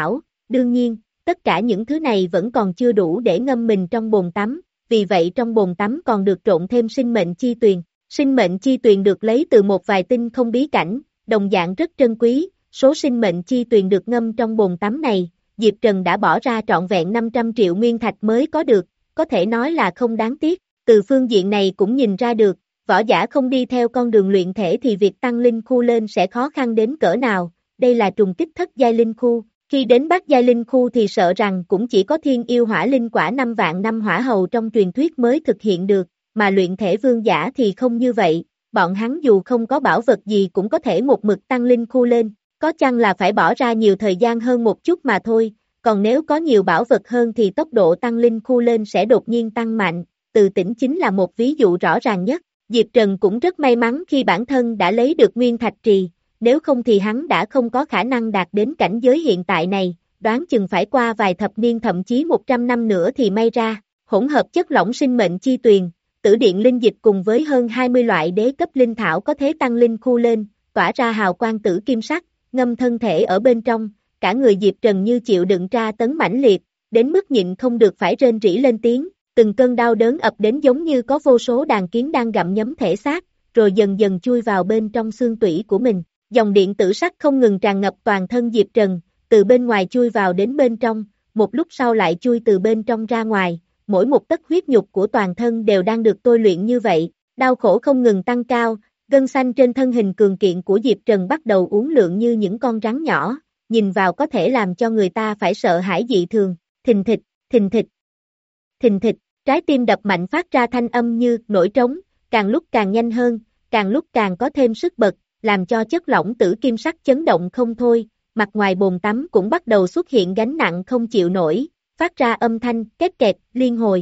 Speaker 2: Đương nhiên, tất cả những thứ này vẫn còn chưa đủ để ngâm mình trong bồn tắm, vì vậy trong bồn tắm còn được trộn thêm sinh mệnh chi tuyền. Sinh mệnh chi tuyền được lấy từ một vài tinh không bí cảnh, đồng dạng rất trân quý, số sinh mệnh chi tuyền được ngâm trong bồn tắm này, Diệp Trần đã bỏ ra trọn vẹn năm trăm triệu nguyên thạch mới có được, có thể nói là không đáng tiếc. Từ phương diện này cũng nhìn ra được, võ giả không đi theo con đường luyện thể thì việc tăng linh khu lên sẽ khó khăn đến cỡ nào, đây là trùng kích thất giai linh khu, khi đến bát giai linh khu thì sợ rằng cũng chỉ có thiên yêu hỏa linh quả năm vạn năm hỏa hầu trong truyền thuyết mới thực hiện được, mà luyện thể vương giả thì không như vậy, bọn hắn dù không có bảo vật gì cũng có thể một mực tăng linh khu lên, có chăng là phải bỏ ra nhiều thời gian hơn một chút mà thôi, còn nếu có nhiều bảo vật hơn thì tốc độ tăng linh khu lên sẽ đột nhiên tăng mạnh, Từ Tĩnh chính là một ví dụ rõ ràng nhất. Diệp Trần cũng rất may mắn khi bản thân đã lấy được nguyên thạch trì, nếu không thì hắn đã không có khả năng đạt đến cảnh giới hiện tại này, đoán chừng phải qua vài thập niên thậm chí một trăm năm nữa thì may ra, hỗn hợp chất lỏng sinh mệnh chi tuyền, tử điện linh dịch cùng với hơn hai mươi loại đế cấp linh thảo có thể tăng linh khu lên, tỏa ra hào quang tử kim sắc, ngâm thân thể ở bên trong, cả người Diệp Trần như chịu đựng tra tấn mãnh liệt, đến mức nhịn không được phải rên rỉ lên tiếng. Từng cơn đau đớn ập đến giống như có vô số đàn kiến đang gặm nhấm thể xác, rồi dần dần chui vào bên trong xương tủy của mình. Dòng điện tử sắc không ngừng tràn ngập toàn thân Diệp Trần, từ bên ngoài chui vào đến bên trong, một lúc sau lại chui từ bên trong ra ngoài, mỗi một tấc huyết nhục của toàn thân đều đang được tôi luyện như vậy, đau khổ không ngừng tăng cao, gân xanh trên thân hình cường kiện của Diệp Trần bắt đầu uốn lượn như những con rắn nhỏ, nhìn vào có thể làm cho người ta phải sợ hãi dị thường, thình thịch, thình thịch, thình thịch. Trái tim đập mạnh phát ra thanh âm như nổi trống, càng lúc càng nhanh hơn, càng lúc càng có thêm sức bật, làm cho chất lỏng tử kim sắc chấn động không thôi, mặt ngoài bồn tắm cũng bắt đầu xuất hiện gánh nặng không chịu nổi, phát ra âm thanh két kẹt, liên hồi.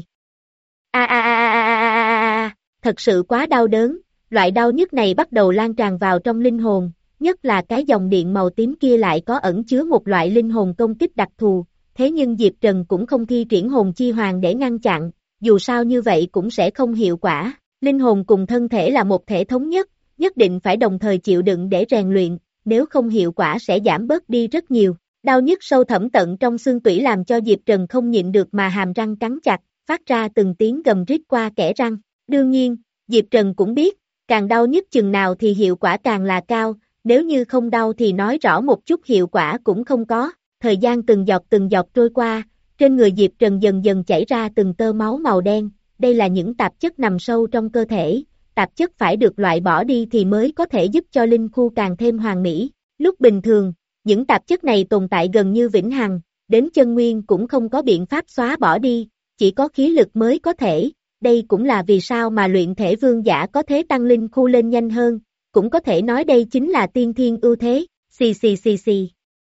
Speaker 2: A a a a a a a, thật sự quá đau đớn, loại đau nhức này bắt đầu lan tràn vào trong linh hồn, nhất là cái dòng điện màu tím kia lại có ẩn chứa một loại linh hồn công kích đặc thù, thế nhưng Diệp Trần cũng không thi triển hồn chi hoàng để ngăn chặn. Dù sao như vậy cũng sẽ không hiệu quả, linh hồn cùng thân thể là một thể thống nhất, nhất định phải đồng thời chịu đựng để rèn luyện, nếu không hiệu quả sẽ giảm bớt đi rất nhiều. Đau nhức sâu thẳm tận trong xương tủy làm cho Diệp Trần không nhịn được mà hàm răng cắn chặt, phát ra từng tiếng gầm rít qua kẽ răng. Đương nhiên, Diệp Trần cũng biết, càng đau nhức chừng nào thì hiệu quả càng là cao, nếu như không đau thì nói rõ một chút hiệu quả cũng không có. Thời gian từng giọt từng giọt trôi qua, trên người Diệp Trần dần dần chảy ra từng tơ máu màu đen, đây là những tạp chất nằm sâu trong cơ thể, tạp chất phải được loại bỏ đi thì mới có thể giúp cho linh khu càng thêm hoàn mỹ. Lúc bình thường, những tạp chất này tồn tại gần như vĩnh hằng, đến chân nguyên cũng không có biện pháp xóa bỏ đi, chỉ có khí lực mới có thể, đây cũng là vì sao mà luyện thể vương giả có thể tăng linh khu lên nhanh hơn, cũng có thể nói đây chính là tiên thiên ưu thế, xì xì xì xì,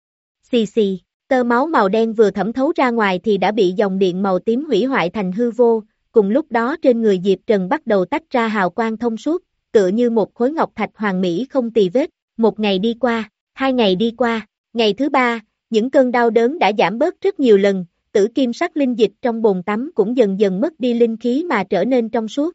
Speaker 2: xì xì. Tơ máu màu đen vừa thẩm thấu ra ngoài thì đã bị dòng điện màu tím hủy hoại thành hư vô, cùng lúc đó trên người Diệp Trần bắt đầu tách ra hào quang thông suốt, tựa như một khối ngọc thạch hoàn mỹ không tì vết. Một ngày đi qua, hai ngày đi qua, ngày thứ ba, những cơn đau đớn đã giảm bớt rất nhiều lần, tử kim sắc linh dịch trong bồn tắm cũng dần dần mất đi linh khí mà trở nên trong suốt.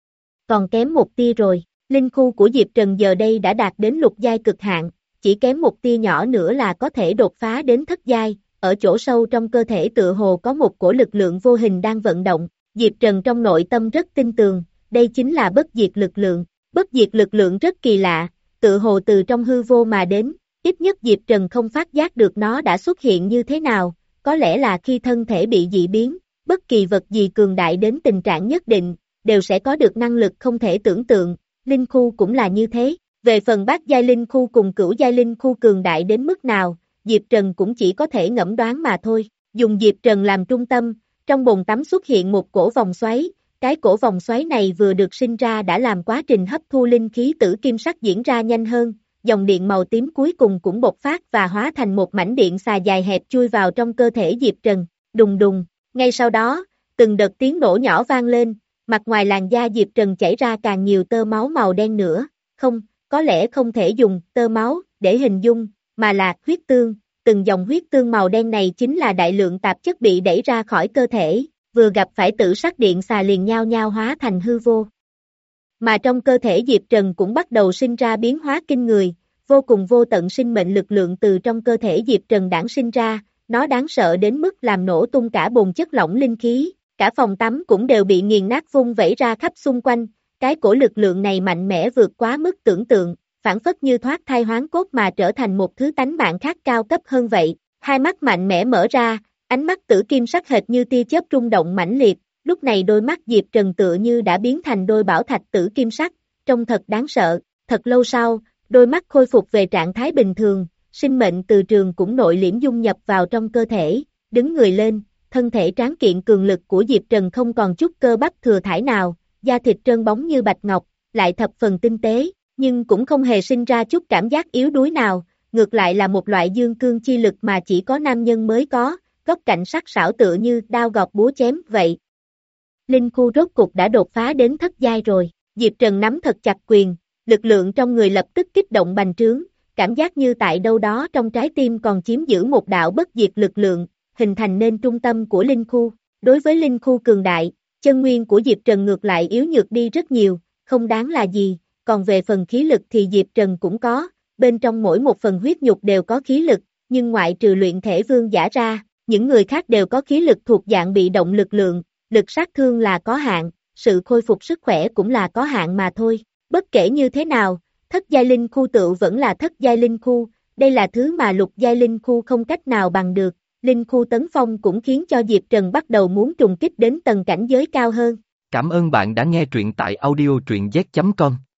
Speaker 2: Còn kém một tia rồi, linh khu của Diệp Trần giờ đây đã đạt đến lục giai cực hạn. Chỉ kém một tia nhỏ nữa là có thể đột phá đến thất giai, ở chỗ sâu trong cơ thể tựa hồ có một cổ lực lượng vô hình đang vận động, Diệp Trần trong nội tâm rất tin tường, đây chính là bất diệt lực lượng, bất diệt lực lượng rất kỳ lạ, tựa hồ từ trong hư vô mà đến, ít nhất Diệp Trần không phát giác được nó đã xuất hiện như thế nào, có lẽ là khi thân thể bị dị biến, bất kỳ vật gì cường đại đến tình trạng nhất định, đều sẽ có được năng lực không thể tưởng tượng, linh khu cũng là như thế. Về phần bát giai linh khu cùng cửu giai linh khu cường đại đến mức nào, Diệp Trần cũng chỉ có thể ngẫm đoán mà thôi. Dùng Diệp Trần làm trung tâm, trong bồn tắm xuất hiện một cổ vòng xoáy, cái cổ vòng xoáy này vừa được sinh ra đã làm quá trình hấp thu linh khí tử kim sắc diễn ra nhanh hơn, dòng điện màu tím cuối cùng cũng bộc phát và hóa thành một mảnh điện xà dài hẹp chui vào trong cơ thể Diệp Trần, đùng đùng, ngay sau đó, từng đợt tiếng nổ nhỏ vang lên, mặt ngoài làn da Diệp Trần chảy ra càng nhiều tơ máu màu đen nữa, không. Có lẽ không thể dùng tơ máu để hình dung, mà là huyết tương, từng dòng huyết tương màu đen này chính là đại lượng tạp chất bị đẩy ra khỏi cơ thể, vừa gặp phải tử sắc điện xà liền nhao nhao hóa thành hư vô. Mà trong cơ thể Diệp Trần cũng bắt đầu sinh ra biến hóa kinh người, vô cùng vô tận sinh mệnh lực lượng từ trong cơ thể Diệp Trần đản sinh ra, nó đáng sợ đến mức làm nổ tung cả bồn chất lỏng linh khí, cả phòng tắm cũng đều bị nghiền nát vung vẩy ra khắp xung quanh, cái cổ lực lượng này mạnh mẽ vượt quá mức tưởng tượng, phản phất như thoát thai hoán cốt mà trở thành một thứ tánh mạng khác cao cấp hơn vậy, hai mắt mạnh mẽ mở ra, ánh mắt tử kim sắc hệt như tia chớp rung động mãnh liệt, lúc này đôi mắt Diệp Trần tựa như đã biến thành đôi bảo thạch tử kim sắc, trông thật đáng sợ, thật lâu sau, đôi mắt khôi phục về trạng thái bình thường, sinh mệnh từ trường cũng nội liễm dung nhập vào trong cơ thể, đứng người lên, thân thể tráng kiện cường lực của Diệp Trần không còn chút cơ bắp thừa thãi nào, da thịt trơn bóng như bạch ngọc, lại thập phần tinh tế, nhưng cũng không hề sinh ra chút cảm giác yếu đuối nào, ngược lại là một loại dương cương chi lực mà chỉ có nam nhân mới có, góc cạnh sắc sảo tựa như đao gọt búa chém vậy. Linh khu rốt cục đã đột phá đến thất giai rồi, Diệp Trần nắm thật chặt quyền, lực lượng trong người lập tức kích động bành trướng, cảm giác như tại đâu đó trong trái tim còn chiếm giữ một đạo bất diệt lực lượng, hình thành nên trung tâm của linh khu. Đối với linh khu cường đại, chân nguyên của Diệp Trần ngược lại yếu nhược đi rất nhiều, không đáng là gì, còn về phần khí lực thì Diệp Trần cũng có, bên trong mỗi một phần huyết nhục đều có khí lực, nhưng ngoại trừ luyện thể vương giả ra, những người khác đều có khí lực thuộc dạng bị động lực lượng, lực sát thương là có hạn, sự khôi phục sức khỏe cũng là có hạn mà thôi. Bất kể như thế nào, thất giai linh khu tựu vẫn là thất giai linh khu, đây là thứ mà lục giai linh khu không cách nào bằng được, linh khu tấn phong cũng khiến cho Diệp Trần bắt đầu muốn trùng kích đến tầng cảnh giới cao hơn.
Speaker 1: Cảm ơn bạn đã nghe truyện tại audio truyện z chấm com.